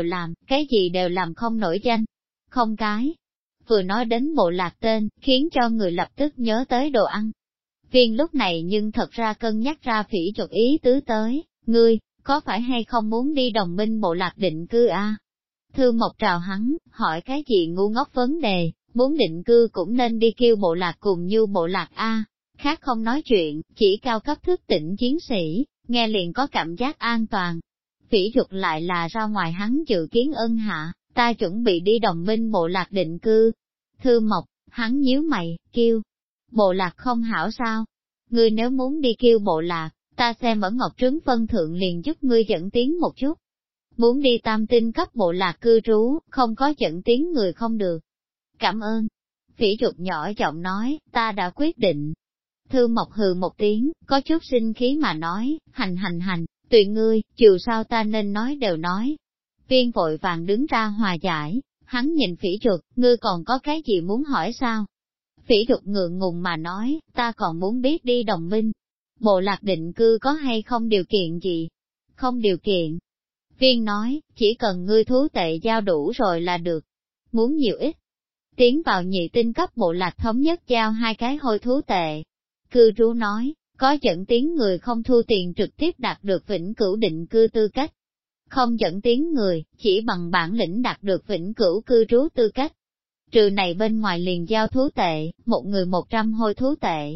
gì đều làm không nổi danh. Không cái. Vừa nói đến bộ lạc tên, khiến cho người lập tức nhớ tới đồ ăn. Viên lúc này nhưng thật ra cân nhắc ra Phỉ Trục ý tứ tới, ngươi, có phải hay không muốn đi đồng minh bộ lạc định cư a? Thư Mộc trào hắn, hỏi cái gì ngu ngốc vấn đề, muốn định cư cũng nên đi kêu bộ lạc cùng như bộ lạc a. Khác không nói chuyện, chỉ cao cấp thức tỉnh chiến sĩ, nghe liền có cảm giác an toàn. Phỉ Trục lại là ra ngoài hắn dự kiến ân hạ, ta chuẩn bị đi đồng minh bộ lạc định cư. Thư Mộc, hắn nhíu mày, kêu, bộ lạc không hảo sao? Ngươi nếu muốn đi kêu bộ lạc, ta xem ở Ngọc Trứng phân thượng liền giúp ngươi dẫn tiến một chút. Muốn đi tam tinh cấp bộ lạc cư trú, không có dẫn tiến người không được. Cảm ơn. Phỉ Trục nhỏ giọng nói, ta đã quyết định. Thư Mộc hừ một tiếng, có chút sinh khí mà nói, hành, tùy ngươi, chiều sao ta nên nói đều nói. Viên vội vàng đứng ra hòa giải, hắn nhìn Phỉ Trục, ngươi còn có cái gì muốn hỏi sao? Phỉ Trục ngượng ngùng mà nói, ta còn muốn biết đi đồng minh. Bộ lạc định cư có hay không điều kiện gì? Không điều kiện. Viên nói, chỉ cần ngươi thú tệ giao đủ rồi là được. Muốn nhiều ít. Tiến vào nhị tinh cấp bộ lạc thống nhất giao 2 cái hôi thú tệ. Cư trú nói, có dẫn tiến người không thu tiền trực tiếp đạt được vĩnh cửu định cư tư cách. Không dẫn tiến người, chỉ bằng bản lĩnh đạt được vĩnh cửu cư trú tư cách. Trừ này bên ngoài liền giao thú tệ, một người 100 hôi thú tệ.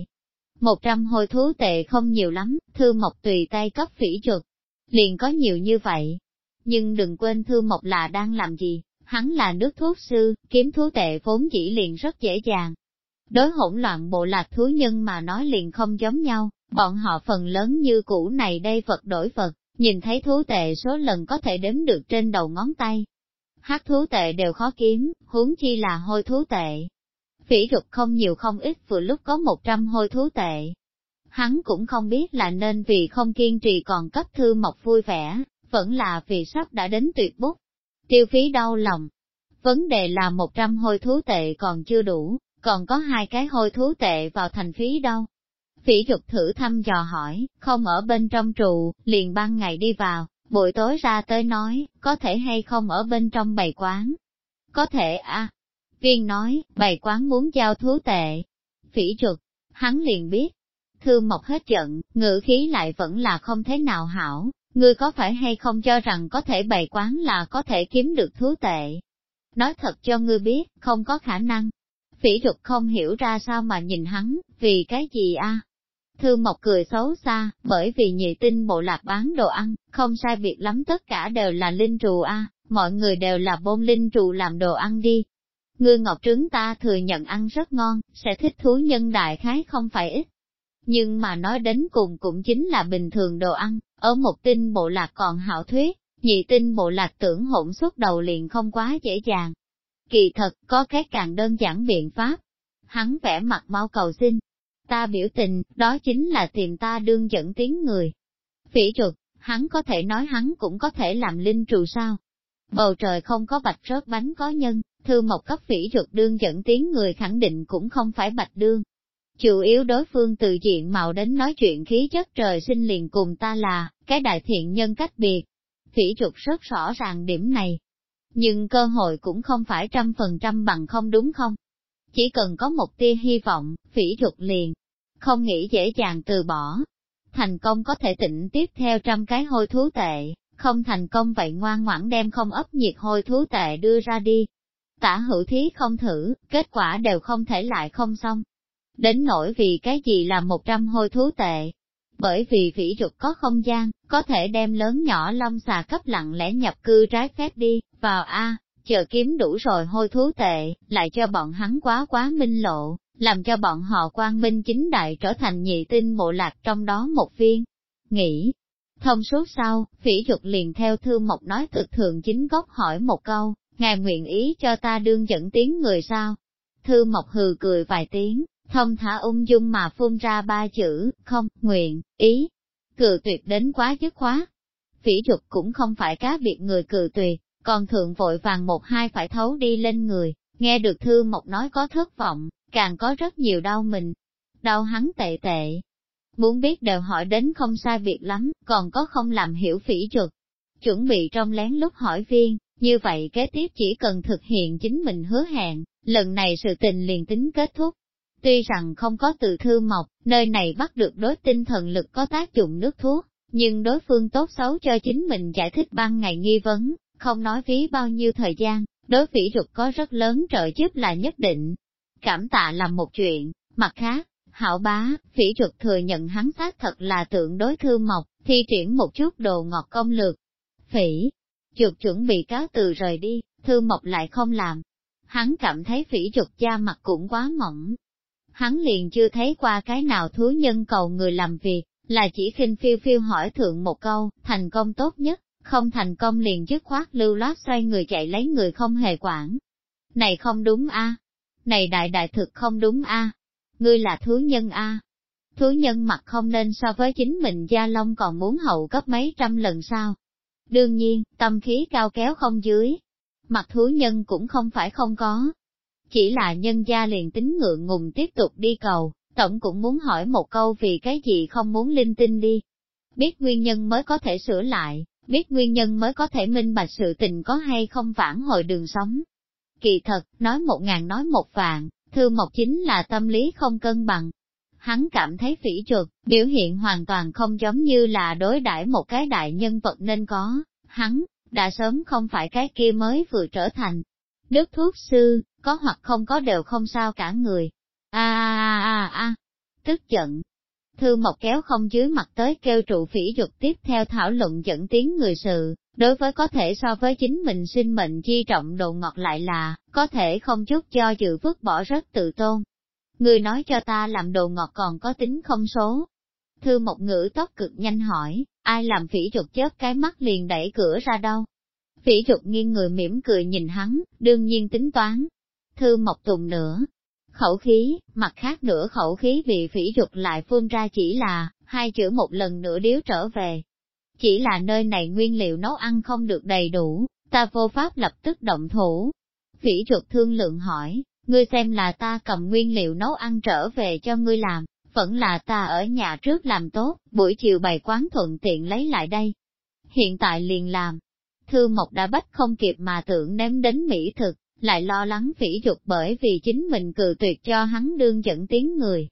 100 hôi thú tệ không nhiều lắm, Thư Mộc tùy tay cấp Phỉ Trục. Liền có nhiều như vậy. Nhưng đừng quên Thư Mộc là đang làm gì, hắn là nước thuốc sư, kiếm thú tệ vốn chỉ liền rất dễ dàng. Đối hỗn loạn bộ lạc thú nhân mà nói liền không giống nhau, bọn họ phần lớn như cũ này đây vật đổi vật, nhìn thấy thú tệ số lần có thể đếm được trên đầu ngón tay. Hắc thú tệ đều khó kiếm, huống chi là hôi thú tệ. Phỉ Trục không nhiều không ít vừa lúc có 100 hôi thú tệ. Hắn cũng không biết là nên vì không kiên trì còn cấp Thư Mộc vui vẻ, vẫn là vì sắp đã đến tuyệt bút. Tiêu phí đau lòng. Vấn đề là 100 hôi thú tệ còn chưa đủ, còn có 2 cái hôi thú tệ vào thành phí đâu. Phỉ Trục thử thăm dò hỏi, không ở bên trong trụ, liền ban ngày đi vào, buổi tối ra tới nói, có thể hay không ở bên trong bày quán. Có thể à. Viên nói, bày quán muốn giao thú tệ. Phỉ Trục, hắn liền biết. Thư Mộc hết giận, ngữ khí lại vẫn là không thế nào hảo, ngươi có phải hay không cho rằng có thể bày quán là có thể kiếm được thú tệ? Nói thật cho ngươi biết, không có khả năng. Phỉ Trục không hiểu ra sao mà nhìn hắn, vì cái gì a? Thư Mộc cười xấu xa, bởi vì Nhị Tinh bộ lạc bán đồ ăn, không sai biệt lắm tất cả đều là linh trù a, mọi người đều là bôn linh trù làm đồ ăn đi. Ngươi ngọc trứng ta thừa nhận ăn rất ngon, sẽ thích thú nhân đại khái không phải ít. Nhưng mà nói đến cùng cũng chính là bình thường đồ ăn, ở một tinh bộ lạc còn hảo thuyết, nhị tinh bộ lạc tưởng hỗn suốt đầu liền không quá dễ dàng. Kỳ thật, có cái càng đơn giản biện pháp. Hắn vẽ mặt mau cầu xin. Ta biểu tình, đó chính là tìm ta đương dẫn tiếng người. Phỉ Trục, hắn có thể nói hắn cũng có thể làm linh trù sao. Bầu trời không có bạch rớt bánh có nhân, Thư Mộc cấp Phỉ Trục đương dẫn tiếng người khẳng định cũng không phải bạch đương. Chủ yếu đối phương từ diện mạo đến nói chuyện khí chất trời sinh liền cùng ta là, cái đại thiện nhân cách biệt. Phỉ Trục rất rõ ràng điểm này. Nhưng cơ hội cũng không phải 100% bằng không đúng không? Chỉ cần có một tia hy vọng, Phỉ Trục liền, không nghĩ dễ dàng từ bỏ. Thành công có thể tịnh tiếp theo 100 cái hôi thú tệ, không thành công vậy ngoan ngoãn đem không ấp nhiệt hôi thú tệ đưa ra đi. Tả hữu thí không thử, kết quả đều không thể lại không xong. Đến nỗi vì cái gì là 100 hôi thú tệ. Bởi vì Phỉ Trục có không gian, có thể đem lớn nhỏ long xà cấp lặng lẽ nhập cư trái phép đi, vào A, chờ kiếm đủ rồi hôi thú tệ, lại cho bọn hắn quá minh lộ, làm cho bọn họ quang minh chính đại trở thành nhị tinh bộ lạc trong đó một viên. Nghĩ, thông suốt sau, Phỉ Trục liền theo Thư Mộc nói thực thường chính gốc hỏi một câu, ngài nguyện ý cho ta đương dẫn tiếng người sao? Thư Mộc hừ cười vài tiếng, thông thả ung dung mà phun ra 3 chữ, không, nguyện, ý. Cự tuyệt đến quá dứt khoát. Phỉ Trục cũng không phải cá biệt người cự tuyệt, còn thượng vội vàng một hai phải thấu đi lên người, nghe được Thư Mộc nói có thất vọng, càng có rất nhiều đau mình. Đau hắn tệ tệ. Muốn biết đều hỏi đến không sai biệt lắm, còn có không làm hiểu Phỉ Trục. Chuẩn bị trong lén lúc hỏi viên, như vậy kế tiếp chỉ cần thực hiện chính mình hứa hẹn, lần này sự tình liền tính kết thúc. Tuy rằng không có từ Thư Mộc, nơi này bắt được đối tinh thần lực có tác dụng nước thuốc, nhưng đối phương tốt xấu cho chính mình giải thích ban ngày nghi vấn, không nói phí bao nhiêu thời gian, đối Phỉ Trục có rất lớn trợ giúp là nhất định. Cảm tạ là một chuyện, mặt khác, hảo bá, Phỉ Trục thừa nhận hắn xác thật là tượng đối Thư Mộc, thi triển một chút đồ ngọt công lược. Phỉ Trục chuẩn bị cáo từ rời đi, Thư Mộc lại không làm. Hắn cảm thấy Phỉ Trục da mặt cũng quá mỏng. Hắn liền chưa thấy qua cái nào thú nhân cầu người làm việc, là chỉ khinh phiêu phiêu hỏi thượng một câu, thành công tốt nhất, không thành công liền dứt khoát lưu loát xoay người chạy lấy người không hề quản. Này không đúng a, này đại thực không đúng a, ngươi là thú nhân a. Thú nhân mặt không nên so với chính mình da lông còn muốn hậu cấp mấy trăm lần sao. Đương nhiên, tâm khí cao kéo không dưới. Mặt thú nhân cũng không phải không có. Chỉ là nhân gia liền tính ngượng ngùng tiếp tục đi cầu, tổng cũng muốn hỏi một câu vì cái gì không muốn linh tinh đi. Biết nguyên nhân mới có thể sửa lại, biết nguyên nhân mới có thể minh bạch sự tình có hay không vãn hồi đường sống. Kỳ thật, nói 1000 nói 1 vạn, Thư Mộc chính là tâm lý không cân bằng. Hắn cảm thấy Phỉ Trục biểu hiện hoàn toàn không giống như là đối đãi một cái đại nhân vật nên có, hắn đã sớm không phải cái kia mới vừa trở thành nước thuốc sư, có hoặc không có đều không sao cả người. Tức giận. Thư Mộc kéo không dưới mặt tới kêu trụ Phỉ Trục tiếp theo thảo luận dẫn tiếng người sự, đối với có thể so với chính mình sinh mệnh chi trọng đồ ngọt lại là, có thể không chút cho dự vứt bỏ rất tự tôn. Người nói cho ta làm đồ ngọt còn có tính không số. Thư Mộc ngữ tốc cực nhanh hỏi, ai làm Phỉ Trục chớp cái mắt liền đẩy cửa ra đâu. Phỉ Trục nghiêng người mỉm cười nhìn hắn, đương nhiên tính toán. Thư Mộc tùng nữa khẩu khí, mặt khác nửa khẩu khí vì Phỉ Trục lại phun ra chỉ là, 2 chữ một lần nữa điếu trở về. Chỉ là nơi này nguyên liệu nấu ăn không được đầy đủ, ta vô pháp lập tức động thủ. Phỉ Trục thương lượng hỏi, ngươi xem là ta cầm nguyên liệu nấu ăn trở về cho ngươi làm, vẫn là ta ở nhà trước làm tốt, buổi chiều bày quán thuận tiện lấy lại đây. Hiện tại liền làm. Thư Mộc đã bách không kịp mà tưởng nếm đến mỹ thực, lại lo lắng Phỉ Trục bởi vì chính mình cự tuyệt cho hắn đương dẫn tiếng người.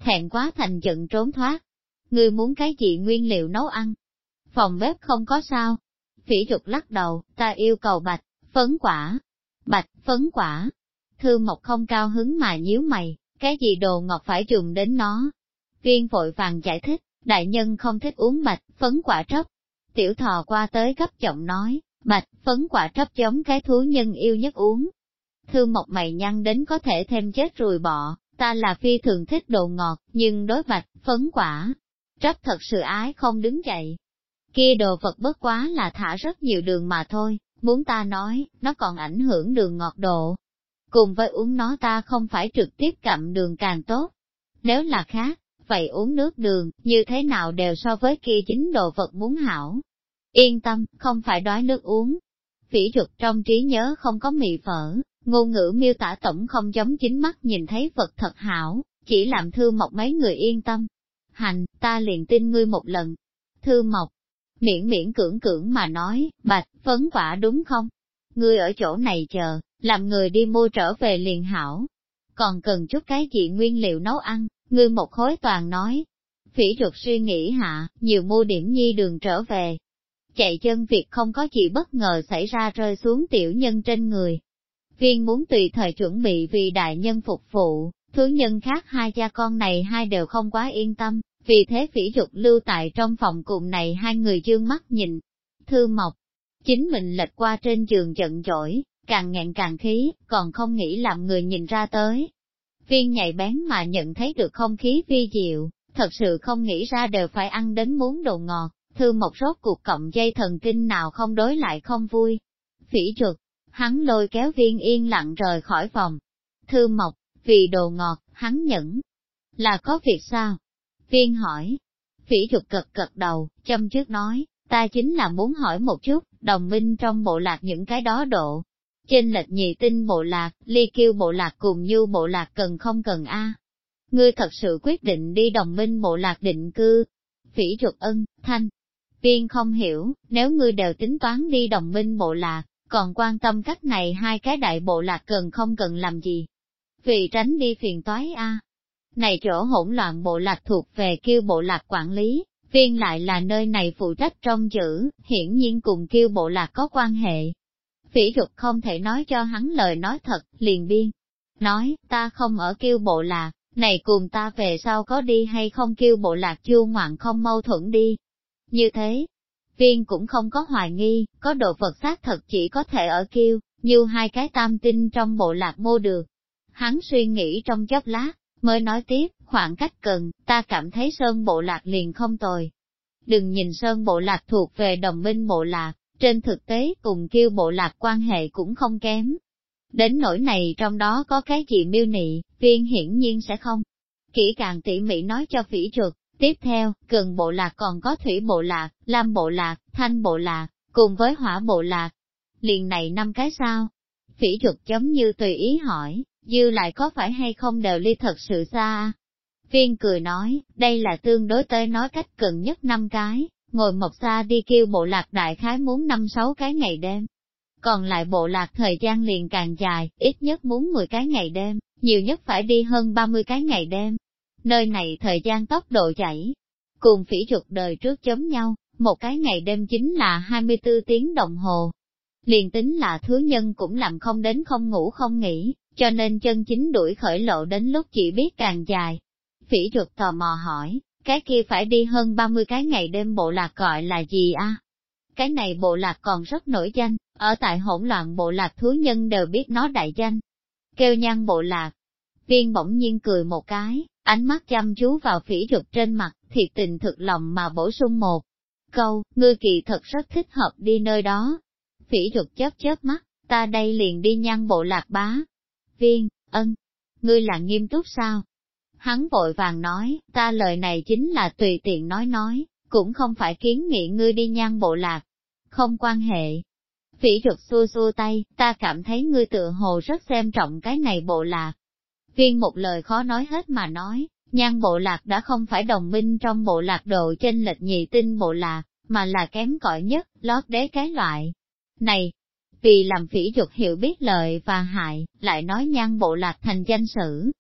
thẹn quá thành giận trốn thoát. Ngươi muốn cái gì nguyên liệu nấu ăn? Phòng bếp không có sao. Phỉ Dục lắc đầu, ta yêu cầu bạch, phấn quả. Bạch, phấn quả. Thư Mộc không cao hứng mà nhíu mày, cái gì đồ ngọt phải dùng đến nó. Viên vội vàng giải thích, đại nhân không thích uống bạch, phấn quả trấp. Tiểu Thò qua tới gấp giọng nói, bạch, phấn quả trấp giống cái thú nhân yêu nhất uống. Thư Mộc mày nhăn đến có thể thêm chết ruồi bọ, ta là phi thường thích đồ ngọt, nhưng đối bạch, phấn quả trấp thật sự ái không đứng dậy. Kia đồ vật bất quá là thả rất nhiều đường mà thôi, muốn ta nói, nó còn ảnh hưởng đường ngọt độ. Cùng với uống nó ta không phải trực tiếp cặm đường càng tốt. Nếu là khác, vậy uống nước đường, như thế nào đều so với kia chính đồ vật muốn hảo. Yên tâm, không phải đói nước uống. Phỉ Dục trong trí nhớ không có mì phở, ngôn ngữ miêu tả tổng không giống chính mắt nhìn thấy vật thật hảo, chỉ làm Thư Mộc mấy người yên tâm. Hành, ta liền tin ngươi một lần. Thư Mộc, miễn miễn cưỡng cưỡng mà nói, bạch, phấn quả đúng không? Ngươi ở chỗ này chờ, làm người đi mua trở về liền hảo. Còn cần chút cái gì nguyên liệu nấu ăn, ngươi một khối toàn nói. Phỉ Dục suy nghĩ hạ, nhiều mua điểm nhi đường trở về. Chạy chân việc không có gì bất ngờ xảy ra rơi xuống tiểu nhân trên người. Viên muốn tùy thời chuẩn bị vì đại nhân phục vụ, thứ nhân khác hai cha con này hai đều không quá yên tâm, vì thế Phỉ Dục lưu tại trong phòng cùng này hai người dương mắt nhìn. Thư Mộc, chính mình lệch qua trên giường giận dỗi, càng nghẹn càng khí, còn không nghĩ làm người nhìn ra tới. Viên nhạy bén mà nhận thấy được không khí vi diệu, thật sự không nghĩ ra đều phải ăn đến muốn đồ ngọt, Thư Mộc rốt cuộc cộng dây thần kinh nào không đối lại không vui. Phỉ Dục, hắn lôi kéo Viên yên lặng rời khỏi phòng. Thư Mộc, vì đồ ngọt, hắn nhẫn. Là có việc sao? Viên hỏi. Phỉ Dục gật đầu, châm trước nói, ta chính là muốn hỏi một chút, đồng minh trong bộ lạc những cái đó độ. Trên lệch Nhị Tinh bộ lạc, Ly Kiêu bộ lạc cùng Như bộ lạc cần không cần a? Ngươi thật sự quyết định đi đồng minh bộ lạc định cư. Phỉ Dục thanh. Viên không hiểu, nếu ngươi đều tính toán đi đồng minh bộ lạc, còn quan tâm cách này hai cái đại bộ lạc cần không cần làm gì? Vì tránh đi phiền toái a. Này chỗ hỗn loạn bộ lạc thuộc về Kiêu bộ lạc quản lý, Viên lại là nơi này phụ trách trông giữ, hiển nhiên cùng Kiêu bộ lạc có quan hệ. Phỉ Dục không thể nói cho hắn lời nói thật, liền biên. Nói, ta không ở Kiêu bộ lạc, này cùng ta về sau có đi hay không Kiêu bộ lạc chu ngoạn không mâu thuẫn đi. Như thế, Viên cũng không có hoài nghi, có đồ vật xác thật chỉ có thể ở Kiêu, như hai cái tam tinh trong bộ lạc mua được. Hắn suy nghĩ trong chốc lát, mới nói tiếp, khoảng cách gần, ta cảm thấy Sơn bộ lạc liền không tồi. Đừng nhìn Sơn bộ lạc thuộc về đồng minh bộ lạc, trên thực tế cùng Kiêu bộ lạc quan hệ cũng không kém. Đến nỗi này trong đó có cái gì miêu nị, Viên hiển nhiên sẽ không. Kỹ càng tỉ mỉ nói cho Phỉ Dục. Tiếp theo, gần bộ lạc còn có thủy bộ lạc, lam bộ lạc, thanh bộ lạc, cùng với hỏa bộ lạc. Liền này 5 cái sao? Phỉ Dục giống như tùy ý hỏi, dư lại có phải hay không đều ly thật sự xa? Viên cười nói, đây là tương đối tới nói cách gần nhất 5 cái, ngồi một xa đi kêu bộ lạc đại khái muốn 5-6 cái ngày đêm. Còn lại bộ lạc thời gian liền càng dài, ít nhất muốn 10 cái ngày đêm, nhiều nhất phải đi hơn 30 cái ngày đêm. Nơi này thời gian tốc độ chảy, cùng Phỉ Dục đời trước giống nhau, một cái ngày đêm chính là 24 tiếng đồng hồ. Liền tính là thứ nhân cũng làm không đến không ngủ không nghỉ, cho nên chân chính đuổi khởi lộ đến lúc chỉ biết càng dài. Phỉ Dục tò mò hỏi, cái kia phải đi hơn 30 cái ngày đêm bộ lạc gọi là gì a? Cái này bộ lạc còn rất nổi danh, ở tại hỗn loạn bộ lạc thú nhân đều biết nó đại danh. Kêu Nhan bộ lạc. Viên bỗng nhiên cười một cái, ánh mắt chăm chú vào Phỉ Dục trên mặt, thiệt tình thực lòng mà bổ sung một câu, ngươi kỳ thật rất thích hợp đi nơi đó. Phỉ Dục chớp mắt, ta đây liền đi Nhan bộ lạc bá. Viên, ngươi là nghiêm túc sao? Hắn vội vàng nói, ta lời này chính là tùy tiện nói, cũng không phải kiến nghị ngươi đi Nhan bộ lạc. Không quan hệ. Phỉ Dục xua xua tay, ta cảm thấy ngươi tựa hồ rất xem trọng cái này bộ lạc. Viên một lời khó nói hết mà nói, Nhan bộ lạc đã không phải đồng minh trong bộ lạc độ chênh lệch Nhị Tinh bộ lạc, mà là kém cỏi nhất, lót đế cái loại. Này, vì làm Phỉ Dục hiểu biết lợi và hại, lại nói Nhan bộ lạc thành danh sử.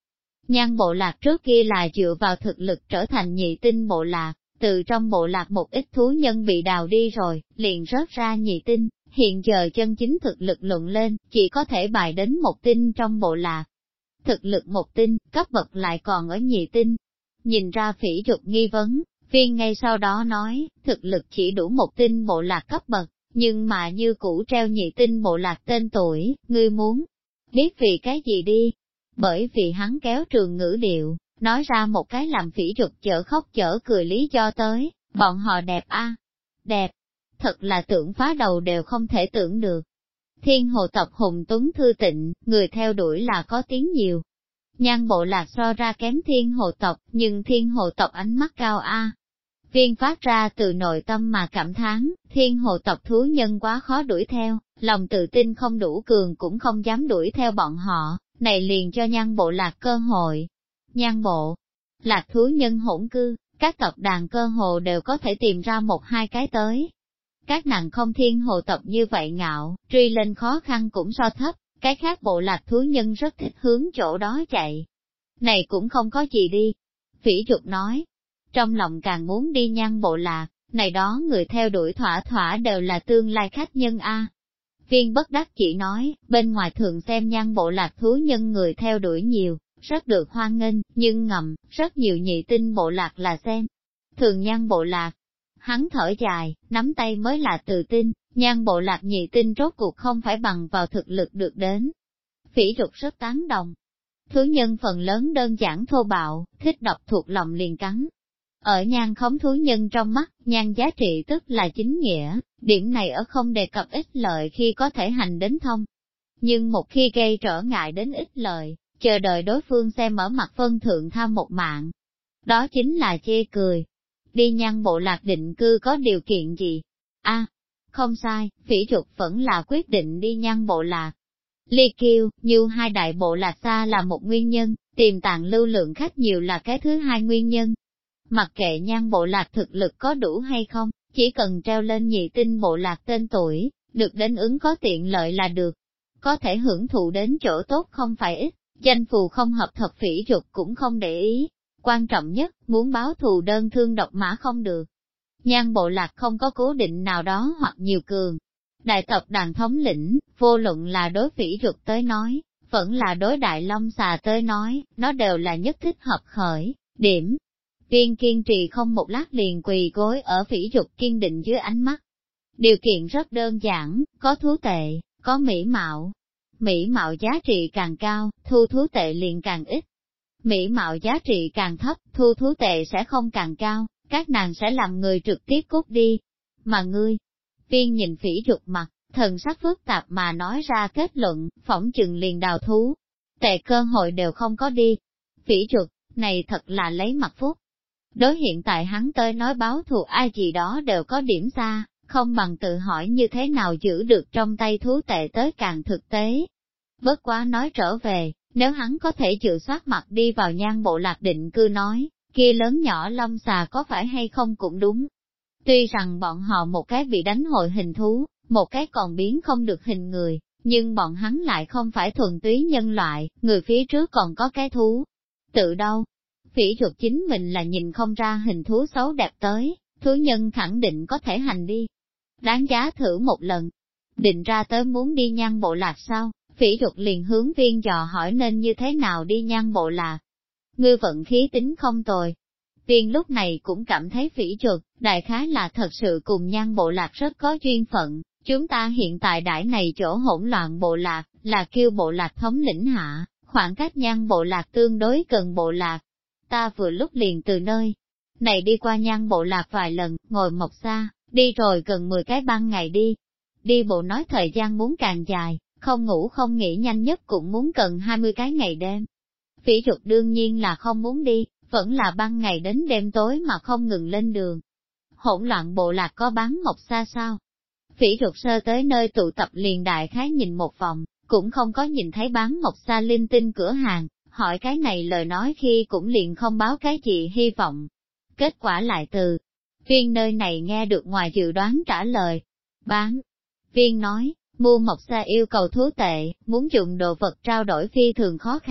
Nhan bộ lạc trước kia là dựa vào thực lực trở thành nhị tinh bộ lạc, từ trong bộ lạc một ít thú nhân bị đào đi rồi, liền rớt ra nhị tinh, hiện giờ chân chính thực lực luận lên, chỉ có thể bài đến một tinh trong bộ lạc. Thực lực một tinh, cấp bậc lại còn ở nhị tinh. Nhìn ra Phỉ Dục nghi vấn, Viên ngay sau đó nói, thực lực chỉ đủ một tinh bộ lạc cấp bậc, nhưng mà như cũ treo nhị tinh bộ lạc tên tuổi, ngươi muốn biết vì cái gì đi? Bởi vì hắn kéo Trường Ngữ điệu, nói ra một cái làm Phỉ Dục chở khóc chở cười lý do tới, bọn họ đẹp a, đẹp, thật là tưởng phá đầu đều không thể tưởng được. Thiên hồ tộc hùng tuấn thư tịnh, người theo đuổi là có tiếng nhiều. Nhan bộ lạc so ra kém thiên hồ tộc, nhưng thiên hồ tộc ánh mắt cao a. Viên phát ra từ nội tâm mà cảm thán, thiên hồ tộc thú nhân quá khó đuổi theo, lòng tự tin không đủ cường cũng không dám đuổi theo bọn họ, này liền cho nhan bộ lạc cơ hội. Nhan bộ lạc thú nhân hỗn cư, các tộc đàn cơ hồ đều có thể tìm ra một hai cái tới. Các nàng không thiên hồ tộc như vậy ngạo, truy lên khó khăn cũng so thấp, cái khác bộ lạc thú nhân rất thích hướng chỗ đó chạy. Này cũng không có gì đi. Phỉ Dục nói, trong lòng càng muốn đi nhan bộ lạc, này đó người theo đuổi thỏa thỏa đều là tương lai khách nhân a. Viên bất đắc chỉ nói, bên ngoài thường xem nhan bộ lạc thú nhân người theo đuổi nhiều, rất được hoan nghênh, nhưng ngầm, rất nhiều nhị tinh bộ lạc là xem. Thường nhan bộ lạc, hắn thở dài, nắm tay mới là tự tin, nhan bộ lạc nhị tinh rốt cuộc không phải bằng vào thực lực được đến. Phỉ Dục rất tán đồng. Thú nhân phần lớn đơn giản thô bạo, thích độc thuộc lòng liền cắn. Ở nhan khống thú nhân trong mắt, nhan giá trị tức là chính nghĩa, điểm này ở không đề cập ích lợi khi có thể hành đến thông. Nhưng một khi gây trở ngại đến ích lợi, chờ đợi đối phương xem ở mặt phân thượng tham một mạng. Đó chính là chê cười. Đi nhan bộ lạc định cư có điều kiện gì? Không sai, Phỉ Dục vẫn là quyết định đi nhan bộ lạc. Ly Kiêu, như hai đại bộ lạc xa là một nguyên nhân, tiềm tàng lưu lượng khách nhiều là cái thứ hai nguyên nhân. Mặc kệ nhan bộ lạc thực lực có đủ hay không, chỉ cần treo lên nhị tinh bộ lạc tên tuổi, được đến ứng có tiện lợi là được. Có thể hưởng thụ đến chỗ tốt không phải ít, danh phù không hợp thật Phỉ Dục cũng không để ý. Quan trọng nhất, muốn báo thù đơn thương độc mã không được. Nhan bộ lạc không có cố định nào đó hoặc nhiều cường. Đại tộc đàn thống lĩnh, vô luận là đối Phỉ Dục tới nói, vẫn là đối Đại Long Xà tới nói, nó đều là nhất thích hợp khởi, điểm. Viên kiên trì không một lát liền quỳ gối ở Phỉ Dục kiên định dưới ánh mắt. Điều kiện rất đơn giản, có thú tệ, có mỹ mạo. Mỹ mạo giá trị càng cao, thu thú tệ liền càng ít. Mỹ mạo giá trị càng thấp, thu thú tệ sẽ không càng cao, các nàng sẽ làm người trực tiếp cút đi. Mà ngươi, Viên nhìn Phỉ Dục mặt, thần sắc phức tạp mà nói ra kết luận, phỏng chừng liền đào thú. Tệ cơ hội đều không có đi. Phỉ Dục, này thật là lấy mặt phúc. Đối hiện tại hắn tới nói báo thù ai gì đó đều có điểm xa, không bằng tự hỏi như thế nào giữ được trong tay thú tệ tới càng thực tế. Bất quá nói trở về, nếu hắn có thể chịu soát mặt đi vào nhan bộ lạc định cư nói, kia lớn nhỏ Long Xà có phải hay không cũng đúng. Tuy rằng bọn họ một cái bị đánh hồi hình thú, một cái còn biến không được hình người, nhưng bọn hắn lại không phải thuần túy nhân loại, người phía trước còn có cái thú. Tự đâu? Phỉ Dục chính mình là nhìn không ra hình thú xấu đẹp tới, thú nhân khẳng định có thể hành đi. Đáng giá thử một lần. Định ra tới muốn đi nhan bộ lạc sao? Phỉ Dục liền hướng Viên dò hỏi nên như thế nào đi nhan bộ lạc. Ngươi vận khí tính không tồi. Viên lúc này cũng cảm thấy Phỉ Dục, đại khái là thật sự cùng nhan bộ lạc rất có duyên phận. Chúng ta hiện tại đãi này chỗ hỗn loạn bộ lạc, là kêu bộ lạc thống lĩnh hạ, khoảng cách nhan bộ lạc tương đối gần bộ lạc. Ta vừa lúc liền từ nơi này đi qua nhan bộ lạc vài lần, ngồi một xa, đi rồi gần 10 cái ban ngày đi. Đi bộ nói thời gian muốn càng dài, không ngủ không nghỉ nhanh nhất cũng muốn cần 20 cái ngày đêm. Phỉ Dục đương nhiên là không muốn đi, vẫn là ban ngày đến đêm tối mà không ngừng lên đường. Hỗn loạn bộ lạc có bán mộc xa sao? Phỉ Dục sơ tới nơi tụ tập liền đại khái nhìn một vòng, cũng không có nhìn thấy bán mộc xa linh tinh cửa hàng, hỏi cái này lời nói khi cũng liền không báo cái gì hy vọng. Kết quả lại từ Viên nơi này nghe được ngoài dự đoán trả lời. Bán. Viên nói, mua mộc xa yêu cầu thú tệ, muốn dùng đồ vật trao đổi phi thường khó khăn,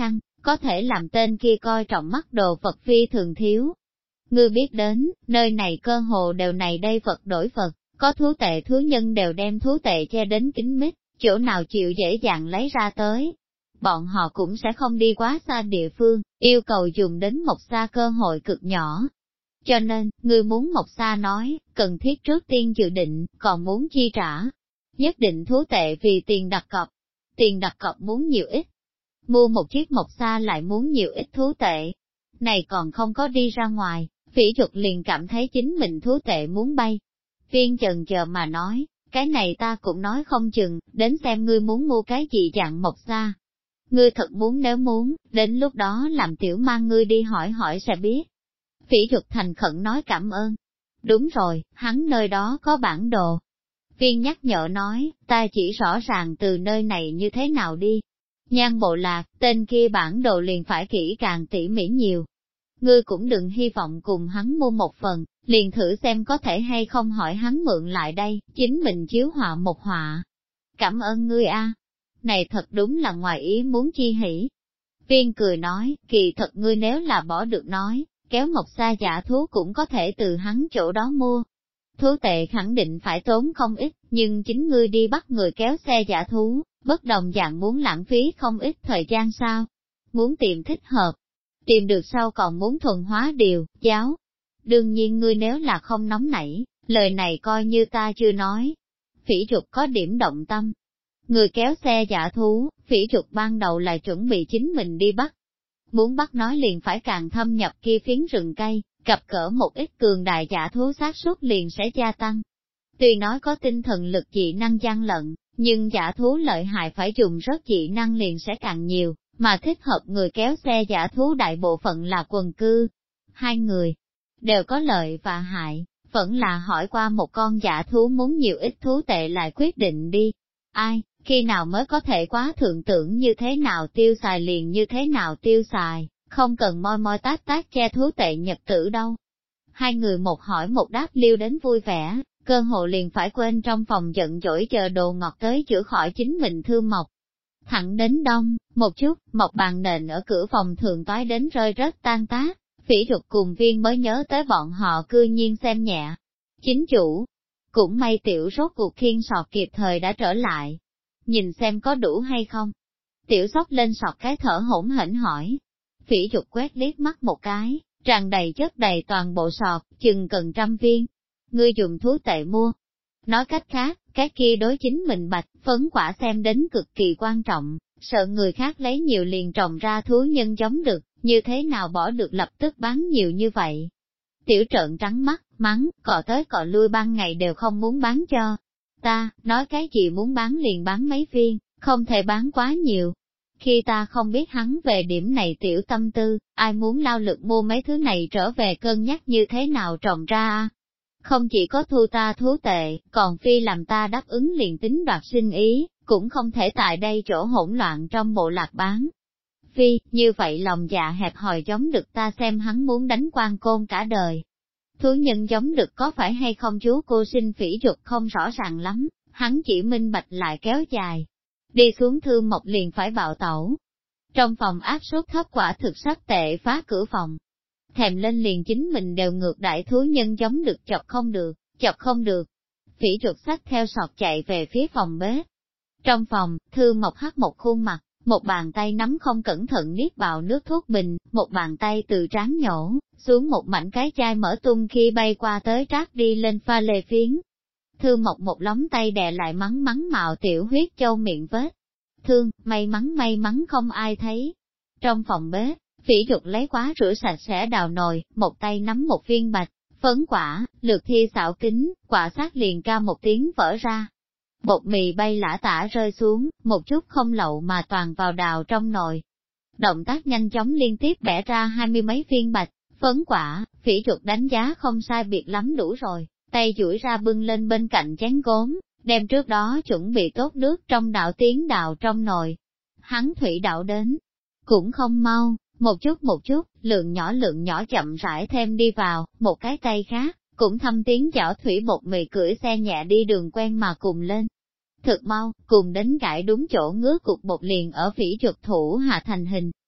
có thể làm tên kia coi trọng mắt đồ vật phi thường thiếu. Ngươi biết đến, nơi này cơ hồ đều này đây vật đổi vật, có thú tệ thú nhân đều đem thú tệ che đến kín mít, chỗ nào chịu dễ dàng lấy ra tới. Bọn họ cũng sẽ không đi quá xa địa phương, yêu cầu dùng đến một xa cơ hội cực nhỏ. Cho nên, ngươi muốn một xa nói, cần thiết trước tiên dự định, còn muốn chi trả. Nhất định thú tệ vì tiền đặt cọc. Tiền đặt cọc muốn nhiều ít. Mua một chiếc mộc xa lại muốn nhiều ít thú tệ. Này còn không có đi ra ngoài, Phỉ Trục liền cảm thấy chính mình thú tệ muốn bay. Viên chần chờ mà nói, cái này ta cũng nói không chừng, đến xem ngươi muốn mua cái gì dạng mộc xa. Ngươi thật muốn nếu muốn, đến lúc đó làm tiểu mang ngươi đi hỏi hỏi sẽ biết. Phỉ Trục thành khẩn nói cảm ơn. Đúng rồi, hắn nơi đó có bản đồ. Viên nhắc nhở nói, ta chỉ rõ ràng từ nơi này như thế nào đi. Nhan bộ lạc, tên kia bản đồ liền phải kỹ càng tỉ mỉ nhiều. Ngươi cũng đừng hy vọng cùng hắn mua một phần, liền thử xem có thể hay không hỏi hắn mượn lại đây, chính mình chiếu họa một họa. Cảm ơn ngươi a, này thật đúng là ngoài ý muốn chi hỉ. Viên cười nói, kỳ thật ngươi nếu là bỏ được nói, kéo một xa giả thú cũng có thể từ hắn chỗ đó mua. Thú tệ khẳng định phải tốn không ít, nhưng chính ngươi đi bắt người kéo xe giả thú, bất đồng dạng muốn lãng phí không ít thời gian sao. Muốn tìm thích hợp, tìm được sau còn muốn thuần hóa điều, giáo. Đương nhiên ngươi nếu là không nóng nảy, lời này coi như ta chưa nói. Phỉ Trục có điểm động tâm. Người kéo xe giả thú, Phỉ Trục ban đầu là chuẩn bị chính mình đi bắt. Muốn bắt nói liền phải càng thâm nhập kia phiến rừng cây, gặp cỡ một ít cường đại giả thú xác suất liền sẽ gia tăng. Tuy nói có tinh thần lực dị năng gian lận, nhưng giả thú lợi hại phải dùng rất dị năng liền sẽ càng nhiều, mà thích hợp người kéo xe giả thú đại bộ phận là quần cư. Hai người đều có lợi và hại, vẫn là hỏi qua một con giả thú muốn nhiều ít thú tệ lại quyết định đi. Ai, khi nào mới có thể quá thượng tưởng như thế nào tiêu xài liền như thế nào tiêu xài, không cần moi moi tát tát che thú tệ nhật tử đâu. Hai người một hỏi một đáp liêu đến vui vẻ, cơ hội liền phải quên trong phòng giận dỗi chờ đồ ngọt tới chữa khỏi chính mình thương mộc. Thẳng đến đông, một chút, mộc bàn nền ở cửa phòng thường toái đến rơi rất tan tác, Phỉ Trục cùng Viên mới nhớ tới bọn họ cư nhiên xem nhẹ. Chính chủ, cũng may tiểu rốt cuộc khiên sọt kịp thời đã trở lại. Nhìn xem có đủ hay không. Tiểu sóc lên sọt cái thở hổn hển hỏi. Phỉ Trục quét liếc mắt một cái, tràn đầy chất đầy toàn bộ sọt, chừng cần 100 viên. Ngươi dùng thú tệ mua. Nói cách khác, cái kia đối chính mình bạch, phấn quả xem đến cực kỳ quan trọng, sợ người khác lấy nhiều liền trồng ra thú nhân giống được, như thế nào bỏ được lập tức bán nhiều như vậy. Tiểu trợn trắng mắt, mắng, cọ tới cọ lui ban ngày đều không muốn bán cho. Ta, nói cái gì muốn bán liền bán mấy viên, không thể bán quá nhiều. Khi ta không biết hắn về điểm này tiểu tâm tư, ai muốn lao lực mua mấy thứ này trở về cân nhắc như thế nào trồng ra a. Không chỉ có thu ta thú tệ, còn phi làm ta đáp ứng liền tính đoạt sinh ý, cũng không thể tại đây chỗ hỗn loạn trong bộ lạc bán. Phi, như vậy lòng dạ hẹp hòi giống được ta xem hắn muốn đánh quan côn cả đời. Thú nhân giống được có phải hay không chú cô sinh Phỉ Trục không rõ ràng lắm, hắn chỉ minh bạch lại kéo dài. Đi xuống thư mộc liền phải bạo tẩu. Trong phòng áp suất thấp quả thực sắp tệ phá cửa phòng. Thèm lên liền chính mình đều ngược đại thú nhân giống được chọc không được. Phỉ Trục xách theo sọt chạy về phía phòng bếp. Trong phòng, thư mộc hắt một khuôn mặt, một bàn tay nắm không cẩn thận niết vào nước thuốc bình, một bàn tay từ trán nhổ, xuống một mảnh cái chai mỡ tung khi bay qua tới trát đi lên pha lê phiến. Thư mộc một lóng tay đè lại mắng mạo tiểu huyết châu miệng vết. Thương, may mắn không ai thấy. Trong phòng bếp, Phỉ Trục lấy quá rửa sạch sẽ đào nồi, một tay nắm một viên bạch, phấn quả, lược thi xảo kính, quả sát liền ca một tiếng vỡ ra. Bột mì bay lả tả rơi xuống, một chút không lậu mà toàn vào đào trong nồi. Động tác nhanh chóng liên tiếp bẻ ra 20 mấy viên bạch, phấn quả, Phỉ Trục đánh giá không sai biệt lắm đủ rồi, tay duỗi ra bưng lên bên cạnh chén gốm, đem trước đó chuẩn bị tốt nước trong đảo tiến đào trong nồi. Hắn thủy đảo đến, cũng không mau, một chút, lượng nhỏ chậm rãi thêm đi vào, một cái tay khác, cũng thâm tiếng chảo thủy bột mì cưỡi xe nhẹ đi đường quen mà cùng lên. Thực mau, cùng đến gãi đúng chỗ ngứa cục bột liền ở Phỉ Trục thủ hạ thành hình.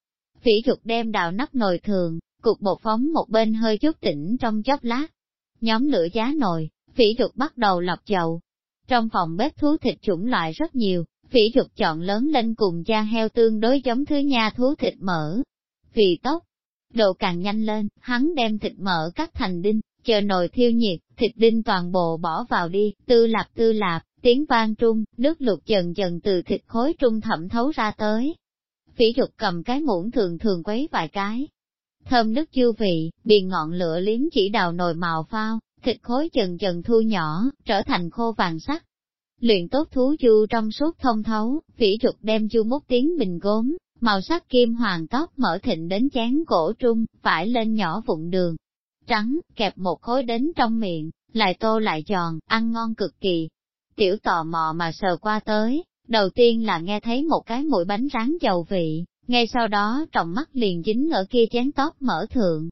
Phỉ Dục đem đào nắp nồi thường, cục bột phóng một bên hơi chút tỉnh trong chốc lát. Nhóm lửa giá nồi, Phỉ Dục bắt đầu lọc dầu. Trong phòng bếp thú thịt chủng loại rất nhiều, Phỉ Dục chọn lớn lên cùng da heo tương đối giống thứ nha thú thịt mỡ. Vì tốc độ càng nhanh lên, hắn đem thịt mỡ cắt thành đinh, chờ nồi thiêu nhiệt, thịt đinh toàn bộ bỏ vào đi, tư lạp, tiếng vang trung, nước luộc dần dần từ thịt khối trung thẩm thấu ra tới. Phỉ Dục cầm cái muỗng thường thường quấy vài cái. Thơm nước dư vị, biền ngọn lửa liếm chỉ đào nồi màu phao, thịt khối dần dần thu nhỏ, trở thành khô vàng sắc. Luyện tốt thú du trong suốt thông thấu, Phỉ Dục đem du múc tiếng bình gốm, màu sắc kim hoàng tóc mở thịnh đến chén cổ trung, phải lên nhỏ vụn đường. Trắng, kẹp một khối đến trong miệng, lại tô lại giòn, ăn ngon cực kỳ. Tiểu tò mò mà sờ qua tới, đầu tiên là nghe thấy một cái mũi bánh rán dầu vị, ngay sau đó trong mắt liền dính ở kia chén tóc mở thượng.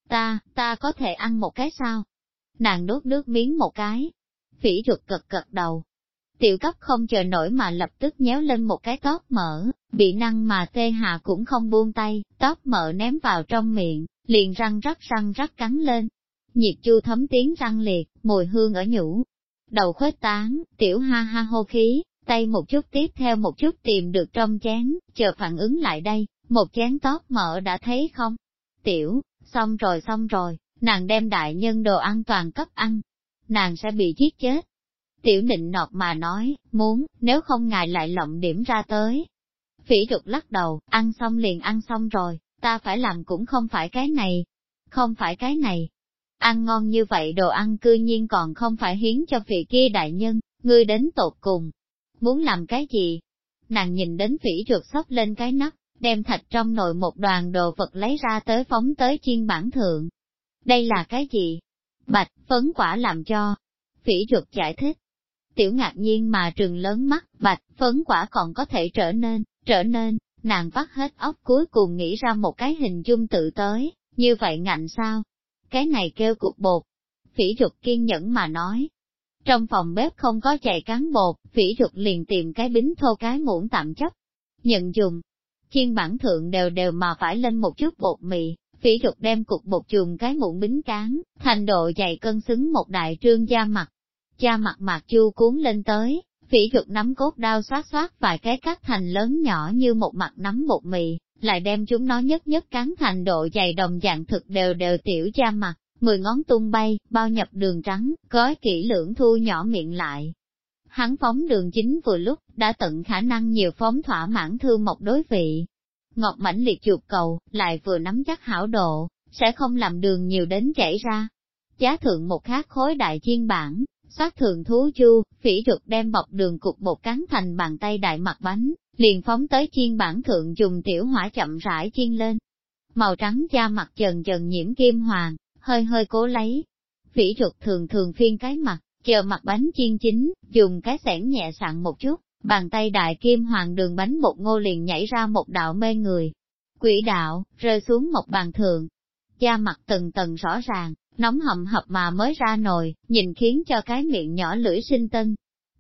Ta có thể ăn một cái sao? Nàng nuốt nước miếng một cái. Phỉ Dục gật đầu. Tiểu cấp không chờ nổi mà lập tức nhéo lên một cái tóc mỡ, bị năng mà tê hạ cũng không buông tay, tóc mỡ ném vào trong miệng, liền răng rắc cắn lên. Nhiệt chu thấm tiếng răng liệt, mùi hương ở nhũ. Đầu khuếch tán, tiểu ha ha hô khí, tay một chút tiếp theo một chút tìm được trong chén, chờ phản ứng lại đây, một chén tóc mỡ đã thấy không? Tiểu, xong rồi, nàng đem đại nhân đồ ăn toàn cấp ăn. Nàng sẽ bị giết chết. Tiểu nịnh nọt mà nói, muốn, nếu không ngài lại lộng điểm ra tới. Phỉ Dục lắc đầu, ăn xong liền ăn xong rồi, ta phải làm cũng không phải cái này. Không phải cái này. Ăn ngon như vậy đồ ăn cư nhiên còn không phải hiến cho vị kia đại nhân, ngươi đến tột cùng. Muốn làm cái gì? Nàng nhìn đến Phỉ Dục xốc lên cái nắp, đem thạch trong nồi một đoàn đồ vật lấy ra tới phóng tới chiên bản thượng. Đây là cái gì? Bạch, phấn quả làm cho. Phỉ Dục giải thích. Tiểu ngạc nhiên mà trừng lớn mắt, bạch, phấn quả còn có thể trở nên, nàng vắt hết óc cuối cùng nghĩ ra một cái hình dung tự tới, như vậy ngạnh sao? Cái này kêu cục bột. Phỉ Dục kiên nhẫn mà nói. Trong phòng bếp không có chạy cán bột, Phỉ Dục liền tìm cái bính thô cái muỗng tạm chấp. Nhận dùng. Chiên bản thượng đều mà phải lên một chút bột mì, Phỉ Dục đem cục bột dùng cái muỗng bính cán, thành độ dày cân xứng một đại trương da mặt. Da mặt mạc chu cuốn lên tới, Phỉ Dục nắm cốt đao xoát vài cái cắt thành lớn nhỏ như một mặt nắm bột mì, lại đem chúng nó nhất cán thành độ dày đồng dạng thực đều tiểu da mặt, 10 ngón tung bay, bao nhập đường trắng, gói kỹ lưỡng thu nhỏ miệng lại. Hắn phóng đường chính vừa lúc, đã tận khả năng nhiều phóng thỏa mãn Thương Mộc đối vị. Ngọt mãnh liệt chuột cầu, lại vừa nắm chắc hảo độ, sẽ không làm đường nhiều đến chảy ra. Giá thượng một khác khối đại chiên bản, xoát thường thú chu, Phỉ Dục đem bọc đường cục bột cán thành bàn tay đại mặt bánh, liền phóng tới chiên bản thượng dùng tiểu hỏa chậm rãi chiên lên. Màu trắng da mặt dần dần nhiễm kim hoàng, hơi cố lấy. Phỉ Dục thường phiên cái mặt, chờ mặt bánh chiên chín, dùng cái xẻng nhẹ sạn một chút, bàn tay đại kim hoàng đường bánh bột ngô liền nhảy ra một đạo mê người. Quỹ đạo, rơi xuống một bàn thượng. Da mặt từng tầng rõ ràng, nóng hầm hập mà mới ra nồi, nhìn khiến cho cái miệng nhỏ lưỡi sinh tân.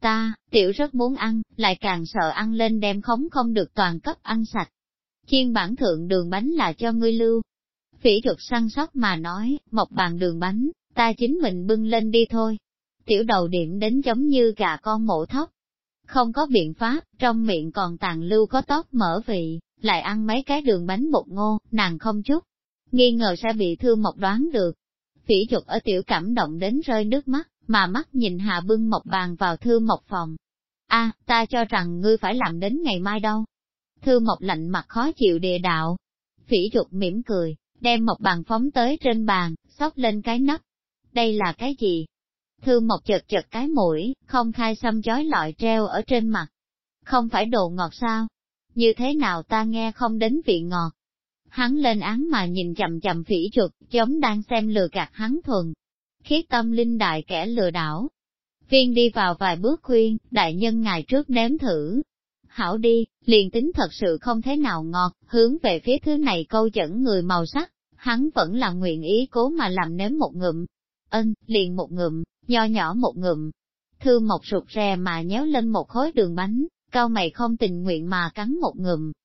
Tiểu rất muốn ăn, lại càng sợ ăn lên đem không được toàn cấp ăn sạch. Chiên bản thượng đường bánh là cho ngươi lưu. Phỉ Dục săn sóc mà nói, một bàn đường bánh, ta chính mình bưng lên đi thôi. Tiểu đầu điểm đến giống như gà con mổ thóc. Không có biện pháp, trong miệng còn tàn lưu có tóc mỡ vị, lại ăn mấy cái đường bánh bột ngô, nàng không chút nghi ngờ sẽ bị Thương Mộc đoán được. Phỉ Dục ở tiểu cảm động đến rơi nước mắt, mà mắt nhìn Hạ bưng một bàn vào Thương Mộc phòng. Ta cho rằng ngươi phải làm đến ngày mai đâu. Thương Mộc lạnh mặt khó chịu địa đạo. Phỉ Dục mỉm cười, đem một bàn phóng tới trên bàn, xốc lên cái nắp. Đây là cái gì? Thương Mộc chật cái mũi, không khai xăm chói lọi treo ở trên mặt. Không phải đồ ngọt sao? Như thế nào ta nghe không đến vị ngọt? Hắn lên án mà nhìn chằm Phỉ Dục, giống đang xem lừa gạt hắn thuần. Khiết tâm linh đại kẻ lừa đảo. Viên đi vào vài bước khuyên, đại nhân ngày trước nếm thử. Hảo đi, liền tính thật sự không thế nào ngọt, hướng về phía thứ này câu dẫn người màu sắc, hắn vẫn là nguyện ý cố mà làm nếm một ngụm. Liền một ngụm, nho nhỏ một ngụm. Thương Mộc rụt rè mà nhéo lên một khối đường bánh, cau mày không tình nguyện mà cắn một ngụm.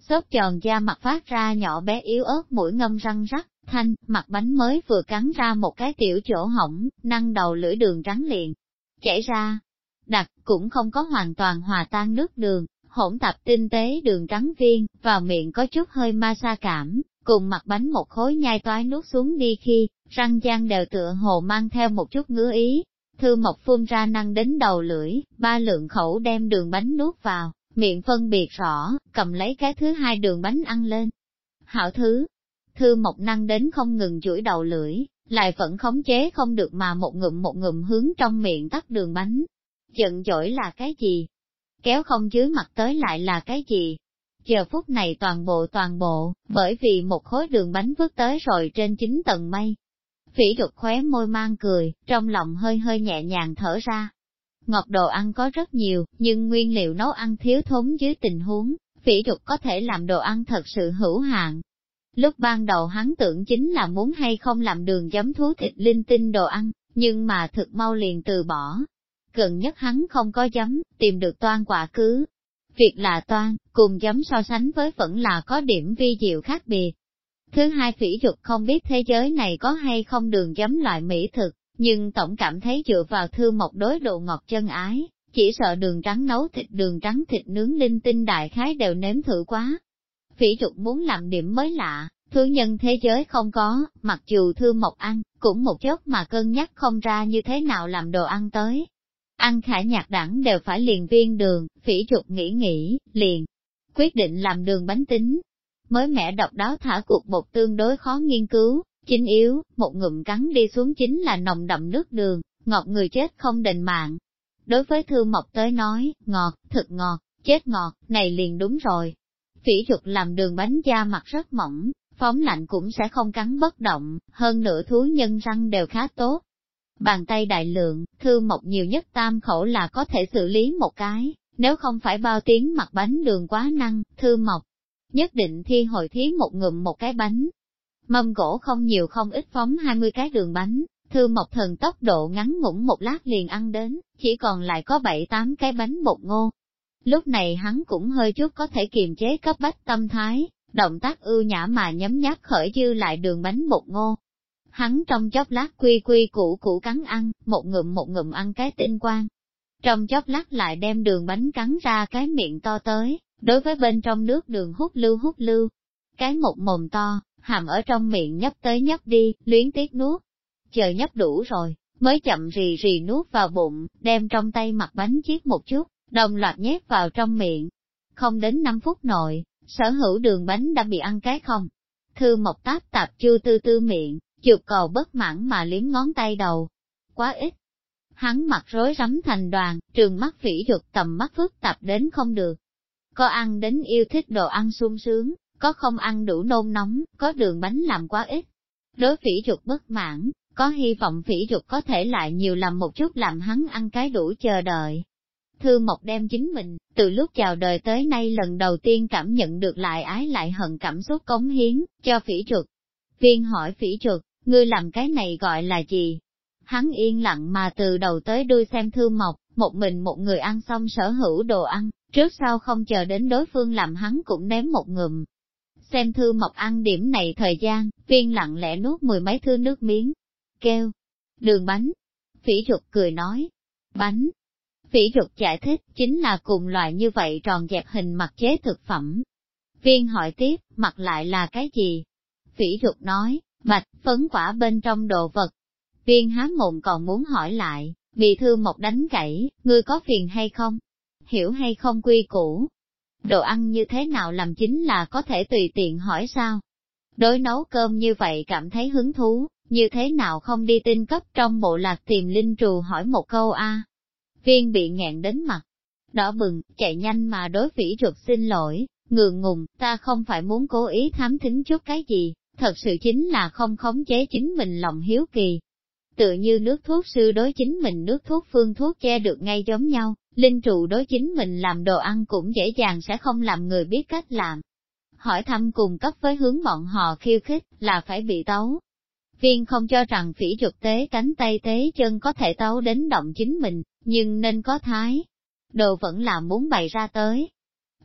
xốp tròn da mặt phát ra nhỏ bé yếu ớt mũi ngâm răng rắc, thanh, mặt bánh mới vừa cắn ra một cái tiểu chỗ hỏng, năng đầu lưỡi đường trắng liền chảy ra. Đặc cũng không có hoàn toàn hòa tan nước đường, hỗn tạp tinh tế đường trắng viên, vào miệng có chút hơi ma sa cảm, cùng mặt bánh một khối nhai toái nuốt xuống đi khi, răng gian đều tựa hồ mang theo một chút ngứa ý. Thư Mộc phun ra năng đến đầu lưỡi, 3 lượng khẩu đem đường bánh nuốt vào, miệng phân biệt rõ, cầm lấy cái thứ 2 đường bánh ăn lên. Hảo thứ, Thư Mộc năng đến không ngừng chuỗi đầu lưỡi, lại vẫn khống chế không được mà một ngụm hướng trong miệng tắt đường bánh. Giận dỗi là cái gì? Kéo không dưới mặt tới lại là cái gì? Giờ phút này toàn bộ, bởi vì một khối đường bánh vứt tới rồi trên 9 tầng mây. Phỉ Đục khóe môi mang cười, trong lòng hơi hơi nhẹ nhàng thở ra. Ngọt đồ ăn có rất nhiều, nhưng nguyên liệu nấu ăn thiếu thốn dưới tình huống, Phỉ Đục có thể làm đồ ăn thật sự hữu hạn. Lúc ban đầu hắn tưởng chính là muốn hay không làm đường giấm thú thịt linh tinh đồ ăn, nhưng mà thực mau liền từ bỏ. Gần nhất hắn không có giấm, tìm được toan quả cứ. Việc là toan, cùng giấm so sánh với vẫn là có điểm vi diệu khác biệt. Thứ hai, Phỉ Đục không biết thế giới này có hay không đường giấm loại mỹ thực, nhưng tổng cảm thấy dựa vào Thư Mộc đối độ ngọt chân ái, chỉ sợ đường trắng nấu thịt đường trắng thịt nướng linh tinh đại khái đều nếm thử quá. Phỉ Đục muốn làm điểm mới lạ, thứ nhân thế giới không có, mặc dù Thư Mộc ăn, cũng một chốc mà cân nhắc không ra như thế nào làm đồ ăn tới. Ăn Khả Nhạc Đẳng đều phải liền viên đường, Phỉ Đục nghĩ, liền quyết định làm đường bánh tính. Mới mẻ độc đáo thả cuộc bột tương đối khó nghiên cứu, chính yếu, một ngụm cắn đi xuống chính là nồng đậm nước đường, ngọt người chết không đền mạng. Đối với Thư Mộc tới nói, ngọt, thực ngọt, chết ngọt, này liền đúng rồi. Phỉ Đục làm đường bánh da mặt rất mỏng, phóng lạnh cũng sẽ không cắn bất động, hơn nữa thú nhân răng đều khá tốt. Bàn tay đại lượng, Thư Mộc nhiều nhất tam khẩu là có thể xử lý một cái, nếu không phải bao tiếng mặt bánh đường quá năng, Thư Mộc nhất định thi hồi thí một ngụm một cái bánh. Mâm gỗ không nhiều không ít phóng 20 cái đường bánh, Thư Mộc thần tốc độ ngắn ngủn một lát liền ăn đến, chỉ còn lại có 7-8 cái bánh bột ngô. Lúc này hắn cũng hơi chút có thể kiềm chế cấp bách tâm thái, động tác ưu nhã mà nhấm nháp khởi dư lại đường bánh bột ngô. Hắn trong chốc lát quy củ cắn ăn, một ngụm ăn cái tinh quang. Trong chốc lát lại đem đường bánh cắn ra cái miệng to tới, đối với bên trong nước đường hút lưu. Cái một mồm to, hàm ở trong miệng nhấp tới nhấp đi, luyến tiếc nuốt. Chờ nhấp đủ rồi, mới chậm rì rì nuốt vào bụng, đem trong tay mặt bánh chiết một chút, đồng loạt nhét vào trong miệng. Không đến 5 phút nội, sở hữu đường bánh đã bị ăn cái không. Thư Mộc tạp chưa tư miệng, chụp cầu bất mãn mà liếm ngón tay đầu. Quá ít. Hắn mặt rối rắm thành đoàn, trường mắt Phỉ Đục tầm mắt phức tạp đến không được. Có ăn đến yêu thích đồ ăn sung sướng, có không ăn đủ nôn nóng, có đường bánh làm quá ít. Đối Phỉ Đục bất mãn, có hy vọng Phỉ Đục có thể lại nhiều làm một chút làm hắn ăn cái đủ chờ đợi. Thư Mộc đem chính mình, từ lúc chào đời tới nay lần đầu tiên cảm nhận được lại ái lại hận cảm xúc cống hiến, cho Phỉ Đục. Viên hỏi Phỉ Đục, ngươi làm cái này gọi là gì? Hắn yên lặng mà từ đầu tới đuôi xem Thư Mộc, một mình một người ăn xong sở hữu đồ ăn, trước sau không chờ đến đối phương làm hắn cũng nếm một ngụm. Xem Thư Mộc ăn điểm này thời gian, Viên lặng lẽ nuốt 10 mấy thứ nước miếng. Kêu, đường bánh. Phỉ Đục cười nói, bánh. Phỉ Đục giải thích, chính là cùng loại như vậy tròn dẹp hình mặt chế thực phẩm. Viên hỏi tiếp, mặt lại là cái gì? Phỉ Đục nói, bạch, phấn quả bên trong đồ vật. Viên há mồm còn muốn hỏi lại, bị Thư Mộc đánh gãy, ngươi có phiền hay không? Hiểu hay không quy củ? Đồ ăn như thế nào làm chính là có thể tùy tiện hỏi sao? Đối nấu cơm như vậy cảm thấy hứng thú, như thế nào không đi tin cấp trong bộ lạc tìm linh trù hỏi một câu a? Viên bị nghẹn đến mặt đỏ bừng, chạy nhanh mà đối Phỉ Đục xin lỗi, ngượng ngùng, ta không phải muốn cố ý thám thính chút cái gì, thật sự chính là không khống chế chính mình lòng hiếu kỳ. Tự như nước thuốc sư đối chính mình nước thuốc phương thuốc che được ngay giống nhau, linh trụ đối chính mình làm đồ ăn cũng dễ dàng sẽ không làm người biết cách làm. Hỏi thăm cùng cấp với hướng bọn họ khiêu khích là phải bị tấu. Viên không cho rằng Phỉ Đục tế cánh tay tế chân có thể tấu đến động chính mình, nhưng nên có thái. Đồ vẫn là muốn bày ra tới.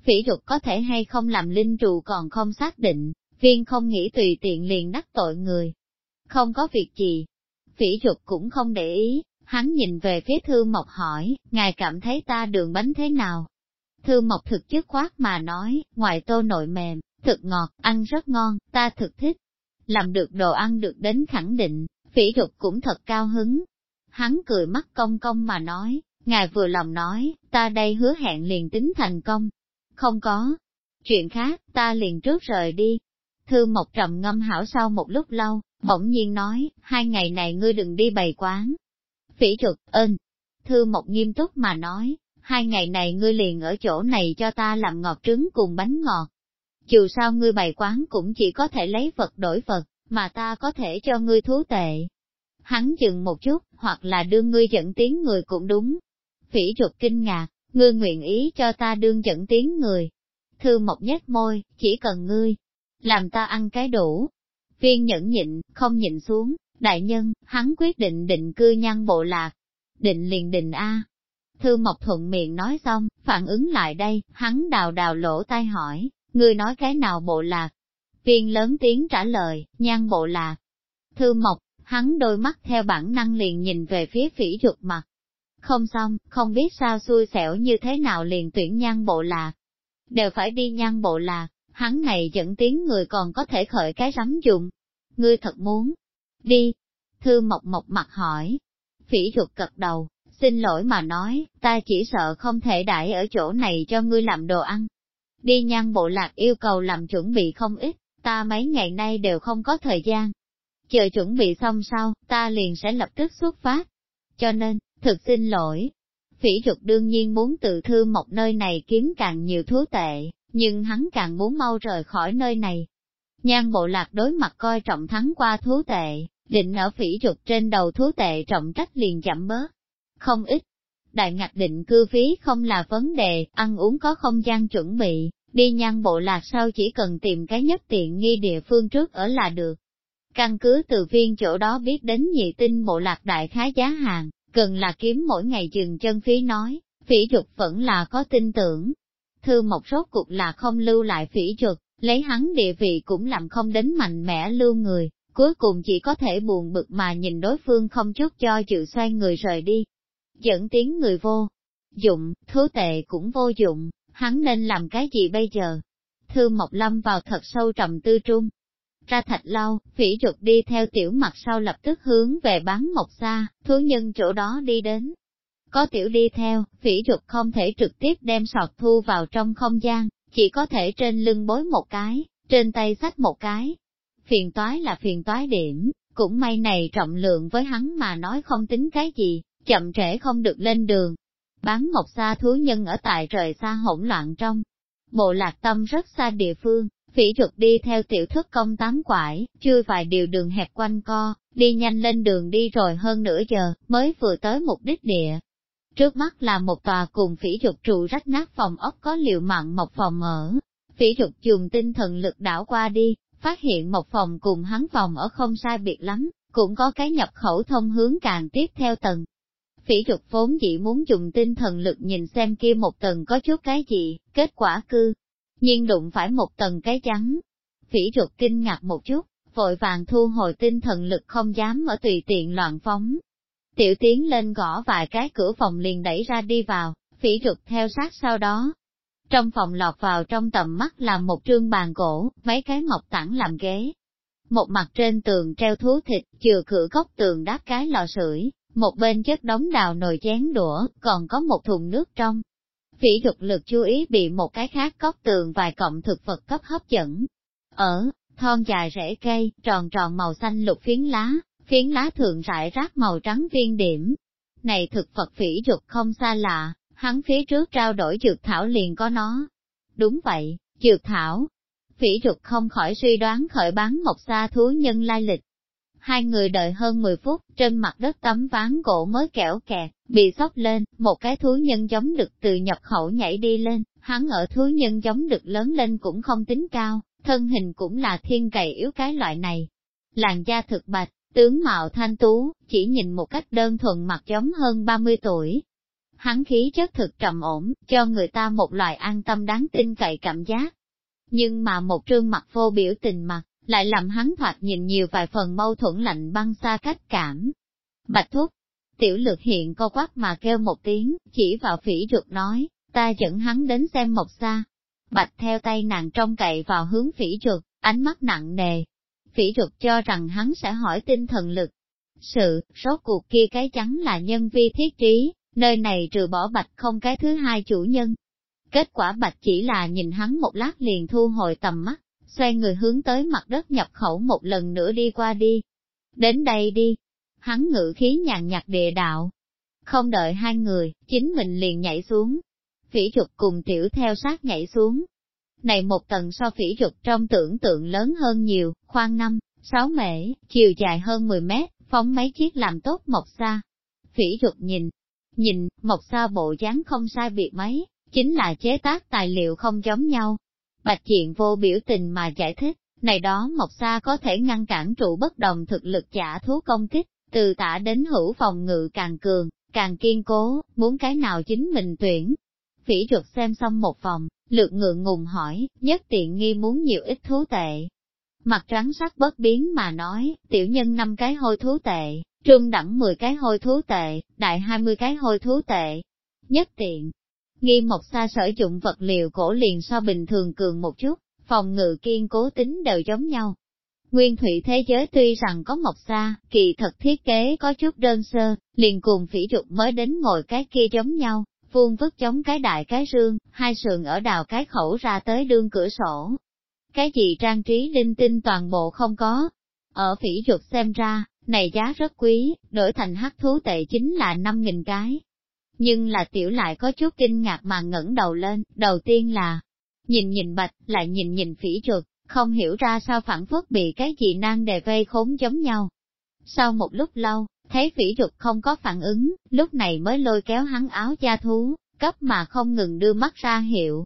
Phỉ Dục có thể hay không làm linh trù còn không xác định, viên không nghĩ tùy tiện liền đắc tội người. Không có việc gì. Phỉ Dục cũng không để ý, hắn nhìn về phía Thư Mộc hỏi, ngài cảm thấy ta đường bánh thế nào? Thư Mộc thực dứt khoát mà nói, ngoài tô nội mềm, thực ngọt, ăn rất ngon, ta thực thích. Làm được đồ ăn được đến khẳng định, Phỉ Dục cũng thật cao hứng. Hắn cười mắt cong cong mà nói, ngài vừa lòng nói, ta đây hứa hẹn liền tính thành công. Không có chuyện khác, ta liền trước rời đi. Thư Mộc trầm ngâm hảo sau một lúc lâu, bỗng nhiên nói, 2 ngày này ngươi đừng đi bày quán. Phỉ Dục, Thư Mộc nghiêm túc mà nói, 2 ngày này ngươi liền ở chỗ này cho ta làm ngọt trứng cùng bánh ngọt. Dù sao ngươi bày quán cũng chỉ có thể lấy vật đổi vật, mà ta có thể cho ngươi thú tệ. Hắn dừng một chút, hoặc là đưa ngươi dẫn tiếng người cũng đúng. Phỉ Dục kinh ngạc, ngươi nguyện ý cho ta đương dẫn tiếng người. Thư Mộc nhếch môi, chỉ cần ngươi làm ta ăn cái đủ. Viên nhẫn nhịn, không nhịn xuống, đại nhân, hắn quyết định định cư Nhan Bộ Lạc. Định liền định a. Thư Mộc thuận miệng nói xong, phản ứng lại đây, hắn đào lỗ tai hỏi, ngươi nói cái nào bộ lạc? Viên lớn tiếng trả lời, Nhan Bộ Lạc. Thư Mộc, hắn đôi mắt theo bản năng liền nhìn về phía Phỉ Dục mặt. Không xong, không biết sao xui xẻo như thế nào liền tuyển Nhan Bộ Lạc. Đều phải đi Nhan Bộ Lạc, hắn này dẫn tiếng người còn có thể khởi cái rắm dụng. Ngươi thật muốn đi? Thư Mộc Mộc mặt hỏi. Phỉ Dục gật đầu, xin lỗi mà nói, ta chỉ sợ không thể đãi ở chỗ này cho ngươi làm đồ ăn. Đi Nhan Bộ Lạc yêu cầu làm chuẩn bị không ít, ta mấy ngày nay đều không có thời gian. Chờ chuẩn bị xong sau, ta liền sẽ lập tức xuất phát. Cho nên, thực xin lỗi. Phỉ Dục đương nhiên muốn từ Thư Mộc nơi này kiếm càng nhiều thú tệ, nhưng hắn càng muốn mau rời khỏi nơi này. Nhan Bộ Lạc đối mặt coi trọng thắng qua thú tệ, định ở Phỉ Dục trên đầu thú tệ trọng trách liền giảm bớt. Không ít. Đại ngạch định cư phí không là vấn đề, ăn uống có không gian chuẩn bị, đi Nhan Bộ Lạc sau chỉ cần tìm cái nhất tiện nghi địa phương trước ở là được. Căn cứ từ viên chỗ đó biết đến Nhị Tinh Bộ Lạc đại khái giá hàng, cần là kiếm mỗi ngày dừng chân phí nói, Phỉ Dục vẫn là có tin tưởng. Thư Mộc rốt cuộc là không lưu lại Phỉ Dục, lấy hắn địa vị cũng làm không đến mạnh mẽ lưu người, cuối cùng chỉ có thể buồn bực mà nhìn đối phương không chút cho dự xoay người rời đi. Dẫn tiếng người vô dụng, thú tệ cũng vô dụng, hắn nên làm cái gì bây giờ? Thư Mộc lâm vào thật sâu trầm tư trung. Ra thạch lâu, Phỉ Dục đi theo tiểu mặt sau lập tức hướng về bán mộc xa, thú nhân chỗ đó đi đến. Có tiểu đi theo, Phỉ Dục không thể trực tiếp đem sọt thu vào trong không gian, chỉ có thể trên lưng bối một cái, trên tay xách một cái. Phiền toái là phiền toái điểm, cũng may này trọng lượng với hắn mà nói không tính cái gì, chậm trễ không được lên đường. Bán mộc xa thú nhân ở tại rời xa hỗn loạn trong. Bộ lạc tâm rất xa địa phương, Phỉ Dục đi theo tiểu thức công 8 quải, chui vài điều đường hẹp quanh co, đi nhanh lên đường đi rồi hơn nửa giờ, mới vừa tới mục đích địa. Trước mắt là một tòa cùng Phỉ Dục trụ rách nát phòng ốc có liều mạng một phòng ở. Phỉ Dục dùng tinh thần lực đảo qua đi, phát hiện một phòng cùng hắn phòng ở không sai biệt lắm, cũng có cái nhập khẩu thông hướng càng tiếp theo tầng. Phỉ Dục vốn chỉ muốn dùng tinh thần lực nhìn xem kia một tầng có chút cái gì, kết quả cư nhiên đụng phải một tầng cái trắng. Phỉ Dục kinh ngạc một chút, vội vàng thu hồi tinh thần lực không dám ở tùy tiện loạn phóng. Tiểu tiến lên gõ vài cái cửa phòng liền đẩy ra đi vào, Phỉ Dục theo sát sau đó. Trong phòng lọt vào trong tầm mắt là một trương bàn gỗ, mấy cái mộc tảng làm ghế. Một mặt trên tường treo thú thịt, chừa cửa góc tường đáp cái lò sưởi, một bên chất đống đào nồi chén đũa, còn có một thùng nước trong. Phỉ Dục lực chú ý bị một cái khác góc tường vài cọng thực vật cấp hấp dẫn. Ở, thon dài rễ cây, tròn tròn màu xanh lục phiến lá thượng rải rác màu trắng viên điểm. Này thực vật Phỉ Dục không xa lạ, hắn phía trước trao đổi dược thảo liền có nó. Đúng vậy, dược thảo. Phỉ Dục không khỏi suy đoán khởi bán mộc xa thú nhân lai lịch. Hai người đợi hơn 10 phút, trên mặt đất tấm ván gỗ mới kẽo kẹt, bị xốc lên, một cái thú nhân giống đực từ nhập khẩu nhảy đi lên, hắn ở thú nhân giống đực lớn lên cũng không tính cao, thân hình cũng là thiên cày yếu cái loại này. Làn da thực bạch, tướng mạo thanh tú, chỉ nhìn một cách đơn thuần mặt giống hơn 30 tuổi. Hắn khí chất thực trầm ổn, cho người ta một loại an tâm đáng tin cậy cảm giác. Nhưng mà một trương mặt vô biểu tình mặt, lại làm hắn thoạt nhìn nhiều vài phần mâu thuẫn lạnh băng xa cách cảm. Bạch thúc, tiểu lực hiện co quắp mà kêu một tiếng, chỉ vào Phỉ Duật nói, ta dẫn hắn đến xem Mộc Sa. Bạch theo tay nàng trông cậy vào hướng Phỉ Duật, ánh mắt nặng nề. Phỉ Duật cho rằng hắn sẽ hỏi tinh thần lực. Rốt cuộc kia cái chắn là nhân vi thiết trí, nơi này trừ bỏ Bạch không cái thứ hai chủ nhân. Kết quả Bạch chỉ là nhìn hắn một lát liền thu hồi tầm mắt, xoay người hướng tới mặt đất nhập khẩu một lần nữa đi qua đi. Đến đây đi. Hắn ngự khí nhàn nhạt địa đạo. Không đợi hai người, chính mình liền nhảy xuống. Phỉ Duật cùng tiểu theo sát nhảy xuống. Này một tầng so Phỉ Duật trong tưởng tượng lớn hơn nhiều, khoan 5-6 mễ, chiều dài hơn 10 mét, phóng mấy chiếc làm tốt Mộc Sa. Phỉ Duật nhìn, Mộc Sa bộ dáng không sai biệt mấy, chính là chế tác tài liệu không giống nhau. Bạch Diện vô biểu tình mà giải thích, này đó Mộc Sa có thể ngăn cản trụ bất đồng thực lực giả thú công kích, từ tả đến hữu phòng ngự càng cường, càng kiên cố, muốn cái nào chính mình tuyển. Phỉ Duật xem xong một vòng, lượt ngượng ngùng hỏi, nhất tiện nghi muốn nhiều ít thú tệ. Mặt trắng sắc bất biến mà nói, tiểu nhân 5 cái hôi thú tệ, trung đẳng 10 cái hôi thú tệ, đại 20 cái hôi thú tệ. Nhất tiện nghi Mộc Sa sử dụng vật liệu cổ liền so bình thường cường một chút, phòng ngự kiên cố tính đều giống nhau. Nguyên thủy thế giới tuy rằng có Mộc Sa, kỳ thật thiết kế có chút đơn sơ, liền cùng Phỉ Duật mới đến ngồi cái kia giống nhau, vuông vức chống cái đại cái rương, hai sườn ở đào cái khẩu ra tới đương cửa sổ. Cái gì trang trí linh tinh toàn bộ không có. Ở Phỉ Duật xem ra, này giá rất quý, đổi thành hắc thú tệ chính là 5.000 cái. Nhưng là tiểu lại có chút kinh ngạc mà ngẩng đầu lên, đầu tiên là nhìn Bạch, lại nhìn Phỉ Duật, không hiểu ra sao phản phất bị cái gì nan đề vây khốn giống nhau. Sau một lúc lâu, thấy Phỉ Duật không có phản ứng, lúc này mới lôi kéo hắn áo da thú, cấp mà không ngừng đưa mắt ra hiệu.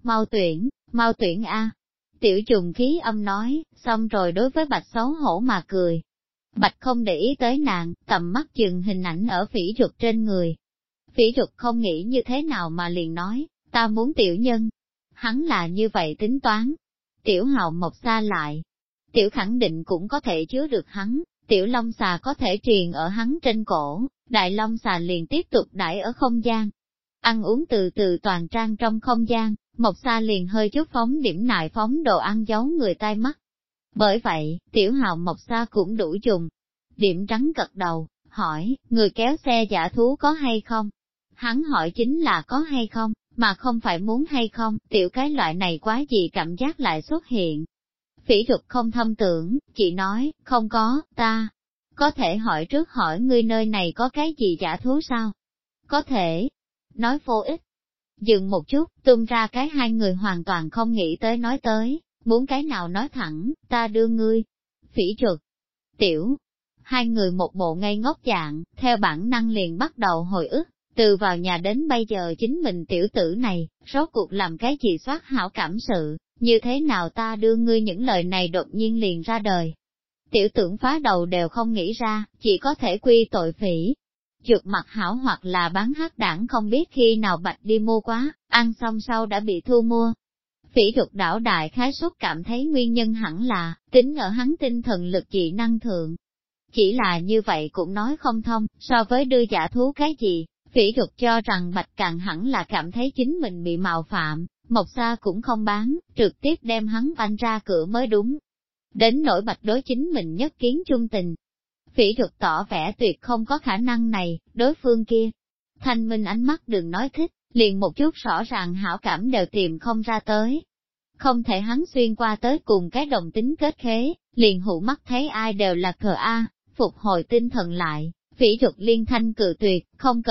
Mau tuyển a. Tiểu trùng khí âm nói, xong rồi đối với Bạch xấu hổ mà cười. Bạch không để ý tới nàng, tầm mắt dừng hình ảnh ở Phỉ Duật trên người. Phỉ Duật không nghĩ như thế nào mà liền nói, ta muốn tiểu nhân. Hắn là như vậy tính toán. Tiểu hào Mộc Sa lại. Tiểu khẳng định cũng có thể chứa được hắn, tiểu long xà có thể truyền ở hắn trên cổ, đại long xà liền tiếp tục đãi ở không gian. Ăn uống từ từ toàn trang trong không gian, Mộc Sa liền hơi chút phóng điểm nại phóng đồ ăn giấu người tai mắt. Bởi vậy, tiểu hào Mộc Sa cũng đủ dùng. Điểm trắng gật đầu, hỏi, người kéo xe giả thú có hay không? Hắn hỏi chính là có hay không, mà không phải muốn hay không, tiểu cái loại này quá gì cảm giác lại xuất hiện. Phỉ Duật không thâm tưởng, chỉ nói, không có, ta có thể hỏi trước hỏi ngươi nơi này có cái gì giả thú sao? Có thể. Nói vô ích. Dừng một chút, tung ra cái hai người hoàn toàn không nghĩ tới nói tới, muốn cái nào nói thẳng, ta đưa ngươi. Phỉ Duật. Tiểu. Hai người một bộ ngây ngốc dạng, theo bản năng liền bắt đầu hồi ức, từ vào nhà đến bây giờ chính mình tiểu tử này, rốt cuộc làm cái gì soát hảo cảm sự, như thế nào ta đưa ngươi những lời này đột nhiên liền ra đời. Tiểu tưởng phá đầu đều không nghĩ ra, chỉ có thể quy tội Phỉ Duật mặt hảo hoặc là bán hắc đảng không biết khi nào Bạch đi mua quá, ăn xong sau đã bị thu mua. Phỉ Duật đảo đại khái suất cảm thấy nguyên nhân hẳn là, tính ở hắn tinh thần lực dị năng thượng. Chỉ là như vậy cũng nói không thông, so với đưa giả thú cái gì, Phỉ Duật cho rằng Bạch càng hẳn là cảm thấy chính mình bị mạo phạm, Mộc Sa cũng không bán, trực tiếp đem hắn banh ra cửa mới đúng. Đến nỗi Bạch đối chính mình nhất kiến chung tình. Phỉ Duật tỏ vẻ tuyệt không có khả năng này, đối phương kia. Thanh minh ánh mắt đừng nói thích, liền một chút rõ ràng hảo cảm đều tìm không ra tới. Không thể hắn xuyên qua tới cùng cái đồng tính kết khế, liền hụ mắt thấy ai đều là cờ A, phục hồi tinh thần lại. Phỉ Duật liên thanh cự tuyệt,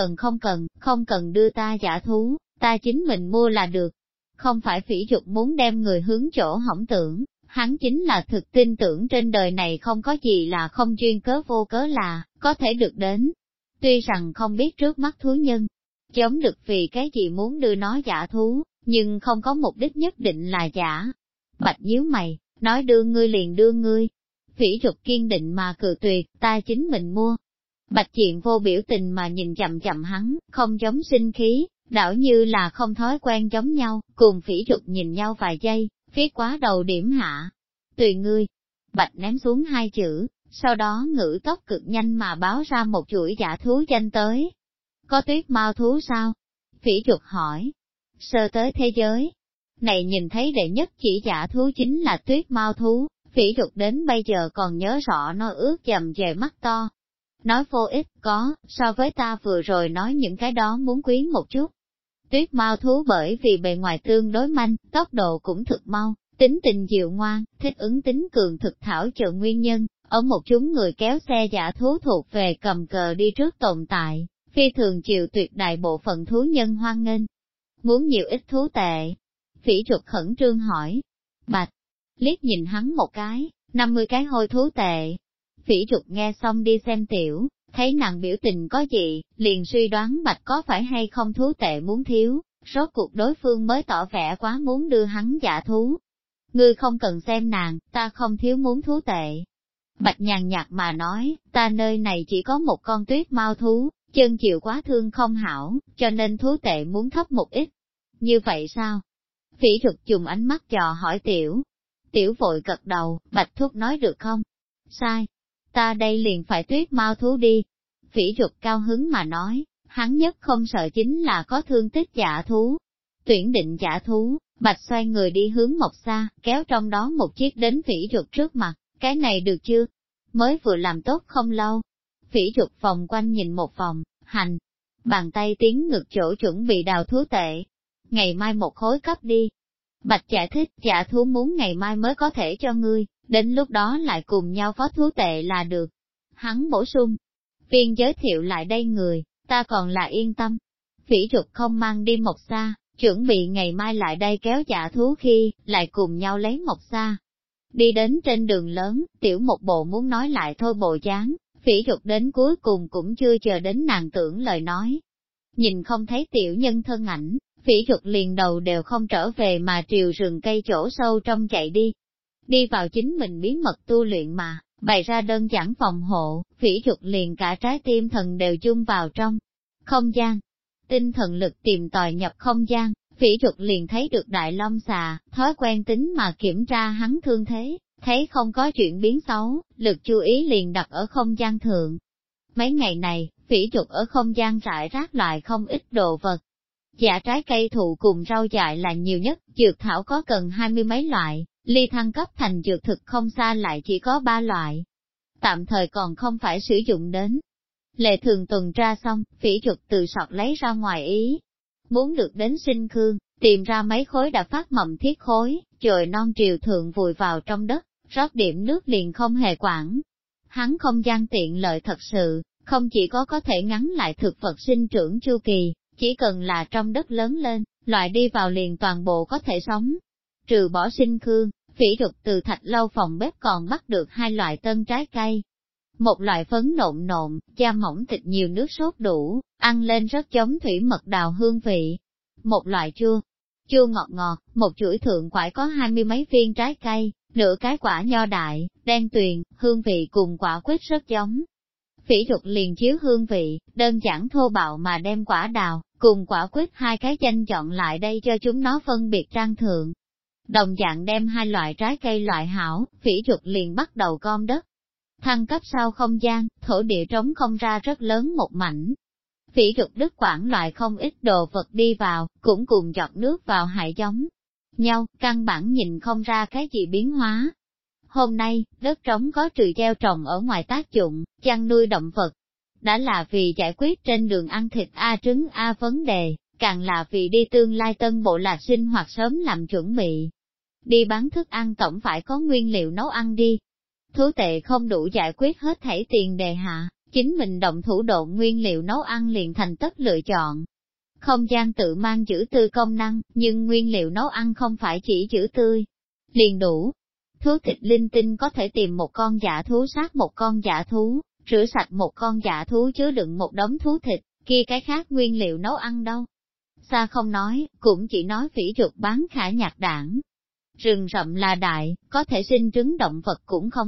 không cần đưa ta giả thú, ta chính mình mua là được. Không phải Phỉ Duật muốn đem người hướng chỗ hỏng tưởng, hắn chính là thực tin tưởng trên đời này không có gì là không duyên cớ vô cớ là, có thể được đến. Tuy rằng không biết trước mắt thú nhân, giống được vì cái gì muốn đưa nó giả thú, nhưng không có mục đích nhất định là giả. Bạch nhíu mày, nói đưa ngươi liền đưa ngươi. Phỉ Duật kiên định mà cự tuyệt, ta chính mình mua. Bạch Diện vô biểu tình mà nhìn chậm chậm hắn, không giống sinh khí, đảo như là không thói quen giống nhau, cùng Phỉ Trục nhìn nhau vài giây, phía quá đầu điểm hạ. Tùy ngươi. Bạch ném xuống hai chữ, sau đó ngữ tốc cực nhanh mà báo ra một chuỗi giả thú danh tới. Có tuyết mao thú sao? Phỉ Trục hỏi. Sơ tới thế giới này nhìn thấy đệ nhất chỉ giả thú chính là tuyết mao thú, Phỉ Trục đến bây giờ còn nhớ rõ nó ướt dầm về mắt to. Nói vô ích, có, so với ta vừa rồi nói những cái đó muốn quý một chút. Tuyết mao thú bởi vì bề ngoài tương đối manh, tốc độ cũng thực mau, tính tình dịu ngoan, thích ứng tính cường thực thảo trợ nguyên nhân, ở một chúng người kéo xe giả thú thuộc về cầm cờ đi trước tồn tại, phi thường chịu tuyệt đại bộ phận thú nhân hoan nghênh. Muốn nhiều ít thú tệ? Phỉ Trục khẩn trương hỏi. Bạch, liếc nhìn hắn một cái, 50 cái hôi thú tệ. Phỉ Trục nghe xong đi xem tiểu, thấy nàng biểu tình có gì, liền suy đoán Bạch có phải hay không thú tệ muốn thiếu, rốt cuộc đối phương mới tỏ vẻ quá muốn đưa hắn giả thú. Ngươi không cần xem nàng, ta không thiếu muốn thú tệ. Bạch nhàn nhạt mà nói, ta nơi này chỉ có một con tuyết mao thú, chân chịu quá thương không hảo, cho nên thú tệ muốn thấp một ít. Như vậy sao? Phỉ Trục dùng ánh mắt dò hỏi tiểu. Tiểu vội gật đầu, Bạch thúc nói được không? Sai. Ta đây liền phải tuyết mao thú đi. Phỉ Trục cao hứng mà nói, hắn nhất không sợ chính là có thương tích giả thú. Tuyển định giả thú, Bạch xoay người đi hướng Mộc Sa, kéo trong đó một chiếc đến Phỉ Trục trước mặt, cái này được chưa? Mới vừa làm tốt không lâu. Phỉ Trục vòng quanh nhìn một vòng, hành. Bàn tay tiến ngực chỗ chuẩn bị đào thú tệ. Ngày mai một khối cấp đi. Bạch giải thích, giả thú muốn ngày mai mới có thể cho ngươi, đến lúc đó lại cùng nhau phó thú tệ là được. Hắn bổ sung, viên giới thiệu lại đây người, ta còn là yên tâm. Phỉ Trục không mang đi Mộc Sa, chuẩn bị ngày mai lại đây kéo giả thú khi, lại cùng nhau lấy Mộc Sa. Đi đến trên đường lớn, tiểu một bộ muốn nói lại thôi bộ dáng, Phỉ Trục đến cuối cùng cũng chưa chờ đến nàng tưởng lời nói. Nhìn không thấy tiểu nhân thân ảnh, Phỉ Trục liền đầu đều không trở về mà triều rừng cây chỗ sâu trong chạy đi. Đi vào chính mình bí mật tu luyện mà, bày ra đơn giản phòng hộ, Phỉ Trục liền cả trái tim thần đều chung vào trong không gian. Tinh thần lực tìm tòi nhập không gian, Phỉ Trục liền thấy được đại long xà, thói quen tính mà kiểm tra hắn thương thế, thấy không có chuyển biến xấu, lực chú ý liền đặt ở không gian thượng. Mấy ngày này, Phỉ Trục ở không gian rải rác loại không ít đồ vật. Dạ trái cây thụ cùng rau dại là nhiều nhất, dược thảo có cần 20 mấy loại, ly thăng cấp thành dược thực không xa lại chỉ có 3 loại. Tạm thời còn không phải sử dụng đến. Lệ thường tuần tra xong, Phỉ Trục từ sọt lấy ra ngoài ý. Muốn được đến sinh khương, tìm ra mấy khối đã phát mầm thiết khối, trời non triều thượng vùi vào trong đất, rót điểm nước liền không hề quản. Hắn không gian tiện lợi thật sự, không chỉ có thể ngắn lại thực vật sinh trưởng chu kỳ, chỉ cần là trong đất lớn lên, loại đi vào liền toàn bộ có thể sống. Trừ bỏ sinh khương, Phỉ Trục từ thạch lâu phòng bếp còn bắt được 2 loại tân trái cây. Một loại phấn nộn nộn, da mỏng thịt nhiều nước sốt đủ, ăn lên rất giống thủy mật đào hương vị. Một loại chua, chua ngọt ngọt, một chuỗi thượng quải có 20 mấy viên trái cây, nửa cái quả nho đại, đen tuyền, hương vị cùng quả quýt rất giống. Phỉ Trục liền chiếu hương vị, đơn giản thô bạo mà đem quả đào, cùng quả quýt 2 cái chanh chọn lại đây cho chúng nó phân biệt trang thượng. Đồng dạng đem 2 loại trái cây loại hảo, Phỉ Trục liền bắt đầu gom đất. Thăng cấp sau không gian, thổ địa trống không ra rất lớn một mảnh. Phỉ Trục đứt quãng loại không ít đồ vật đi vào, cũng cùng giọt nước vào hại giống nhau, căn bản nhìn không ra cái gì biến hóa. Hôm nay, đất trống có trừ gieo trồng ở ngoài tác dụng, chăn nuôi động vật. Đã là vì giải quyết trên đường ăn thịt A trứng A vấn đề, càng là vì đi tương lai tân bộ lạc sinh hoạt sớm làm chuẩn bị. Đi bán thức ăn tổng phải có nguyên liệu nấu ăn đi. Thú tệ không đủ giải quyết hết thảy tiền đề hạ, chính mình động thủ độ nguyên liệu nấu ăn liền thành tất lựa chọn. Không gian tự mang giữ tươi công năng, nhưng nguyên liệu nấu ăn không phải chỉ giữ tươi liền đủ. Thú thịt linh tinh có thể tìm một con dã thú sát một con dã thú, rửa sạch một con dã thú chứa đựng một đống thú thịt, kia cái khác nguyên liệu nấu ăn đâu. Xa không nói, cũng chỉ nói Phỉ Trục bán khả nhạc đảng. Rừng rậm là đại, có thể sinh trứng động vật cũng không ít,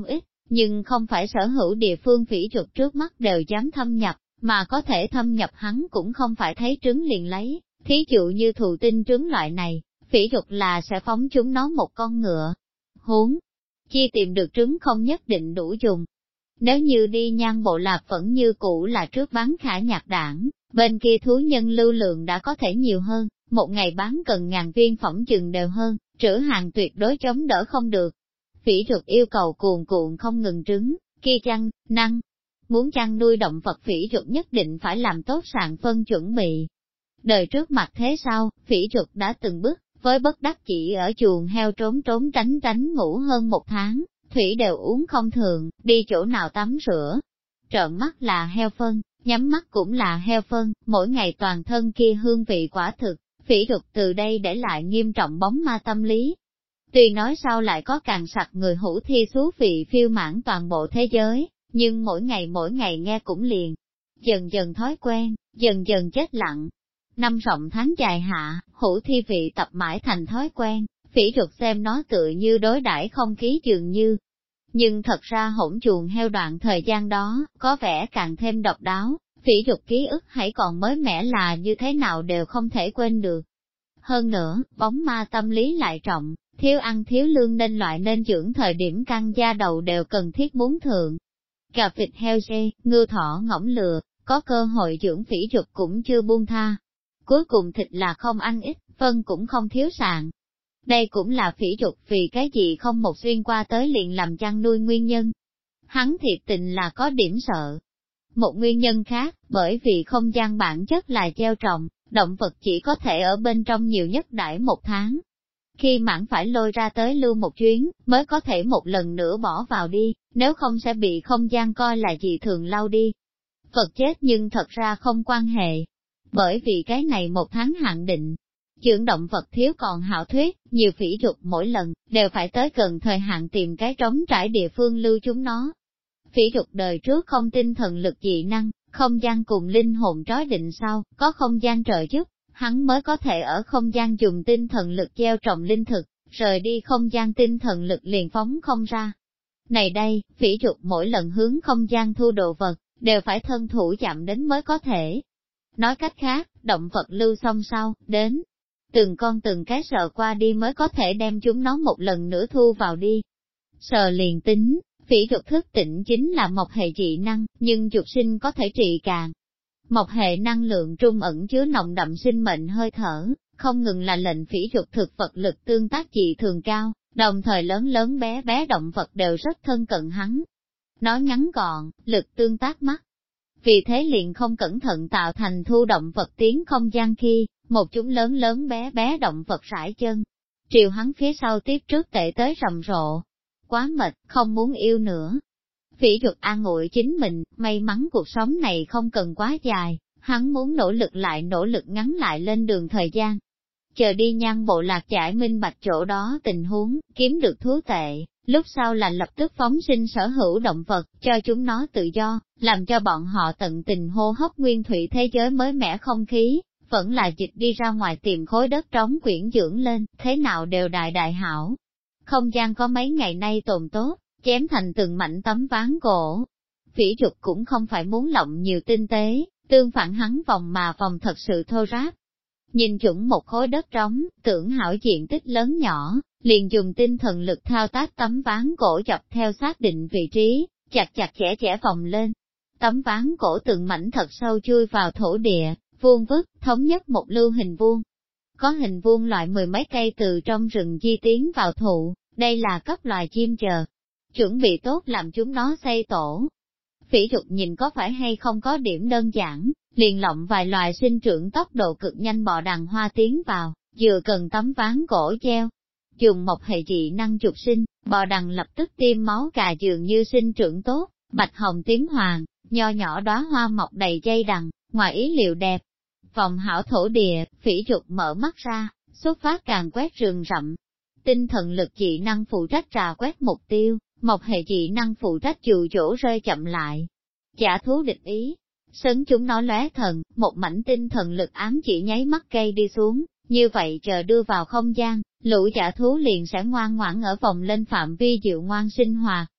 Nhưng không phải sở hữu địa phương phỉ trục trước mắt đều dám thâm nhập, mà có thể thâm nhập hắn cũng không phải thấy trứng liền lấy, thí dụ như thù tinh trứng loại này, phỉ trục là sẽ phóng chúng nó một con ngựa. Huống chi tìm được trứng không nhất định đủ dùng. Nếu như đi Nhan Bộ Lạc vẫn như cũ là trước bán khả nhạc đảng, bên kia thú nhân lưu lượng đã có thể nhiều hơn, một ngày bán cần ngàn viên phỏng chừng đều hơn, trữ hàng tuyệt đối chống đỡ không được. Phỉ trục yêu cầu cuồn cuộn không ngừng trứng, kia chăn, năng. Muốn chăn nuôi động vật phỉ trục nhất định phải làm tốt sạn phân chuẩn bị. Đời trước mặt thế sau, phỉ trục đã từng bước, với bất đắc chỉ ở chuồng heo trốn trốn tránh tránh ngủ hơn một tháng, thủy đều uống không thường, đi chỗ nào tắm rửa. Trợn mắt là heo phân, nhắm mắt cũng là heo phân, mỗi ngày toàn thân kia hương vị quả thực, phỉ trục từ đây để lại nghiêm trọng bóng ma tâm lý. Tuy nói sau lại có càng sặc người hữu thi xú vị phiêu mãn toàn bộ thế giới, nhưng mỗi ngày nghe cũng liền. Dần dần thói quen, dần dần chết lặng. Năm rộng tháng dài hạ, hữu thi vị tập mãi thành thói quen, phỉ trục xem nó tựa như đối đãi không khí dường như. Nhưng thật ra hỗn chuồng heo đoạn thời gian đó, có vẻ càng thêm độc đáo, phỉ trục ký ức hãy còn mới mẻ là như thế nào đều không thể quên được. Hơn nữa, bóng ma tâm lý lại trọng, thiếu ăn thiếu lương nên loại nên dưỡng thời điểm căng da đầu đều cần thiết muốn thượng. Gà vịt heo dê, ngư thỏ ngỗng lừa, có cơ hội dưỡng phỉ trục cũng chưa buông tha. Cuối cùng thịt là không ăn ít, phân cũng không thiếu sạn. Đây cũng là phỉ trục vì cái gì không một xuyên qua tới liền làm chăn nuôi nguyên nhân. Hắn thiệt tình là có điểm sợ. Một nguyên nhân khác, bởi vì không gian bản chất là gieo trồng, động vật chỉ có thể ở bên trong nhiều nhất đãi một tháng. Khi mãn phải lôi ra tới lưu một chuyến, mới có thể một lần nữa bỏ vào đi, nếu không sẽ bị không gian coi là gì thường lau đi. Vật chết nhưng thật ra không quan hệ. Bởi vì cái này một tháng hạn định, dưỡng động vật thiếu còn hảo thuyết, nhiều phỉ trục mỗi lần, đều phải tới gần thời hạn tìm cái trống trải địa phương lưu chúng nó. Phỉ trục đời trước không tinh thần lực dị năng, không gian cùng linh hồn trói định sau, có không gian trợ giúp, hắn mới có thể ở không gian dùng tinh thần lực gieo trồng linh thực, rời đi không gian tinh thần lực liền phóng không ra. Này đây, phỉ trục mỗi lần hướng không gian thu đồ vật, đều phải thân thủ chạm đến mới có thể. Nói cách khác, động vật lưu xong sau, đến, từng con từng cái sờ qua đi mới có thể đem chúng nó một lần nữa thu vào đi. Sờ liền tính, phỉ trục thức tỉnh chính là một hệ dị năng, nhưng trục sinh có thể trị càng. Một hệ năng lượng trung ẩn chứa nồng đậm sinh mệnh hơi thở, không ngừng là lệnh phỉ trục thực vật lực tương tác dị thường cao, đồng thời lớn lớn bé bé động vật đều rất thân cận hắn. Nói ngắn gọn, lực tương tác mắt. Vì thế liền không cẩn thận tạo thành thu động vật tiến không gian khi, một chúng lớn lớn bé bé động vật rải chân. Triều hắn phía sau tiếp trước tệ tới rầm rộ. Quá mệt, không muốn yêu nữa. Phỉ trục an ủi chính mình, may mắn cuộc sống này không cần quá dài, hắn muốn nỗ lực lại nỗ lực ngắn lại lên đường thời gian. Chờ đi Nhan Bộ Lạc giải minh bạch chỗ đó tình huống, kiếm được thú tệ, lúc sau là lập tức phóng sinh sở hữu động vật, cho chúng nó tự do, làm cho bọn họ tận tình hô hấp nguyên thủy thế giới mới mẻ không khí, vẫn là dịch đi ra ngoài tìm khối đất trống quyển dưỡng lên, thế nào đều đại hảo. Không gian có mấy ngày nay tồn tốt, chém thành từng mảnh tấm ván gỗ. Phỉ trục cũng không phải muốn lộng nhiều tinh tế, tương phản hắn vòng mà vòng thật sự thô ráp. Nhìn chuẩn một khối đất trống, tưởng hảo diện tích lớn nhỏ, liền dùng tinh thần lực thao tác tấm ván gỗ dọc theo xác định vị trí, chặt chẽ vòng lên. Tấm ván gỗ từng mảnh thật sâu chui vào thổ địa, vuông vức, thống nhất một lưu hình vuông. Có hình vuông loại mười mấy cây từ trong rừng di tiến vào thụ, đây là cấp loài chim chờ. Chuẩn bị tốt làm chúng nó xây tổ. Phỉ trục nhìn có phải hay không có điểm đơn giản, liền lộng vài loài sinh trưởng tốc độ cực nhanh bò đằng hoa tiến vào, vừa cần tấm ván gỗ treo. Dùng một hệ dị năng trục sinh, bò đằng lập tức tiêm máu cà dường như sinh trưởng tốt, bạch hồng tím hoàng, nho nhỏ đóa hoa mọc đầy dây đằng, ngoài ý liệu đẹp. Vòng hảo thổ địa, phỉ trục mở mắt ra, xuất phát càng quét rừng rậm. Tinh thần lực dị năng phụ trách trà quét mục tiêu, một hệ dị năng phụ trách dụ dỗ rơi chậm lại. Giả thú địch ý, sấn chúng nó lóe thần, một mảnh tinh thần lực ám chỉ nháy mắt cây đi xuống, như vậy chờ đưa vào không gian, lũ giả thú liền sẽ ngoan ngoãn ở vòng lên phạm vi dịu ngoan sinh hoạt,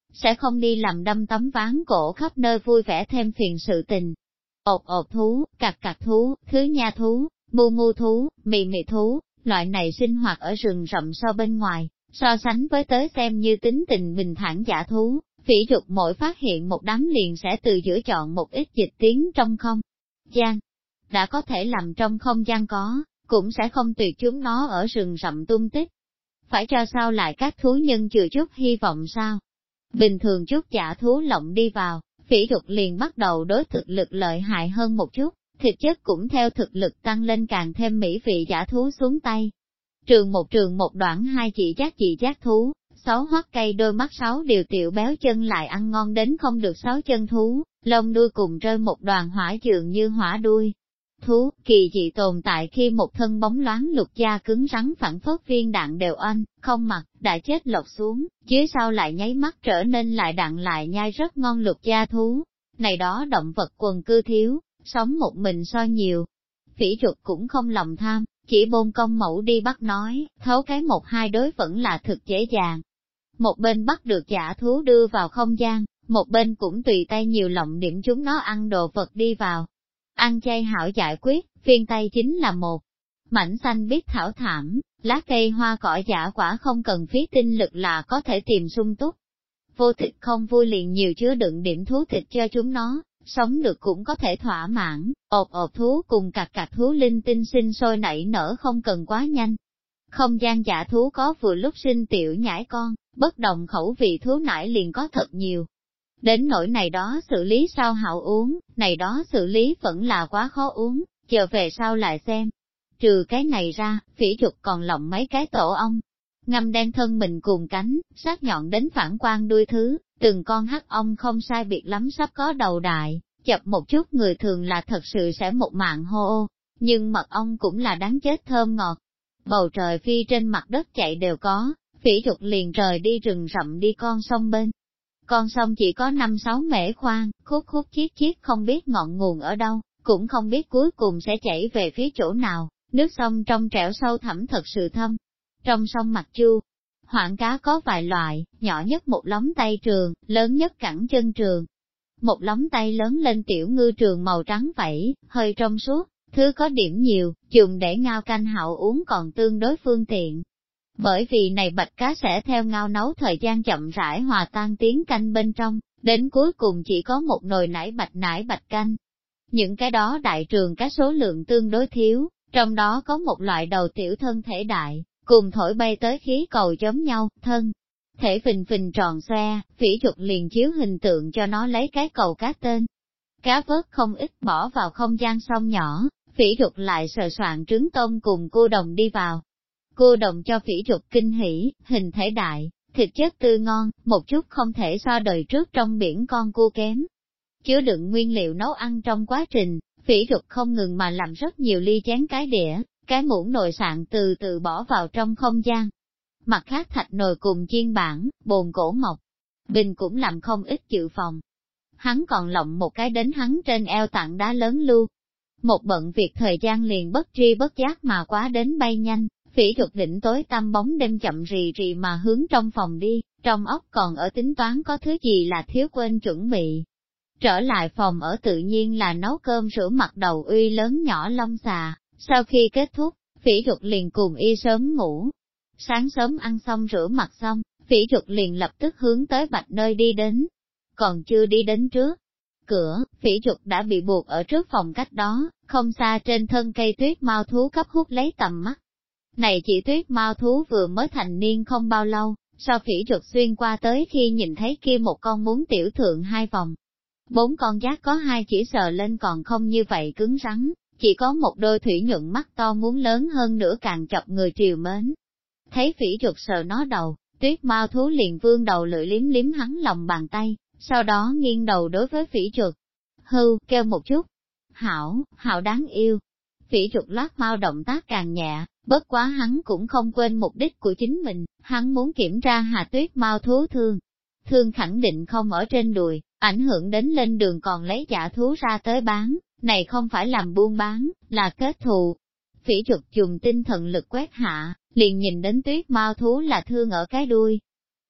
sẽ không đi làm đâm tấm ván cổ khắp nơi vui vẻ thêm phiền sự tình. Ột ột thú, cặc thú, thứ nha thú, mu mu thú, mị mị thú, loại này sinh hoạt ở rừng rậm so bên ngoài, so sánh với tới xem như tính tình bình thản dã thú, phỉ dục mỗi phát hiện một đám liền sẽ từ giữa chọn một ít dịch tiến trong không gian. Đã có thể làm trong không gian có, cũng sẽ không tuyệt chúng nó ở rừng rậm tung tích. Phải cho sao lại các thú nhân chừa chút hy vọng sao? Bình thường chút dã thú lộng đi vào, phỉ dục liền bắt đầu đối thực lực lợi hại hơn một chút, thịt chất cũng theo thực lực tăng lên càng thêm mỹ vị dã thú xuống tay. Trường một đoạn hai chị giác thú, 6 hoắt cây đôi mắt 6 điều tiểu béo chân lại ăn ngon đến không được 6 chân thú, lông đuôi cùng rơi một đoàn hỏa dường như hỏa đuôi. Thú, kỳ dị tồn tại khi một thân bóng loáng lục da cứng rắn phản phất viên đạn đều oanh, không mặt, đã chết lột xuống, dưới sau lại nháy mắt trở nên lại đạn lại nhai rất ngon lục da thú. Này đó động vật quần cư thiếu, sống một mình so nhiều. Phỉ Dục cũng không lòng tham, chỉ bôn công mẫu đi bắt nói, thấu cái một hai đối vẫn là thực dễ dàng. Một bên bắt được dã thú đưa vào không gian, một bên cũng tùy tay nhiều lộng điểm chúng nó ăn đồ vật đi vào. Ăn chay hảo giải quyết, phiên Tây chính là một mảnh xanh biếc thảo thảm, lá cây hoa cỏ dã quả không cần phí tinh lực là có thể tìm sung túc. Vô thịt không vui liền nhiều chứa đựng điểm thú thịt cho chúng nó, sống được cũng có thể thỏa mãn, ột thú cùng cặc thú linh tinh sinh sôi nảy nở không cần quá nhanh. Không gian dã thú có vừa lúc sinh tiểu nhãi con, bất đồng khẩu vị thú nải liền có thật nhiều. Đến nỗi này đó xử lý sao hảo uống, này đó xử lý vẫn là quá khó uống, chờ về sau lại xem. Trừ cái này ra, Phỉ Dục còn lộng mấy cái tổ ong. Ngâm đen thân mình cùng cánh, sắc nhọn đến phản quang đuôi thứ, từng con hắc ong không sai biệt lắm sắp có đầu đại, chập một chút người thường là thật sự sẽ một mạng hô ô, nhưng mật ong cũng là đáng chết thơm ngọt. Bầu trời phi trên mặt đất chạy đều có, Phỉ Dục liền rời đi rừng rậm đi con sông bên. Con sông chỉ có 5-6 mễ khoan, khúc chiết không biết ngọn nguồn ở đâu, cũng không biết cuối cùng sẽ chảy về phía chỗ nào, nước sông trong trẻo sâu thẳm thật sự thâm. Trong sông mặt chu, hoảng cá có vài loại, nhỏ nhất một lóng tay trường, lớn nhất cẳng chân trường. Một lóng tay lớn lên tiểu ngư trường màu trắng vảy, hơi trong suốt, thứ có điểm nhiều, dùng để ngao canh hảo uống còn tương đối phương tiện. Bởi vì này bạch cá sẽ theo ngao nấu thời gian chậm rãi hòa tan tiến canh bên trong, đến cuối cùng chỉ có một nồi nải bạch canh. Những cái đó đại trường cá số lượng tương đối thiếu, trong đó có một loại đầu tiểu thân thể đại, cùng thổi bay tới khí cầu giống nhau, thân. Thể phình phình tròn xoe, Phỉ Dục liền chiếu hình tượng cho nó lấy cái cầu cá tên. Cá vớt không ít bỏ vào không gian sông nhỏ, Phỉ Dục lại sờ soạn trứng tôm cùng cua đồng đi vào. Cua đồng cho Phỉ Dục kinh hỉ, hình thể đại, thịt chất tươi ngon, một chút không thể so đời trước trong biển con cua kém. Chứa đựng nguyên liệu nấu ăn trong quá trình, Phỉ Dục không ngừng mà làm rất nhiều ly chén cái đĩa, cái muỗng nồi sạn từ từ bỏ vào trong không gian. Mặt khác thạch nồi cùng chiên bản, bồn cổ mộc, bình cũng làm không ít dự phòng. Hắn còn lộng một cái đến hắn trên eo tảng đá lớn lưu. Một bận việc thời gian liền bất tri bất giác mà quá đến bay nhanh, Phỉ Dục đỉnh tối tăm bóng đêm chậm rì rì mà hướng trong phòng đi, trong óc còn ở tính toán có thứ gì là thiếu quên chuẩn bị. Trở lại phòng ở tự nhiên là nấu cơm rửa mặt đầu uy lớn nhỏ long xà, sau khi kết thúc, Phỉ Dục liền cùng y sớm ngủ. Sáng sớm ăn xong rửa mặt xong, Phỉ Dục liền lập tức hướng tới bạch nơi đi đến. Còn chưa đi đến trước cửa, Phỉ Dục đã bị buộc ở trước phòng cách đó, không xa trên thân cây tuyết mao thú cấp hút lấy tầm mắt. Này chỉ tuyết mao thú vừa mới thành niên không bao lâu, sau Phỉ Dục xuyên qua tới khi nhìn thấy kia một con muốn tiểu thượng 2 vòng. 4 con giác có 2 chỉ sờ lên còn không như vậy cứng rắn, chỉ có một đôi thủy nhuận mắt to muốn lớn hơn nữa càng chọc người triều mến. Thấy Phỉ Dục sờ nó đầu, tuyết mao thú liền vươn đầu lưỡi liếm hắn lòng bàn tay, sau đó nghiêng đầu đối với Phỉ Dục. Hưu, kêu một chút. Hảo đáng yêu. Phỉ Dục loát mau động tác càng nhẹ, bất quá hắn cũng không quên mục đích của chính mình, hắn muốn kiểm tra hà tuyết mao thú thương. Thương khẳng định không ở trên đùi, ảnh hưởng đến lên đường còn lấy dã thú ra tới bán, này không phải làm buôn bán, là kết thù. Phỉ Dục dùng tinh thần lực quét hạ, liền nhìn đến tuyết mao thú là thương ở cái đuôi.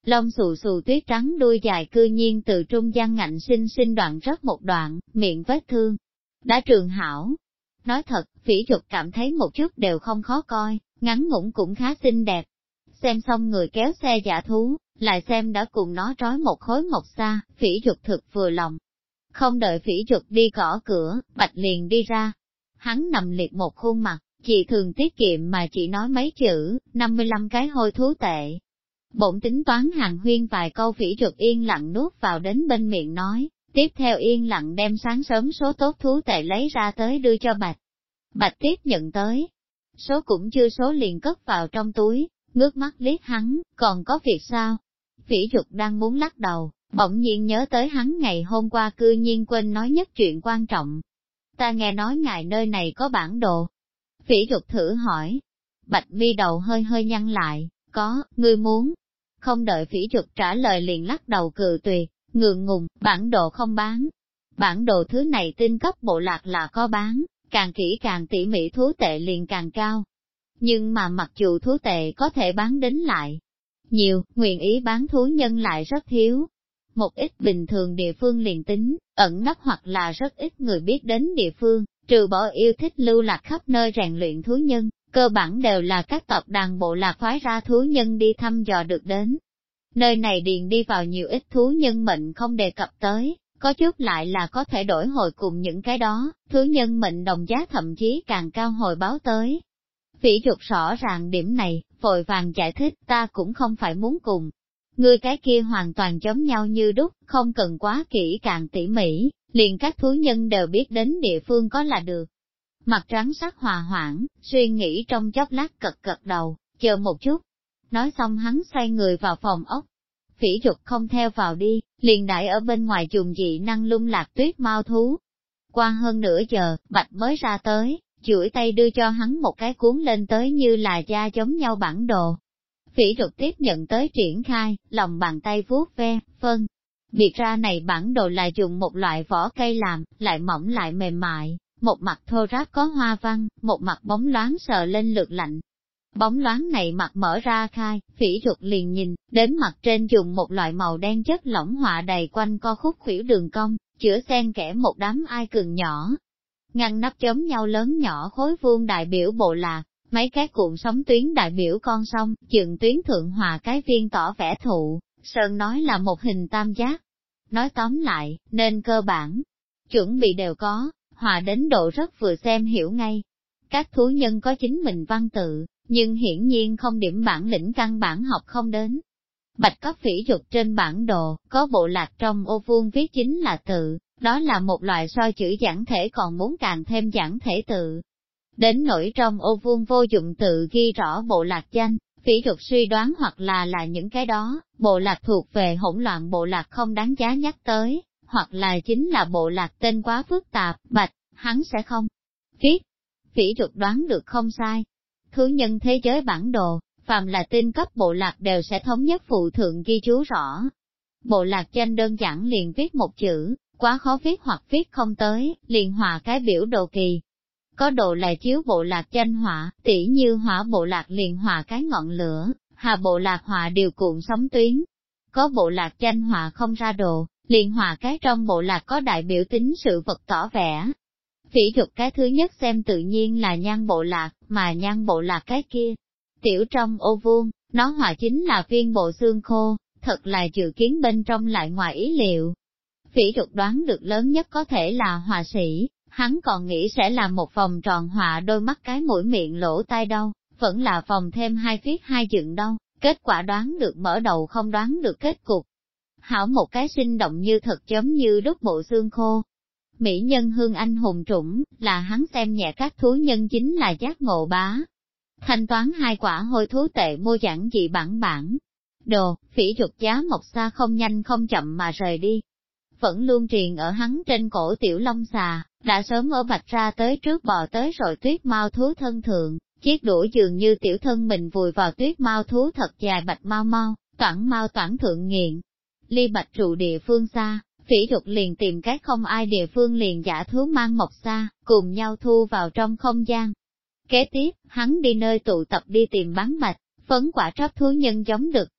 lông xù xù tuyết trắng đuôi dài cư nhiên từ trung gian ngạnh xinh xinh đoạn rất một đoạn, miệng vết thương đã trường hảo. Nói thật, Phỉ Dục cảm thấy một chút đều không khó coi, ngắn ngủn cũng khá xinh đẹp. Xem xong người kéo xe giả thú, lại xem đã cùng nó trói một khối ngọc xa, Phỉ Dục thực vừa lòng. Không đợi Phỉ Dục đi gõ cửa, Bạch liền đi ra. Hắn nằm liệt một khuôn mặt, chị thường tiết kiệm mà chỉ nói mấy chữ, 55 cái hôi thú tệ. Bổn tính toán hàng huyên vài câu, Phỉ Dục yên lặng nuốt vào đến bên miệng nói, tiếp theo yên lặng đem sáng sớm số tốt thú tệ lấy ra tới đưa cho Bạch. Bạch tiếp nhận tới, số cũng chưa số liền cất vào trong túi, ngước mắt liếc hắn, còn có việc sao? Phỉ Dục đang muốn lắc đầu, bỗng nhiên nhớ tới hắn ngày hôm qua cư nhiên quên nói nhất chuyện quan trọng. Ta nghe nói ngài nơi này có bản đồ. Phỉ Dục thử hỏi. Bạch mi đầu hơi hơi nhăn lại, có, ngươi muốn. Không đợi Phỉ Dục trả lời liền lắc đầu cự tuyệt, ngượng ngùng, bản đồ không bán. Bản đồ thứ này tinh cấp bộ lạc là có bán, càng kỹ càng tỉ mỉ thú tệ liền càng cao. Nhưng mà mặc dù thú tệ có thể bán đến lại nhiều, nguyện ý bán thú nhân lại rất thiếu. Một ít bình thường địa phương liền tính, ẩn nấp hoặc là rất ít người biết đến địa phương, trừ bỏ yêu thích lưu lạc khắp nơi rèn luyện thú nhân, cơ bản đều là các tập đoàn bộ lạc phái ra thú nhân đi thăm dò được đến. Nơi này điền đi vào nhiều ít thú nhân mệnh không đề cập tới, có chút lại là có thể đổi hồi cùng những cái đó, thú nhân mệnh đồng giá thậm chí càng cao hồi báo tới. Phỉ Dục rõ ràng điểm này, vội vàng giải thích ta cũng không phải muốn cùng. Ngươi cái kia hoàn toàn giống nhau như đúc, không cần quá kỹ càng tỉ mỉ, liền các thú nhân đều biết đến địa phương có là được. Mặt trắng sắc hòa hoãn, suy nghĩ trong chốc lát cật cật đầu, chờ một chút. Nói xong hắn xoay người vào phòng ốc. Phỉ Dục không theo vào đi, liền đại ở bên ngoài dùng dị năng lung lạc tuyết mau thú. Qua hơn nửa giờ, Bạch mới ra tới, duỗi tay đưa cho hắn một cái cuốn lên tới như là da giống nhau bản đồ. Phỉ Dục tiếp nhận tới triển khai, lòng bàn tay vuốt ve, phân. Biệt ra này bản đồ là dùng một loại vỏ cây làm, lại mỏng lại mềm mại, một mặt thô ráp có hoa văn, một mặt bóng loáng sờ lên lược lạnh. Bóng loáng này mặt mở ra khai, Phỉ Dục liền nhìn, đến mặt trên dùng một loại màu đen chất lỏng họa đầy quanh co khúc khuỷu đường cong, chữa xen kẽ một đám ai cường nhỏ. Ngăn nắp giống nhau lớn nhỏ khối vuông đại biểu bộ lạc, mấy cái cuộn sóng tuyến đại biểu con sông, chừng tuyến thượng hòa cái viên tỏ vẻ thụ, Sơn nói là một hình tam giác. Nói tóm lại, nên cơ bản, chuẩn bị đều có, hòa đến độ rất vừa xem hiểu ngay. Các thú nhân có chính mình văn tự, nhưng hiển nhiên không điểm bản lĩnh căn bản học không đến. Bạch cấp Phỉ Dục trên bản đồ, có bộ lạc trong ô vuông viết chính là tự, đó là một loại so chữ giản thể còn muốn càng thêm giản thể tự. Đến nỗi trong ô vuông vô dụng tự ghi rõ bộ lạc danh, Phỉ Dục suy đoán hoặc là những cái đó, bộ lạc thuộc về hỗn loạn bộ lạc không đáng giá nhắc tới, hoặc là chính là bộ lạc tên quá phức tạp, Bạch, hắn sẽ không viết. Phỉ Dục đoán được không sai. Thú nhân thế giới bản đồ, phàm là tinh cấp bộ lạc đều sẽ thống nhất phụ thượng ghi chú rõ. Bộ lạc danh đơn giản liền viết một chữ, quá khó viết hoặc viết không tới, liền hòa cái biểu đồ kỳ. Có đồ là chiếu bộ lạc danh họa, tỉ như hỏa bộ lạc liền hòa cái ngọn lửa, hà bộ lạc hòa điều cuộn sóng tuyến. Có bộ lạc danh họa không ra đồ, liền hòa cái trong bộ lạc có đại biểu tính sự vật tỏ vẻ. Phỉ Dục cái thứ nhất xem tự nhiên là nhan bộ lạc, mà nhan bộ lạc cái kia. Tiểu trong ô vuông, nó hòa chính là viên bộ xương khô, thật là dự kiến bên trong lại ngoài ý liệu. Phỉ Dục đoán được lớn nhất có thể là họa sĩ, hắn còn nghĩ sẽ là một vòng tròn họa đôi mắt cái mũi miệng lỗ tai đâu, vẫn là vòng thêm hai viết hai dựng đâu, kết quả đoán được mở đầu không đoán được kết cục. Hảo một cái sinh động như thật giống như đúc bộ xương khô. Mỹ nhân hương anh hùng trũng, là hắn xem nhẹ các thú nhân chính là giác ngộ bá. Thanh toán hai quả hôi thú tệ mua giản dị bản. Đồ, Phỉ Dục giá một xa không nhanh không chậm mà rời đi. Vẫn luôn triền ở hắn trên cổ tiểu long xà, đã sớm ở Bạch ra tới trước bò tới rồi tuyết mau thú thân thượng, chiếc đũa dường như tiểu thân mình vùi vào tuyết mau thú thật dài bạch mau, toản thượng nghiện. Ly Bạch trụ địa phương xa, Phỉ Dục liền tìm cái không ai địa phương liền giả thú mang mộc xa, cùng nhau thu vào trong không gian. Kế tiếp, hắn đi nơi tụ tập đi tìm bán bạch, phấn quả tráp thú nhân giống đực.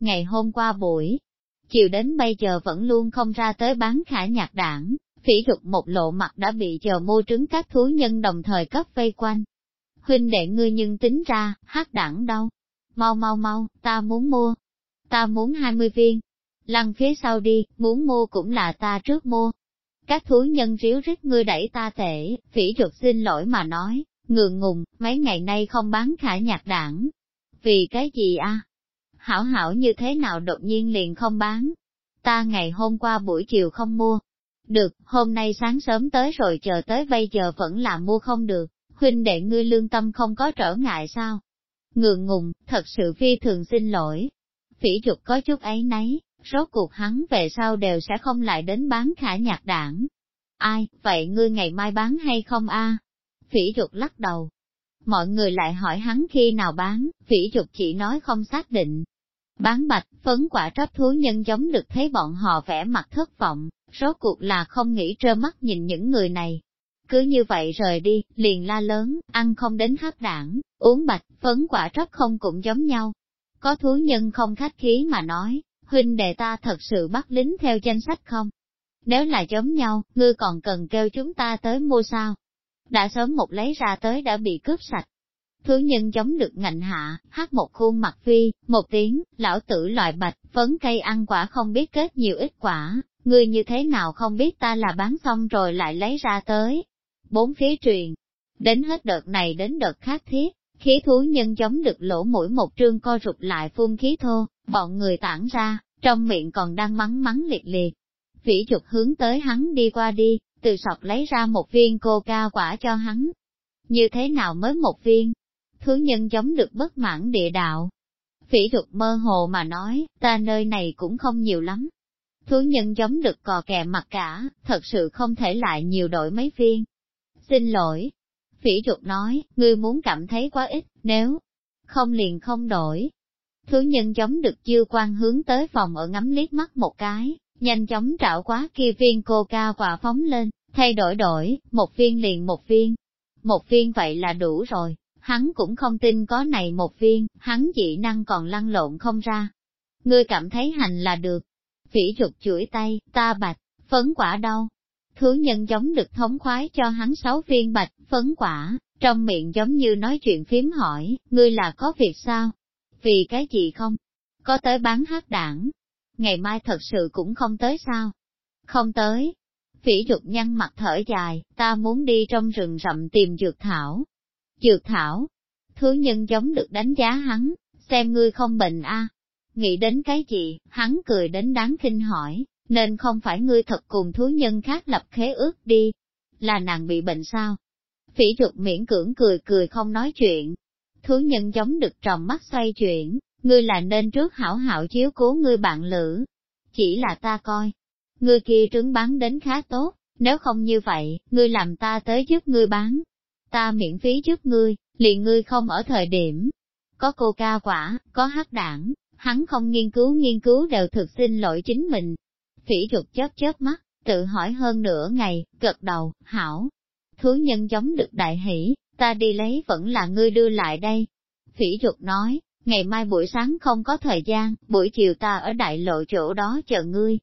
ngày hôm qua buổi chiều đến bây giờ vẫn luôn không ra tới bán khả nhạc đảng, Phỉ Dục một lộ mặt đã bị chờ mua trứng các thú nhân đồng thời cấp vây quanh. Huynh đệ ngươi nhưng tính ra, hắc đảng đâu? Mau mau mau, ta muốn mua. Ta muốn 20 viên. Lăn phía sau đi, muốn mua cũng là ta trước mua. Các thú nhân ríu rít ngươi đẩy ta tệ, Phỉ Dục xin lỗi mà nói, ngượng ngùng, mấy ngày nay không bán khả nhạc đảng. Vì cái gì a? Hảo hảo như thế nào đột nhiên liền không bán? Ta ngày hôm qua buổi chiều không mua. Được, hôm nay sáng sớm tới rồi chờ tới bây giờ vẫn là mua không được, huynh đệ ngươi lương tâm không có trở ngại sao? Ngượng ngùng, thật sự phi thường xin lỗi. Phỉ Dục có chút ấy nấy, rốt cuộc hắn về sau đều sẽ không lại đến bán khả nhạc đảng. Ai, vậy ngươi ngày mai bán hay không a? Phỉ Dục lắc đầu. Mọi người lại hỏi hắn khi nào bán, Phỉ Dục chỉ nói không xác định. Bán bạch, phấn quả trấp thú nhân giống được thấy bọn họ vẻ mặt thất vọng, rốt cuộc là không nghĩ trơ mắt nhìn những người này. Cứ như vậy rời đi, liền la lớn, ăn không đến hắc đảng, uống bạch, phấn quả trấp không cũng giống nhau. Có thú nhân không khách khí mà nói, huynh đệ ta thật sự bắt lính theo danh sách không? Nếu là giống nhau, ngươi còn cần kêu chúng ta tới mua sao? Đã sớm một lấy ra tới đã bị cướp sạch. Thú nhân giống được ngạnh hạ, hát một khuôn mặt phi, một tiếng, lão tử loại bạch, phấn cây ăn quả không biết kết nhiều ít quả, ngươi như thế nào không biết ta là bán xong rồi lại lấy ra tới. Bốn phía truyền, đến hết đợt này đến đợt khác thiết, khí thú nhân giống được lỗ mũi một trương co rụt lại phun khí thô, bọn người tản ra, trong miệng còn đang mắng mắng liệt liệt. Phỉ Dục hướng tới hắn đi qua đi, từ sọt lấy ra một viên coca quả cho hắn. Như thế nào mới một viên? Thú nhân giống được bất mãn địa đạo. Phỉ Dục mơ hồ mà nói, ta nơi này cũng không nhiều lắm. Thú nhân giống được cò kè mặt cả, thật sự không thể lại nhiều đổi mấy viên. Xin lỗi. Phỉ Dục nói, ngươi muốn cảm thấy quá ít, nếu không liền không đổi. Thú nhân giống được dư quan hướng tới phòng ở ngắm liếc mắt một cái, nhanh chóng trảo quá kia viên coca quả phóng lên, thay đổi, một viên liền một viên. Một viên vậy là đủ rồi. Hắn cũng không tin có này một viên, hắn dị năng còn lăn lộn không ra. Ngươi cảm thấy hành là được. Phỉ Dục chửi tay, ta bạch, phấn quả đâu? Thú nhân giống được thống khoái cho hắn 6 viên bạch, phấn quả, trong miệng giống như nói chuyện phím hỏi, ngươi là có việc sao? Vì cái gì không? Có tới bán hắc đảng. Ngày mai thật sự cũng không tới sao? Không tới. Phỉ Dục nhăn mặt thở dài, ta muốn đi trong rừng rậm tìm dược thảo. Dược thảo, thú nhân giống được đánh giá hắn, xem ngươi không bệnh a. Nghĩ đến cái gì, hắn cười đến đáng khinh hỏi, nên không phải ngươi thật cùng thú nhân khác lập khế ước đi, là nàng bị bệnh sao? Phỉ Dục miễn cưỡng cười không nói chuyện. Thú nhân giống được tròng mắt xoay chuyển, ngươi là nên trước hảo hảo chiếu cố ngươi bạn lữ. Chỉ là ta coi, ngươi kia trứng bán đến khá tốt, nếu không như vậy, ngươi làm ta tới giúp ngươi bán. Ta miễn phí giúp ngươi, liền ngươi không ở thời điểm. Có coca quả, có hắc đảng, hắn không nghiên cứu đều thực xin lỗi chính mình. Phỉ Dục chớp mắt, tự hỏi hơn nửa ngày, gật đầu, hảo. Thú nhân giống được đại hỷ, ta đi lấy vẫn là ngươi đưa lại đây. Phỉ Dục nói, ngày mai buổi sáng không có thời gian, buổi chiều ta ở đại lộ chỗ đó chờ ngươi.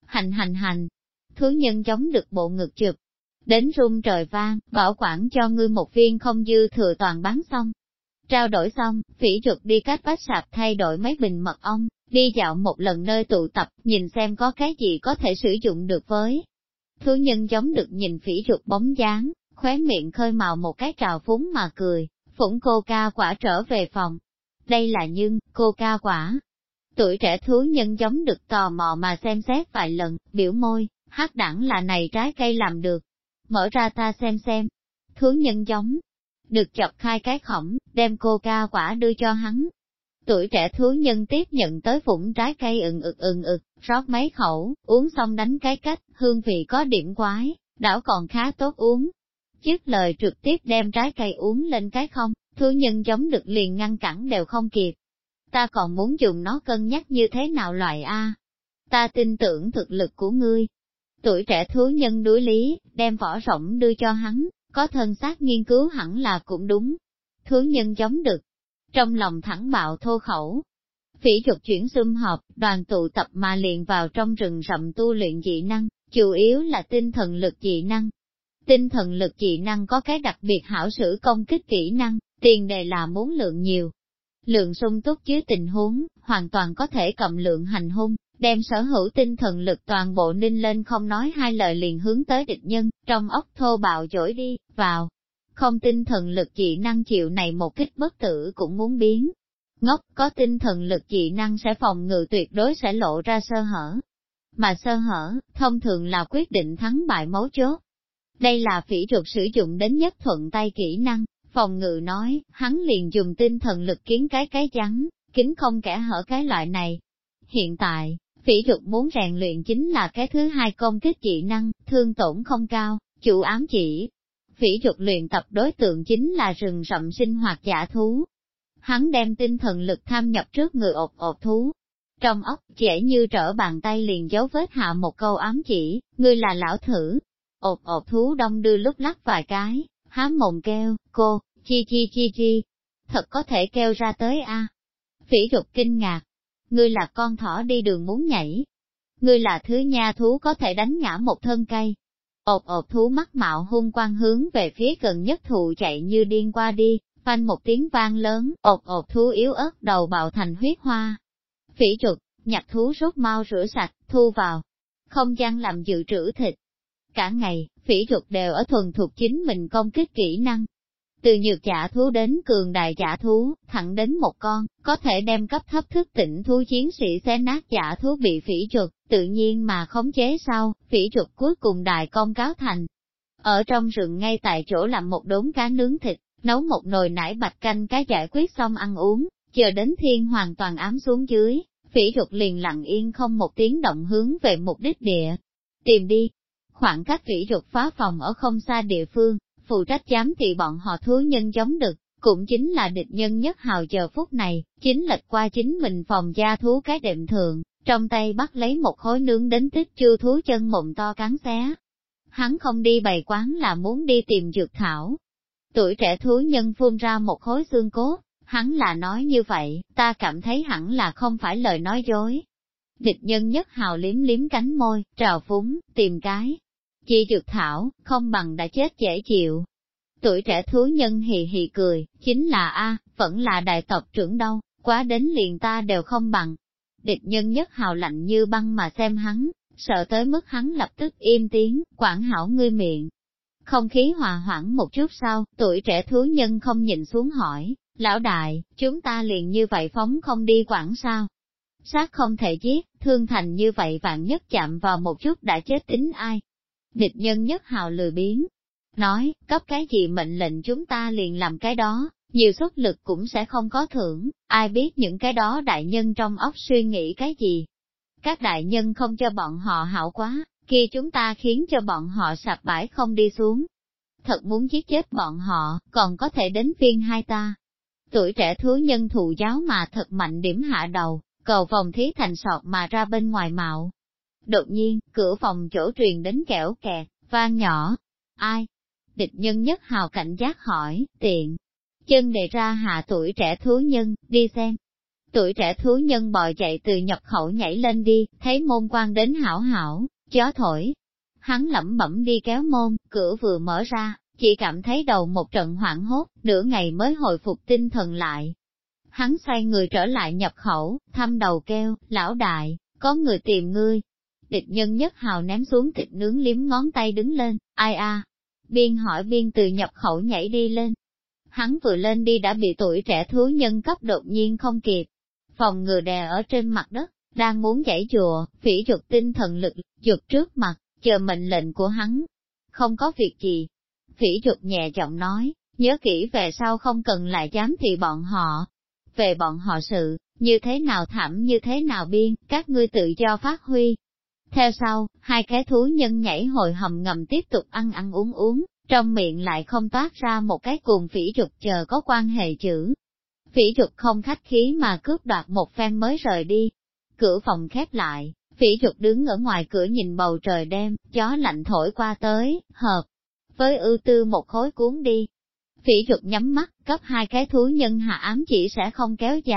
Hành. Thú nhân giống được bộ ngực chụp. Đến rung trời vang, bảo quản cho ngươi một viên không dư thừa toàn bán xong. Trao đổi xong, Phỉ Dục đi cách vách sạp thay đổi mấy bình mật ong, đi dạo một lần nơi tụ tập, nhìn xem có cái gì có thể sử dụng được với. Thú nhân giống được nhìn Phỉ Dục bóng dáng, khóe miệng khơi màu một cái trào phúng mà cười, phủng coca quả trở về phòng. Đây là coca quả. Tuổi trẻ thú nhân giống được tò mò mà xem xét vài lần, biểu môi, hắc đẳng là này trái cây làm được. Mở ra ta xem. Thú nhân giống được chọc khai cái khổng, đem coca quả đưa cho hắn. Tuổi trẻ thú nhân tiếp nhận tới vũng trái cây ực, rót mấy khẩu, uống xong đánh cái cách, hương vị có điểm quái, đảo còn khá tốt uống. Dứt lời trực tiếp đem trái cây uống lên cái không, thú nhân giống được liền ngăn cản đều không kịp. Ta còn muốn dùng nó cân nhắc như thế nào loại A. Ta tin tưởng thực lực của ngươi. Tuổi trẻ thú nhân đối lý, đem vỏ rỗng đưa cho hắn, có thân xác nghiên cứu hẳn là cũng đúng. Thú nhân giống được. Trong lòng thẳng bạo thô khẩu. Phỉ Dục chuyển sum họp, đoàn tụ tập mà liền vào trong rừng rậm tu luyện dị năng, chủ yếu là tinh thần lực dị năng. Tinh thần lực dị năng có cái đặc biệt hảo sử công kích kỹ năng, tiền đề là muốn lượng nhiều. Lượng sung túc dưới tình huống, hoàn toàn có thể cầm lượng hành hung, đem sở hữu tinh thần lực toàn bộ ninh lên không nói hai lời liền hướng tới địch nhân, trong ốc thô bạo dỗi đi, vào. Không tinh thần lực dị năng chịu này một kích bất tử cũng muốn biến. Ngốc, có tinh thần lực dị năng sẽ phòng ngự tuyệt đối sẽ lộ ra sơ hở. Mà sơ hở, thông thường là quyết định thắng bại mấu chốt. Đây là Phỉ Dục sử dụng đến nhất thuận tay kỹ năng, phòng ngự nói, hắn liền dùng tinh thần lực kiến cái chắn, kính không kẻ hở cái loại này. Hiện tại, Phỉ Dục muốn rèn luyện chính là cái thứ hai công kích dị năng, thương tổn không cao, chủ ám chỉ. Phỉ Dục luyện tập đối tượng chính là rừng rậm sinh hoạt dã thú. Hắn đem tinh thần lực tham nhập trước người ột thú. Trong óc, dễ như trở bàn tay liền dấu vết hạ một câu ám chỉ, ngươi là lão thử. Ột thú đông đưa lúc lắc vài cái, há mồm kêu, cô, chi. Thật có thể kêu ra tới a. Phỉ Dục kinh ngạc. Ngươi là con thỏ đi đường muốn nhảy. Ngươi là thứ nha thú có thể đánh ngã một thân cây. Ột thú mắt mạo hung quang hướng về phía gần nhất thụ chạy như điên qua đi, phanh một tiếng vang lớn, ột thú yếu ớt đầu bạo thành huyết hoa. Phỉ Dục, nhặt thú rút mau rửa sạch, thu vào. Không gian làm dự trữ thịt. Cả ngày, Phỉ Dục đều ở thuần thuộc chính mình công kích kỹ năng. Từ nhược dã thú đến cường đại dã thú, thẳng đến một con, có thể đem cấp thấp thức tỉnh thú chiến sĩ xé nát dã thú bị Phỉ Dục, tự nhiên mà khống chế sau, Phỉ Dục cuối cùng đại công cáo thành. Ở trong rừng ngay tại chỗ làm một đốn cá nướng thịt, nấu một nồi nải bạch canh cá giải quyết xong ăn uống, chờ đến thiên hoàn toàn ám xuống dưới, Phỉ Dục liền lặng yên không một tiếng động hướng về mục đích địa. Tìm đi. Khoảng cách Phỉ Dục phá phòng ở không xa địa phương, phụ trách giám thị bọn họ thú nhân giống đực, cũng chính là địch nhân nhất hào giờ phút này, chính lệch qua chính mình phòng gia thú cái đệm thượng, trong tay bắt lấy một khối nướng đến tích chư thú chân mụn to cắn xé. Hắn không đi bày quán là muốn đi tìm dược thảo. Tuổi trẻ thú nhân phun ra một khối xương cốt, hắn là nói như vậy, ta cảm thấy hẳn là không phải lời nói dối. Địch nhân nhất hào liếm liếm cánh môi, trào phúng, tìm cái. Chi dược thảo, không bằng đã chết dễ chịu. Tuổi trẻ thú nhân hì hì cười, chính là vẫn là đại tộc trưởng đâu, quá đến liền ta đều không bằng. Địch nhân nhất hào lạnh như băng mà xem hắn, sợ tới mức hắn lập tức im tiếng, quản hảo ngươi miệng. Không khí hòa hoãn một chút sau, tuổi trẻ thú nhân không nhìn xuống hỏi, lão đại, chúng ta liền như vậy phóng không đi quản sao? Sát không thể giết, thương thành như vậy vạn nhất chạm vào một chút đã chết tính ai? Địch nhân nhất hào lười biếng, nói, cấp cái gì mệnh lệnh chúng ta liền làm cái đó, nhiều xuất lực cũng sẽ không có thưởng, ai biết những cái đó đại nhân trong óc suy nghĩ cái gì. Các đại nhân không cho bọn họ hảo quá, kia chúng ta khiến cho bọn họ sạp bãi không đi xuống. Thật muốn giết chết bọn họ, còn có thể đến phiên hai ta. Tuổi trẻ thú nhân thụ giáo mà thật mạnh điểm hạ đầu, cầu vòng thí thành sọt mà ra bên ngoài mạo. Đột nhiên, cửa phòng chỗ truyền đến kẽo kẹt, vang nhỏ. Ai? Địch nhân nhất hào cảnh giác hỏi, tiện. Chân đề ra hạ tuổi trẻ thú nhân, đi xem. Tuổi trẻ thú nhân bò chạy từ nhập khẩu nhảy lên đi, thấy môn quan đến hảo hảo, gió thổi. Hắn lẩm bẩm đi kéo môn, cửa vừa mở ra, chỉ cảm thấy đầu một trận hoảng hốt, nửa ngày mới hồi phục tinh thần lại. Hắn xoay người trở lại nhập khẩu, thăm đầu kêu, lão đại, có người tìm ngươi. Địch nhân nhất hào ném xuống thịt nướng liếm ngón tay đứng lên, ai a? Biên hỏi biên từ nhập khẩu nhảy đi lên. Hắn vừa lên đi đã bị tuổi trẻ thú nhân cấp đột nhiên không kịp. Phòng ngừa đè ở trên mặt đất, đang muốn giãy giụa, Phỉ Dục tinh thần lực, giật trước mặt, chờ mệnh lệnh của hắn. Không có việc gì. Phỉ Dục nhẹ giọng nói, nhớ kỹ về sau không cần lại dám thị bọn họ. Về bọn họ sự, như thế nào thảm như thế nào biên, các ngươi tự do phát huy. Theo sau, hai cái thú nhân nhảy hồi hầm ngầm tiếp tục ăn uống, trong miệng lại không toát ra một cái cùng Phỉ Dục chờ có quan hệ chữ. Phỉ Dục không khách khí mà cướp đoạt một phen mới rời đi. Cửa phòng khép lại, Phỉ Dục đứng ở ngoài cửa nhìn bầu trời đêm, gió lạnh thổi qua tới, hợp với ưu tư một khối cuốn đi. Phỉ Dục nhắm mắt, cấp hai cái thú nhân hạ ám chỉ sẽ không kéo dài,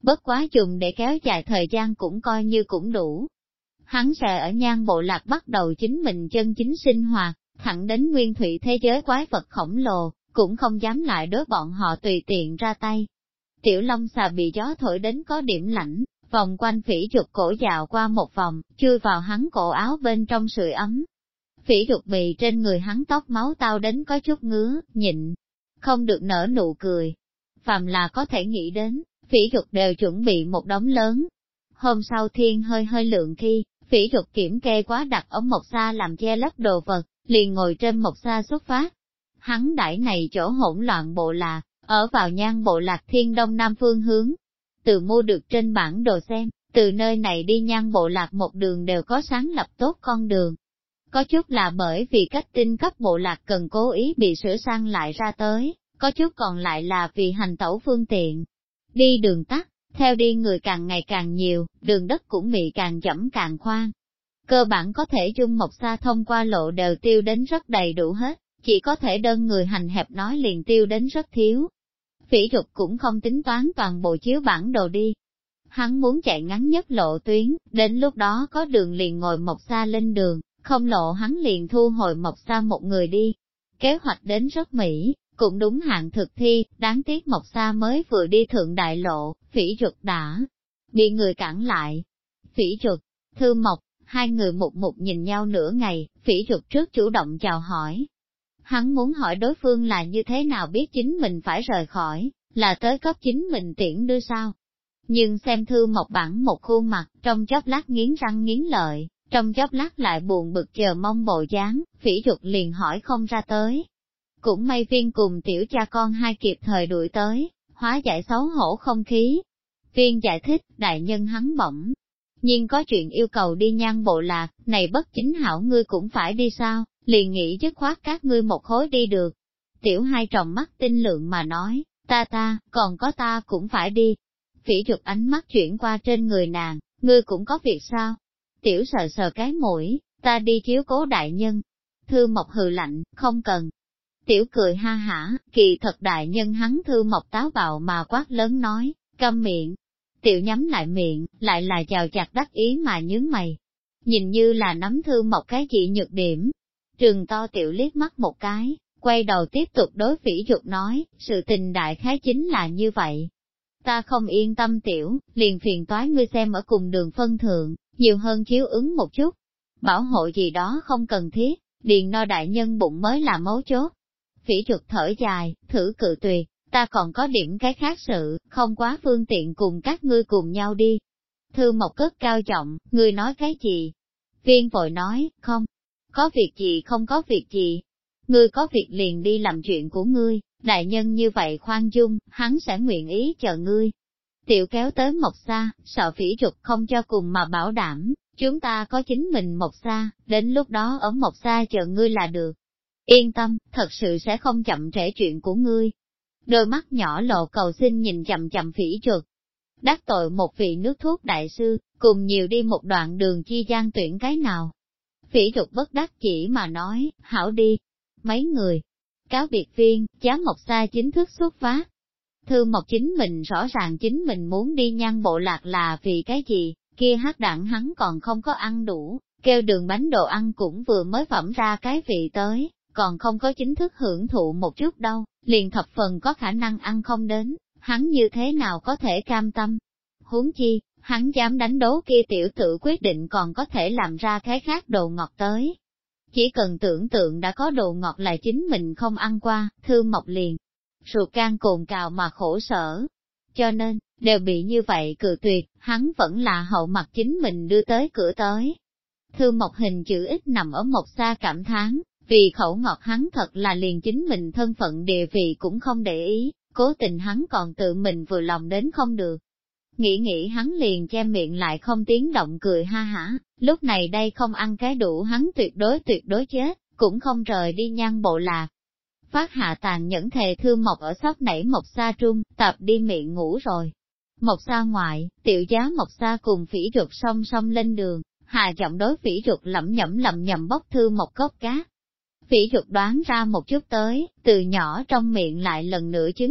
bất quá dùng để kéo dài thời gian cũng coi như cũng đủ. Hắn sẽ ở Nhan Bộ Lạc bắt đầu chính mình chân chính sinh hoạt, thẳng đến nguyên thủy thế giới quái vật khổng lồ, cũng không dám lại đối bọn họ tùy tiện ra tay. Tiểu Long xà bị gió thổi đến có điểm lạnh, vòng quanh Phỉ Dục cổ dạo qua một vòng, chui vào hắn cổ áo bên trong sưởi ấm. Phỉ Dục bị trên người hắn tóc máu tao đến có chút ngứa, nhịn, không được nở nụ cười. Phàm là có thể nghĩ đến, Phỉ Dục đều chuẩn bị một đống lớn. Hôm sau thiên hơi hơi lượng khi, Phỉ Dục kiểm kê quá đặt ống mộc xa làm che lấp đồ vật, liền ngồi trên mộc xa xuất phát. Hắn đãi này chỗ hỗn loạn bộ lạc, ở vào Nhan Bộ Lạc thiên đông nam phương hướng. Từ mua được trên bản đồ xem, từ nơi này đi Nhan Bộ Lạc một đường đều có sáng lập tốt con đường. Có chút là bởi vì cách tinh cấp bộ lạc cần cố ý bị sửa sang lại ra tới, có chút còn lại là vì hành tẩu phương tiện. Đi đường tắt, theo đi người càng ngày càng nhiều, đường đất cũng bị càng dẫm càng khoan. Cơ bản có thể dung một xa thông qua lộ đều tiêu đến rất đầy đủ hết, chỉ có thể đơn người hành hẹp nói liền tiêu đến rất thiếu. Phỉ Dục cũng không tính toán toàn bộ chiếu bản đồ đi. Hắn muốn chạy ngắn nhất lộ tuyến, đến lúc đó có đường liền ngồi một xa lên đường, không lộ hắn liền thu hồi một xa một người đi. Kế hoạch đến rất mỹ, cũng đúng hạn thực thi, đáng tiếc một xa mới vừa đi thượng đại lộ, Phỉ Dục đã bị người cản lại. Phỉ Dục, Thư Mộc, hai người một nhìn nhau nửa ngày, Phỉ Dục trước chủ động chào hỏi. Hắn muốn hỏi đối phương là như thế nào biết chính mình phải rời khỏi, là tới cấp chính mình tiễn đưa sao. Nhưng xem Thư Mộc bản một khuôn mặt, trong chốc lát nghiến răng nghiến lợi, trong chốc lát lại buồn bực chờ mong bộ dáng, Phỉ Dục liền hỏi không ra tới. Cũng may Viên cùng tiểu cha con hai kịp thời đuổi tới, hóa giải xấu hổ không khí. Viên giải thích, đại nhân hắn bỗng nhưng có chuyện yêu cầu đi Nhan Bộ Lạc, này bất chính hảo ngươi cũng phải đi sao, liền nghĩ dứt khoát các ngươi một khối đi được. Tiểu hai tròng mắt tinh lượng mà nói, ta, còn có ta cũng phải đi. Phỉ Dục ánh mắt chuyển qua trên người nàng, ngươi cũng có việc sao? Tiểu sờ sờ cái mũi, ta đi chiếu cố đại nhân. Thư Mộc hừ lạnh, không cần. Tiểu cười ha hả, kỳ thật đại nhân hắn Thư Mộc táo bạo mà quát lớn nói, câm miệng. Tiểu nhắm lại miệng, lại là chào chặt đắc ý mà nhướng mày. Nhìn như là nắm Thư Mộc cái gì nhược điểm. Trừng to Tiểu liếc mắt một cái, quay đầu tiếp tục đối Phỉ Dục nói, sự tình đại khái chính là như vậy. Ta không yên tâm Tiểu, liền phiền toái ngươi xem ở cùng đường phân thượng, nhiều hơn chiếu ứng một chút. Bảo hộ gì đó không cần thiết, điền no đại nhân bụng mới là mấu chốt. Phỉ Dục thở dài, thử cự tuyệt, ta còn có điểm cái khác sự, không quá phương tiện cùng các ngươi cùng nhau đi. Thư Mộc cất cao giọng, ngươi nói cái gì? Viên vội nói, không, có việc gì không có việc gì. Ngươi có việc liền đi làm chuyện của ngươi, đại nhân như vậy khoan dung, hắn sẽ nguyện ý chờ ngươi. Tiểu kéo tới Mộc xa, sợ Phỉ Dục không cho cùng mà bảo đảm, chúng ta có chính mình Mộc xa, đến lúc đó ở Mộc xa chờ ngươi là được. Yên tâm, thật sự sẽ không chậm trễ chuyện của ngươi. Đôi mắt nhỏ lộ cầu xin nhìn chậm chậm Phỉ Dục. Đắc tội một vị nước thuốc đại sư, cùng nhiều đi một đoạn đường chi gian tuyển cái nào. Phỉ Dục bất đắc chỉ mà nói, hảo đi. Mấy người, cáo biệt viên, giá Mộc xa chính thức xuất phát. Thư Mộc chính mình rõ ràng chính mình muốn đi Nhan Bộ Lạc là vì cái gì, kia hắc đảng hắn còn không có ăn đủ, kêu đường bánh đồ ăn cũng vừa mới phẩm ra cái vị tới, còn không có chính thức hưởng thụ một chút đâu, liền thập phần có khả năng ăn không đến, hắn như thế nào có thể cam tâm. Huống chi, hắn dám đánh đố kia tiểu tử quyết định còn có thể làm ra cái khác đồ ngọt tới. Chỉ cần tưởng tượng đã có đồ ngọt là chính mình không ăn qua, Thư Mộc liền ruột gan cồn cào mà khổ sở. Cho nên, đều bị như vậy cự tuyệt, hắn vẫn là hậu mặt chính mình đưa tới cửa tới. Thư Mộc hình chữ ít nằm ở một xa cảm thán, vì khẩu ngọt hắn thật là liền chính mình thân phận địa vị cũng không để ý, cố tình hắn còn tự mình vừa lòng đến không được. Nghĩ hắn liền che miệng lại không tiếng động cười ha hả, lúc này đây không ăn cái đủ hắn tuyệt đối chết, cũng không rời đi Nhan Bộ Lạc. Phát hạ tàn nhẫn thề Thư Mộc ở sóc nảy Mộc xa trung, tập đi miệng ngủ rồi. Mộc xa ngoại, tiểu giá Mộc xa cùng Phỉ Dục song song lên đường, hà giọng đối Phỉ Dục lẩm nhẩm bóc Thư Mộc cốc cát. Phỉ Dục đoán ra một chút tới, từ nhỏ trong miệng lại lần nữa chứng thực,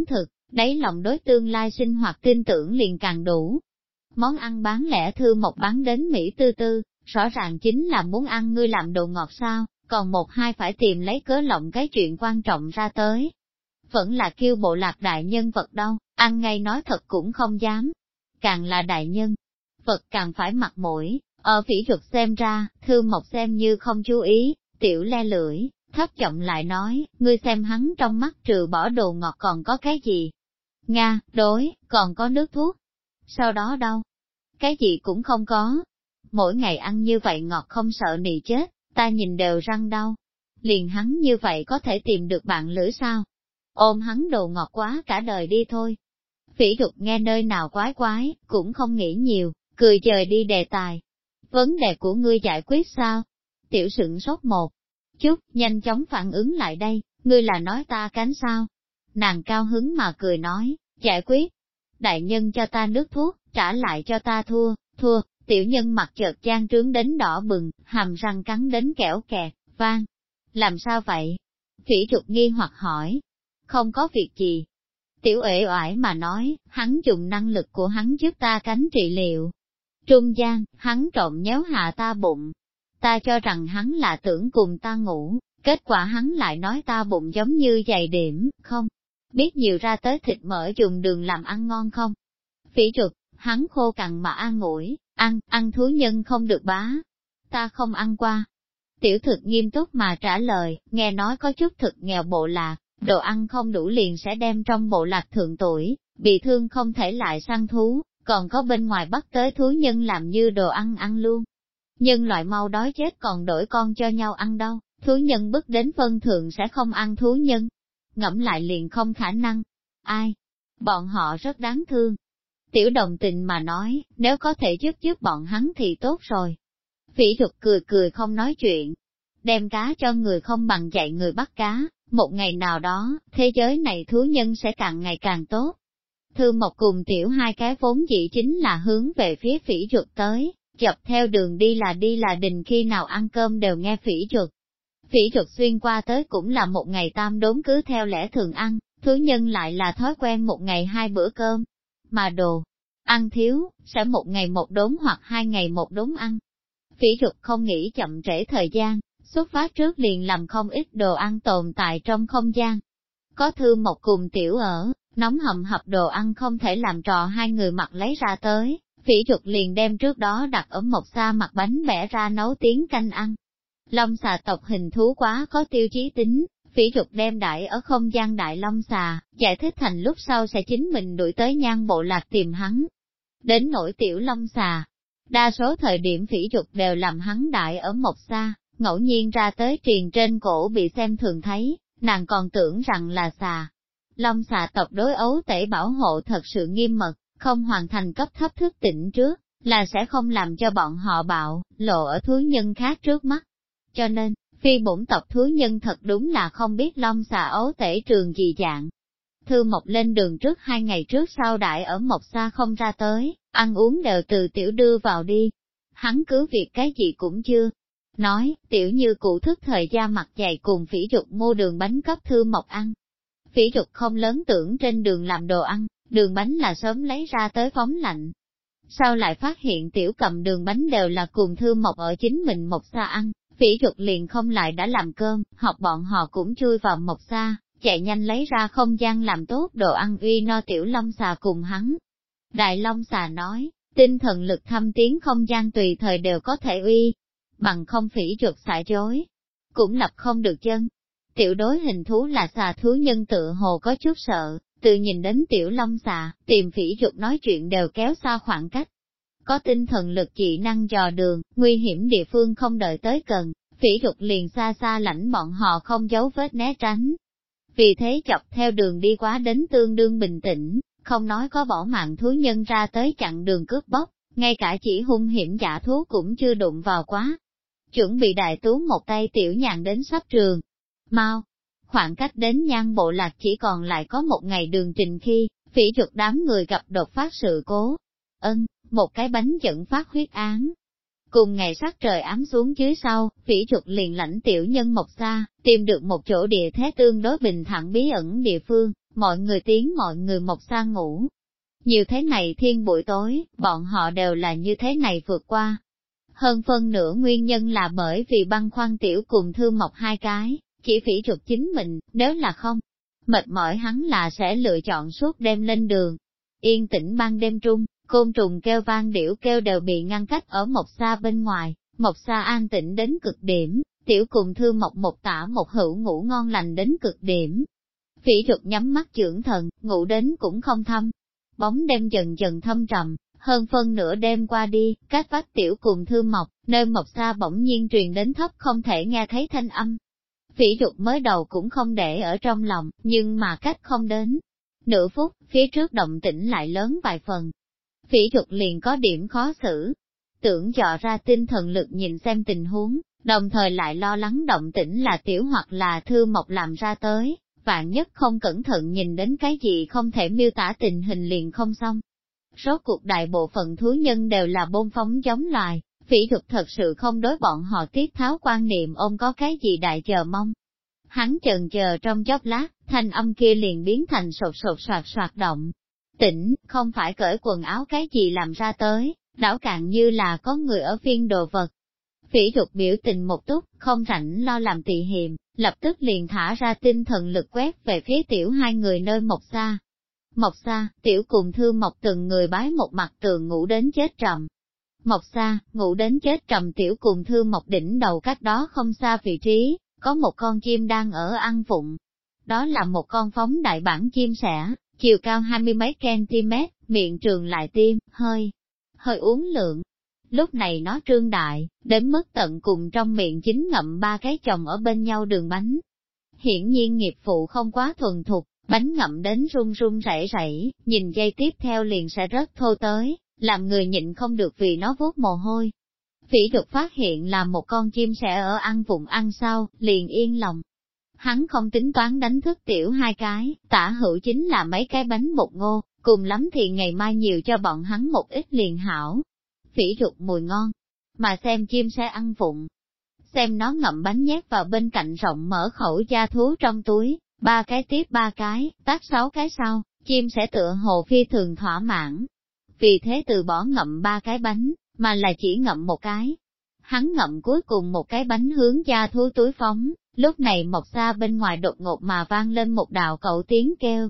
Đáy lòng đối tương lai sinh hoạt tin tưởng liền càng đủ. Món ăn bán lẻ Thư Mộc bán đến Mỹ tư tư, rõ ràng chính là muốn ăn ngươi làm đồ ngọt sao, còn một hai phải tìm lấy cớ lộng cái chuyện quan trọng ra tới. Vẫn là kêu bộ lạc đại nhân vật đâu, ăn ngay nói thật cũng không dám. Càng là đại nhân vật càng phải mặt mũi, ở Phỉ Duật xem ra, Thư Mộc xem như không chú ý, tiểu le lưỡi, thấp giọng lại nói, ngươi xem hắn trong mắt trừ bỏ đồ ngọt còn có cái gì? Nga, đối, còn có nước thuốc. Sau đó đâu? Cái gì cũng không có. Mỗi ngày ăn như vậy ngọt không sợ nị chết, ta nhìn đều răng đau. Liền hắn như vậy có thể tìm được bạn lữ sao? Ôm hắn đồ ngọt quá cả đời đi thôi. Phỉ Duật nghe nơi nào quái quái, cũng không nghĩ nhiều, cười dời đi đề tài. Vấn đề của ngươi giải quyết sao? Tiểu sửng sốt một chút, nhanh chóng phản ứng lại đây, ngươi là nói ta cánh sao? Nàng cao hứng mà cười nói, giải quyết. Đại nhân cho ta nước thuốc, trả lại cho ta thua, tiểu nhân mặt chợt trang trướng đến đỏ bừng, hàm răng cắn đến kẽo kẹt, vang. Làm sao vậy? Phỉ Duật nghi hoặc hỏi. Không có việc gì. Tiểu uể oải mà nói, hắn dùng năng lực của hắn giúp ta cánh trị liệu. Trung gian, hắn trộm nhéo hạ ta bụng. Ta cho rằng hắn là tưởng cùng ta ngủ, kết quả hắn lại nói ta bụng giống như dày điểm, không biết nhiều ra tới thịt mỡ dùng đường làm ăn ngon không. Phỉ Duật, hắn khô cằn mà an ủi, ăn thú nhân không được bá. Ta không ăn qua. Tiểu Thực nghiêm túc mà trả lời, nghe nói có chút thực nghèo bộ lạc, đồ ăn không đủ liền sẽ đem trong bộ lạc thượng tuổi, bị thương không thể lại săn thú, còn có bên ngoài bắt tới thú nhân làm như đồ ăn luôn. Nhân loại mau đói chết còn đổi con cho nhau ăn đâu, thú nhân bức đến phân thượng sẽ không ăn thú nhân. Ngẫm lại liền không khả năng. Ai? Bọn họ rất đáng thương. Tiểu đồng tình mà nói, nếu có thể giúp bọn hắn thì tốt rồi. Phỉ Duật cười không nói chuyện. Đem cá cho người không bằng dạy người bắt cá, một ngày nào đó, thế giới này thú nhân sẽ càng ngày càng tốt. Thư Mộc cùng tiểu hai cái vốn dĩ chính là hướng về phía Phỉ Duật tới, dọc theo đường đi là đình khi nào ăn cơm đều nghe Phỉ Duật. Phỉ Duật xuyên qua tới cũng là một ngày tam đốn cứ theo lẽ thường ăn, thú nhân lại là thói quen một ngày 2 bữa cơm. Mà đồ ăn thiếu, sẽ một ngày một đốn hoặc 2 ngày một đốn ăn. Phỉ Duật không nghĩ chậm trễ thời gian, xuất phát trước liền làm không ít đồ ăn tồn tại trong không gian. Có Thư Mộc cùng tiểu ở, nóng hầm hập đồ ăn không thể làm trò hai người mặt lấy ra tới, Phỉ Duật liền đem trước đó đặt ở một xa mặt bánh bẻ ra nấu tiếng canh ăn. Long xà tộc hình thú quá có tiêu chí tính, Phỉ Duật đem đại ở không gian đại long xà, giải thích thành lúc sau sẽ chính mình đuổi tới Nhan bộ lạc tìm hắn. Đến nỗi tiểu long xà, đa số thời điểm Phỉ Duật đều làm hắn đại ở một xa, ngẫu nhiên ra tới triền trên cổ bị xem thường thấy, nàng còn tưởng rằng là xà. Long xà tộc đối ấu tể bảo hộ thật sự nghiêm mật, không hoàn thành cấp thấp thức tỉnh trước, là sẽ không làm cho bọn họ bạo, lộ ở thú nhân khác trước mắt. Cho nên, phi bổn tộc thú nhân thật đúng là không biết long xà ấu tể trường gì dạng. Thư Mộc lên đường trước 2 ngày trước sau đại ở một xa không ra tới, ăn uống đều từ tiểu đưa vào đi. Hắn cứ việc cái gì cũng chưa nói, tiểu như cụ thức thời gian mặt dày cùng Phỉ Duật mua đường bánh cấp Thư Mộc ăn. Phỉ Duật không lớn tưởng trên đường làm đồ ăn, đường bánh là sớm lấy ra tới phóng lạnh. Sau lại phát hiện tiểu cầm đường bánh đều là cùng Thư Mộc ở chính mình một xa ăn, Phỉ Duật liền không lại đã làm cơm, học bọn họ cũng chui vào một xa, chạy nhanh lấy ra không gian làm tốt đồ ăn uy no tiểu long xà cùng hắn. Đại long xà nói, tinh thần lực thâm tiến không gian tùy thời đều có thể uy, bằng không Phỉ Duật xả dối, cũng lập không được chân. Tiểu đối hình thú là xà thú nhân tự hồ có chút sợ, tự nhìn đến tiểu long xà, tìm Phỉ Duật nói chuyện đều kéo xa khoảng cách. Có tinh thần lực chỉ năng dò đường, nguy hiểm địa phương không đợi tới gần, Phỉ Duật liền xa xa lãnh bọn họ không giấu vết né tránh. Vì thế chọc theo đường đi quá đến tương đương bình tĩnh, không nói có bỏ mạng thú nhân ra tới chặn đường cướp bóc, ngay cả chỉ hung hiểm giả thú cũng chưa đụng vào quá. Chuẩn bị đại tú một tay tiểu nhàn đến sắp trường. Mau, khoảng cách đến Nhan bộ lạc chỉ còn lại có 1 ngày đường trình khi, Phỉ Duật đám người gặp đột phát sự cố. Một cái bánh dẫn phát huyết án. Cùng ngày sắc trời ám xuống dưới sau, Phỉ Duật liền lãnh tiểu nhân một xa, tìm được một chỗ địa thế tương đối bình thản bí ẩn địa phương, mọi người tiếng mọi người một xa ngủ. Nhiều thế này thiên buổi tối, bọn họ đều là như thế này vượt qua. Hơn phân nửa nguyên nhân là bởi vì băn khoăn Tiểu cùng Thư Mộc hai cái, chỉ Phỉ Trục chính mình, nếu là không, mệt mỏi hắn là sẽ lựa chọn suốt đêm lên đường. Yên tĩnh ban đêm trung, côn trùng kêu vang điểu kêu đều bị ngăn cách ở Mộc Sa bên ngoài, Mộc Sa an tĩnh đến cực điểm, Tiểu cùng Thư Mộc một tả một hữu ngủ ngon lành đến cực điểm. Phỉ Trục nhắm mắt dưỡng thần, ngủ đến cũng không thâm. Bóng đêm dần dần thâm trầm, hơn phân nửa đêm qua đi, cách vách Tiểu cùng Thư Mộc, nơi Mộc Sa bỗng nhiên truyền đến thấp không thể nghe thấy thanh âm. Phỉ Trục mới đầu cũng không để ở trong lòng, nhưng mà cách không đến nửa phút, phía trước động tĩnh lại lớn vài phần. Phỉ Trục liền có điểm khó xử, tưởng dò ra tinh thần lực nhìn xem tình huống, đồng thời lại lo lắng động tĩnh là Tiểu hoặc là Thư Mộc làm ra tới, vạn nhất không cẩn thận nhìn đến cái gì không thể miêu tả tình hình liền không xong. Rốt cuộc đại bộ phận thú nhân đều là bôn phóng giống loài, Phỉ Trục thật sự không đối bọn họ tiết tháo quan niệm ôm có cái gì đại chờ mong. Hắn chần chờ trong chốc lát, thanh âm kia liền biến thành sột sột soạt soạt động. Tỉnh, không phải cởi quần áo cái gì làm ra tới, đảo cạn như là có người ở phiên đồ vật. Phỉ Trục biểu tình một túc, không rảnh lo làm tị hiềm, lập tức liền thả ra tinh thần lực quét về phía Tiểu hai người nơi Mộc Sa. Mộc Sa, Tiểu cùng Thư Mộc từng người bái một mặt tường ngủ đến chết trầm. Mộc Sa, ngủ đến chết trầm Tiểu cùng Thư Mộc đỉnh đầu cách đó không xa vị trí, có một con chim đang ở ăn vụng. Đó là một con phóng đại bản chim sẻ, chiều cao 20 mấy cm, miệng trường lại tiêm, hơi uốn lượn. Lúc này nó trương đại, đến mức tận cùng trong miệng chính ngậm ba cái chồng ở bên nhau đường bánh. Hiển nhiên nghiệp vụ không quá thuần thục, bánh ngậm đến run run rẩy rẩy, nhìn giây tiếp theo liền sẽ rớt thô tới, làm người nhịn không được vì nó vuốt mồ hôi. Phỉ Trục phát hiện là một con chim sẻ ở ăn vụng ăn sau, liền yên lòng. Hắn không tính toán đánh thức Tiểu hai cái, tả hữu chính là mấy cái bánh bột ngô, cùng lắm thì ngày mai nhiều cho bọn hắn một ít liền hảo. Phỉ Trục mùi ngon, mà xem chim sẻ ăn vụng. Xem nó ngậm bánh nhét vào bên cạnh rộng mở khẩu gia thú trong túi, ba cái tiếp ba cái, tác 6 cái sau, chim sẻ tựa hồ phi thường thỏa mãn. Vì thế từ bỏ ngậm ba cái bánh, mà là chỉ ngậm một cái. Hắn ngậm cuối cùng một cái bánh hướng gia thú túi phóng, lúc này Mộc Sa bên ngoài đột ngột mà vang lên một đạo cẩu tiếng kêu.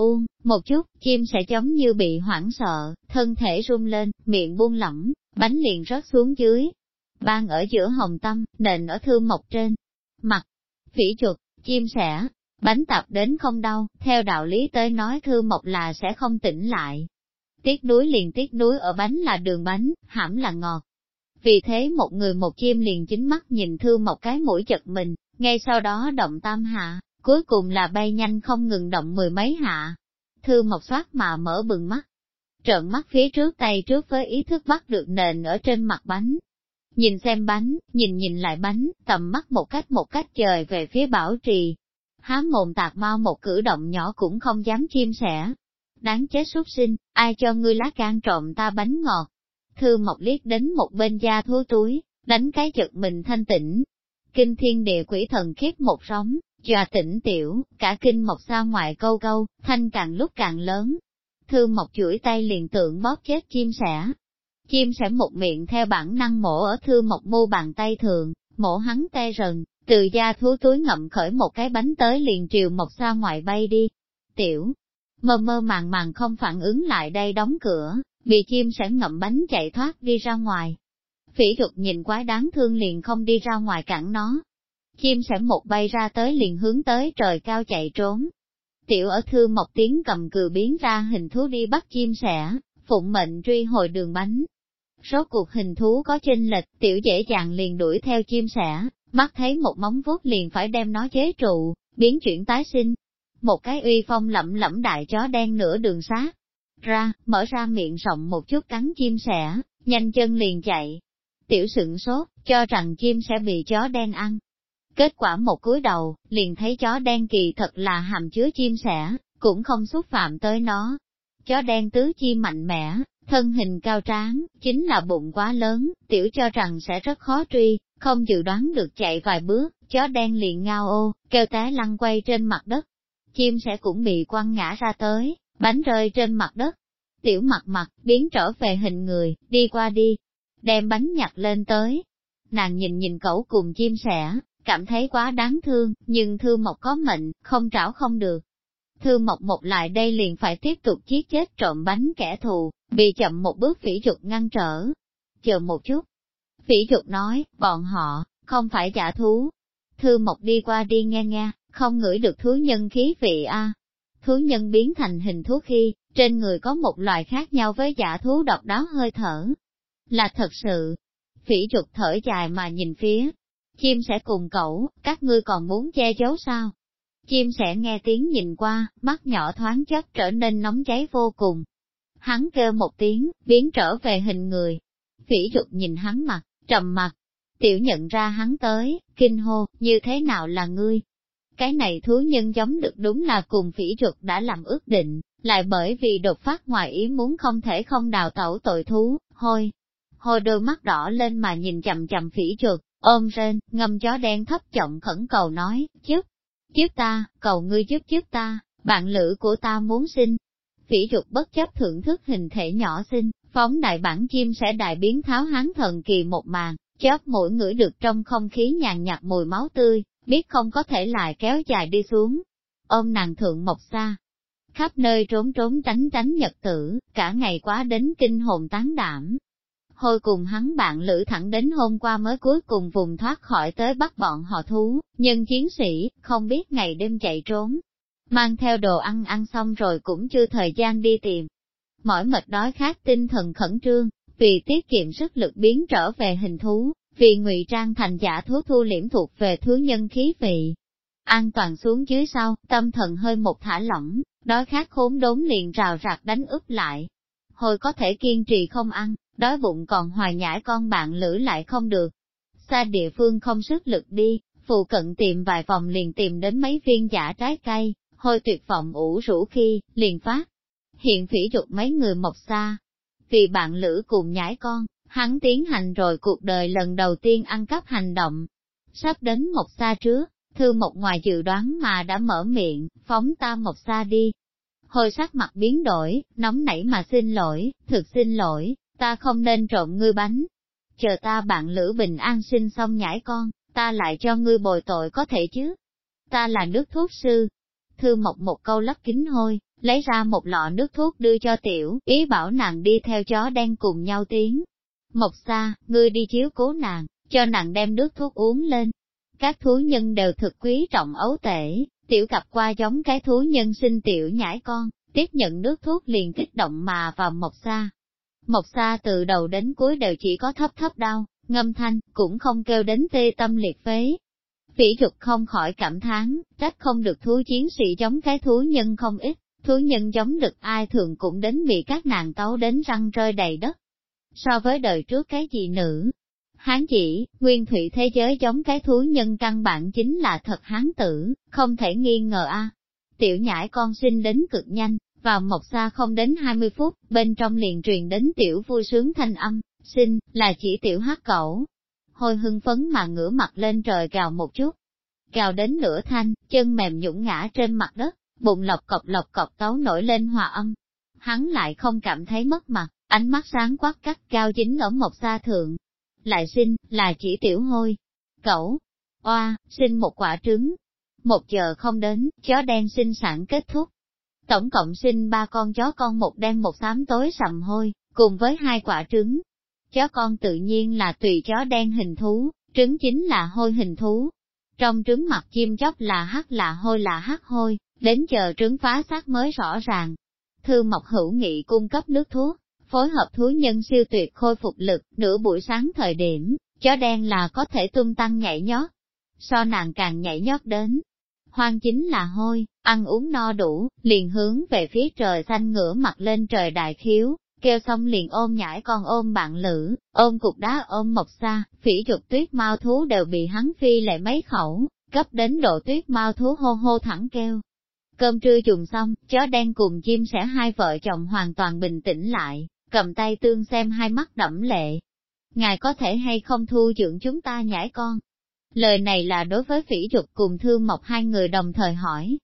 Một chút, chim sẽ giống như bị hoảng sợ, thân thể run lên, miệng buông lỏng, bánh liền rớt xuống dưới. Ban ở giữa hồng tâm, nền ở Thư Mộc trên mặt. Phỉ Trục, chim sẻ, bánh tập đến không đau, theo đạo lý tới nói Thư Mộc là sẽ không tỉnh lại. Tiếc núi liền tiếc núi ở bánh là đường bánh, hãm là ngọt. Vì thế một người một chim liền chính mắt nhìn Thư Mộc cái mũi chật mình, ngay sau đó động tam hạ, cuối cùng là bay nhanh không ngừng động 10 mấy hạ. Thư Mộc xoát mà mở bừng mắt, trợn mắt phía trước tay trước với ý thức bắt được nền ở trên mặt bánh. Nhìn xem bánh, nhìn lại bánh, tầm mắt một cách trời về phía Bảo Trì. Há mồm tạc mau một cử động nhỏ cũng không dám chim sẻ. Đáng chết súc sinh, ai cho ngươi lá gan trộm ta bánh ngọt. Thư Mộc liếc đến một bên da thú túi, đánh cái chật mình thanh tĩnh. Kinh thiên địa quỷ thần khiếp một sóng, dọa tỉnh Tiểu, cả kinh Mộc Sa ngoại câu câu, thanh càng lúc càng lớn. Thư Mộc chuỗi tay liền tượng bóp chết chim sẻ. Chim sẻ một miệng theo bản năng mổ ở Thư Mộc mu bàn tay thường, mổ hắn tê rần, từ da thú túi ngậm khởi một cái bánh tới liền triều Mộc Sa ngoại bay đi. Tiểu, mơ mơ màng không phản ứng lại đây đóng cửa, bị chim sẻ ngậm bánh chạy thoát đi ra ngoài. Phỉ Trục nhìn quái đáng thương liền không đi ra ngoài cản nó. Chim sẻ một bay ra tới liền hướng tới trời cao chạy trốn. Tiểu ở Thư Mộc tiếng cầm cừ biến ra hình thú đi bắt chim sẻ, phụng mệnh truy hồi đường bánh. Rốt cuộc hình thú có chênh lệch, Tiểu dễ dàng liền đuổi theo chim sẻ, mắt thấy một móng vuốt liền phải đem nó chế trụ, biến chuyển tái sinh. Một cái uy phong lẫm lẫm đại chó đen nửa đường sát ra, mở ra miệng rộng một chút cắn chim sẻ, nhanh chân liền chạy. Tiểu sửng sốt, cho rằng chim sẽ bị chó đen ăn. Kết quả một cúi đầu, liền thấy chó đen kỳ thật là hàm chứa chim sẻ, cũng không xúc phạm tới nó. Chó đen tứ chi mạnh mẽ, thân hình cao tráng, chính là bụng quá lớn, Tiểu cho rằng sẽ rất khó truy, không dự đoán được chạy vài bước, chó đen liền ngao ô, kêu té lăn quay trên mặt đất. chim sẻ cũng bị quăng ngã ra tới, bánh rơi trên mặt đất. Tiểu Mặt Mặt biến trở về hình người, đi qua đi, đem bánh nhặt lên tới. Nàng nhìn nhìn cẩu cùng chim sẻ, cảm thấy quá đáng thương, nhưng Thư Mộc có mệnh, không trảo không được. Thư Mộc một lại đây liền phải tiếp tục giết chết trộm bánh kẻ thù, bị chậm một bước Phỉ Dục ngăn trở. Chờ một chút. Phỉ Dục nói, bọn họ, không phải giả thú. Thư Mộc đi qua đi nghe nghe, không ngửi được thú nhân khí vị a. Thú nhân biến thành hình thú khi, trên người có một loài khác nhau với giả thú độc đáo hơi thở. Là thật sự. Phỉ Dục thở dài mà nhìn phía. Chim sẻ cùng cẩu, các ngươi còn muốn che giấu sao? Chim sẻ nghe tiếng nhìn qua, mắt nhỏ thoáng chốc trở nên nóng cháy vô cùng. Hắn kêu một tiếng, biến trở về hình người. Phỉ Dục nhìn hắn mặt, trầm mặt. Tiểu nhận ra hắn tới, kinh hô, như thế nào là ngươi? Cái này thú nhân giống được đúng là cùng Phỉ Dục đã làm ước định, lại bởi vì đột phát ngoài ý muốn không thể không đào tẩu tội thú, hôi đôi mắt đỏ lên mà nhìn chằm chằm Phỉ Dục, ôm rên, ngâm chó đen thấp giọng khẩn cầu nói, giúp ta, cầu ngươi giúp ta, bạn lữ của ta muốn sinh. Phỉ Dục bất chấp thưởng thức hình thể nhỏ xinh, phóng đại bản chim sẽ đại biến tháo hán thần kỳ một màn, chóp mũi ngửi được trong không khí nhàn nhạt mùi máu tươi, biết không có thể lại kéo dài đi xuống. Ôm nàng thượng Mộc Sa, khắp nơi trốn tránh nhật tử, cả ngày quá đến kinh hồn tán đảm. Hồi cùng hắn bạn lữ thẳng đến hôm qua mới cuối cùng vùng thoát khỏi tới bắt bọn họ thú, nhưng chiến sĩ, không biết ngày đêm chạy trốn. Mang theo đồ ăn xong rồi cũng chưa thời gian đi tìm. Mỏi mệt đói khát tinh thần khẩn trương, vì tiết kiệm sức lực biến trở về hình thú, vì ngụy trang thành giả thú thu liễm thuộc về thú nhân khí vị. An toàn xuống dưới sau, tâm thần hơi một thả lỏng, đói khát khốn đốn liền rào rạc đánh úp lại. Hồi có thể kiên trì không ăn, đói bụng còn hoài nhãi con bạn lữ lại không được. Xa địa phương không sức lực đi, phụ cận tìm vài vòng liền tìm đến mấy viên giả trái cây, hồi tuyệt vọng ủ rũ khi, liền phát. Hiện Phỉ Dục mấy người Mộc Sa. Vì bạn lữ cùng nhãi con, hắn tiến hành rồi cuộc đời lần đầu tiên ăn cắp hành động. Sắp đến Mộc Sa trước, Thư Mộc ngoài dự đoán mà đã mở miệng, phóng ta Mộc Sa đi. Hồi sắc mặt biến đổi, nóng nảy mà xin lỗi, thực xin lỗi, ta không nên trộm ngươi bánh. Chờ ta bạn lữ bình an sinh xong nhãi con, ta lại cho ngươi bồi tội có thể chứ. Ta là nước thuốc sư. Thư Mộc một câu lấp kính hôi, lấy ra một lọ nước thuốc đưa cho tiểu, ý bảo nàng đi theo chó đen cùng nhau tiến. Mộc Sa, ngươi đi chiếu cố nàng, cho nàng đem nước thuốc uống lên. Các thú nhân đều thực quý trọng ấu tể, tiểu gặp qua giống cái thú nhân sinh tiểu nhãi con, tiếp nhận nước thuốc liền kích động mà vào Mộc Sa. Mộc Sa từ đầu đến cuối đều chỉ có thấp đau, ngâm thanh, cũng không kêu đến tê tâm liệt phế. Phỉ Dục không khỏi cảm thán, trách không được thú chiến sĩ giống cái thú nhân không ít, thú nhân giống được ai thường cũng đến bị các nàng tấu đến răng rơi đầy đất. So với đời trước cái gì nữ, Hán chỉ, nguyên thủy thế giới giống cái thú nhân căn bản chính là thật hán tử, không thể nghi ngờ a. Tiểu nhãi con sinh đến cực nhanh, vào Mộc Sa không đến 20 phút, bên trong liền truyền đến tiểu vui sướng thanh âm, sinh, là chỉ tiểu hắc cẩu. Hồi hưng phấn mà ngửa mặt lên trời gào một chút. Gào đến nửa thanh, chân mềm nhũn ngã trên mặt đất, bụng lọc cọc tấu nổi lên hòa âm. Hắn lại không cảm thấy mất mặt, ánh mắt sáng quắc cắt cao dính ở Mộc Sa thượng. Lại sinh, là chỉ tiểu hôi. Cẩu, oa, sinh một quả trứng. 1 giờ không đến, chó đen sinh sản kết thúc. Tổng cộng sinh 3 con chó con, một đen một xám tối sầm hôi, cùng với 2 quả trứng. Chó con tự nhiên là tùy chó đen hình thú, trứng chính là hôi hình thú. Trong trứng mặt chim chóc là hắc hôi, đến chờ trứng phá xác mới rõ ràng. Thư Mộc hữu nghị cung cấp nước thuốc, phối hợp thú nhân siêu tuyệt khôi phục lực, nửa buổi sáng thời điểm, chó đen là có thể tung tăng nhảy nhót. So nàng càng nhảy nhót đến. Hoang chính là hôi, ăn uống no đủ, liền hướng về phía trời xanh ngửa mặt lên trời đại khiếu, kêu xong liền ôm nhãi con, ôm bạn lữ, ôm cục đá, ôm Mộc Sa. Phỉ Dục tuyết mao thú đều bị hắn phi lệ mấy khẩu, cấp đến độ tuyết mao thú hô hô thẳng kêu. Cơm trưa dùng xong, chó đen cùng chim sẻ hai vợ chồng hoàn toàn bình tĩnh lại, cầm tay tương xem, hai mắt đẫm lệ. Ngài có thể hay không thu dưỡng chúng ta nhãi con? Lời này là đối với Phỉ Dục cùng Thư Mộc hai người đồng thời hỏi.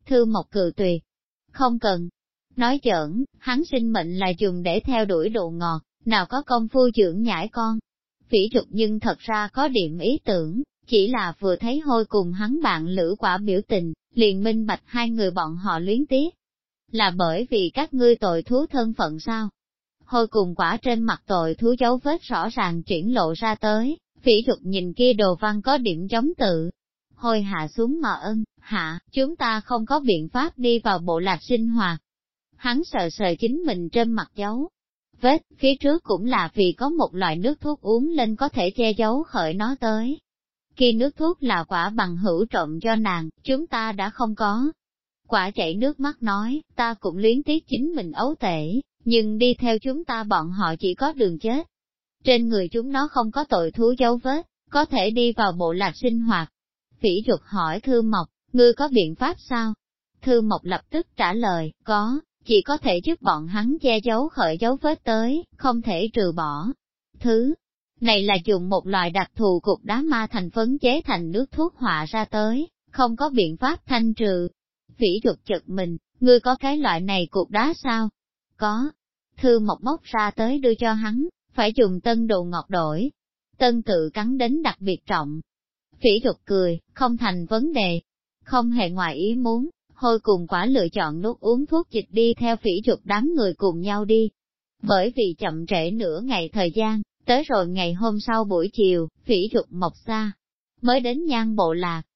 Thư Mộc cự tuyệt. Không cần. Nói giỡn, hắn sinh mệnh là dùng để theo đuổi đồ ngọt, nào có công phu dưỡng nhãi con. Phỉ Trục nhưng thật ra có điểm ý tưởng, chỉ là vừa thấy Hôi cùng hắn bạn lữ quả biểu tình, liền minh bạch hai người bọn họ luyến tiếc. Là bởi vì các ngươi tội thú thân phận sao? Hôi cùng quả trên mặt tội thú dấu vết rõ ràng triển lộ ra tới, Phỉ Trục nhìn kia đồ văn có điểm giống tự. Hôi hạ xuống mà hạ, chúng ta không có biện pháp đi vào bộ lạc sinh hoạt. Hắn sờ sờ chính mình trên mặt dấu vết, phía trước cũng là vì có một loại nước thuốc uống lên có thể che giấu khởi nó tới. Khi nước thuốc là quả bằng hữu trộm cho nàng, chúng ta đã không có. Quả chảy nước mắt nói, ta cũng luyến tiếc chính mình ấu tể, nhưng đi theo chúng ta bọn họ chỉ có đường chết. Trên người chúng nó không có tội thú dấu vết, có thể đi vào bộ lạc sinh hoạt. Phỉ Trục hỏi Thư Mộc, ngươi có biện pháp sao? Thư Mộc lập tức trả lời, có, chỉ có thể giúp bọn hắn che giấu khởi dấu vết tới, không thể trừ bỏ. Thứ này là dùng một loại đặc thù cục đá ma thành phấn chế thành nước thuốc họa ra tới, không có biện pháp thanh trừ. Phỉ Trục chật mình, ngươi có cái loại này cục đá sao? Có. Thư Mộc móc ra tới đưa cho hắn, phải dùng tân đồ ngọt đổi. Tân tự cắn đến đặc biệt trọng. Phỉ Trục cười, không thành vấn đề. Không hề ngoài ý muốn, Hôi cùng quả lựa chọn nuốt uống thuốc dịch đi theo Phỉ Trục đám người cùng nhau đi. Bởi vì chậm trễ nửa ngày thời gian, tới rồi ngày hôm sau buổi chiều, Phỉ Trục mọc xa, mới đến Nhan bộ lạc.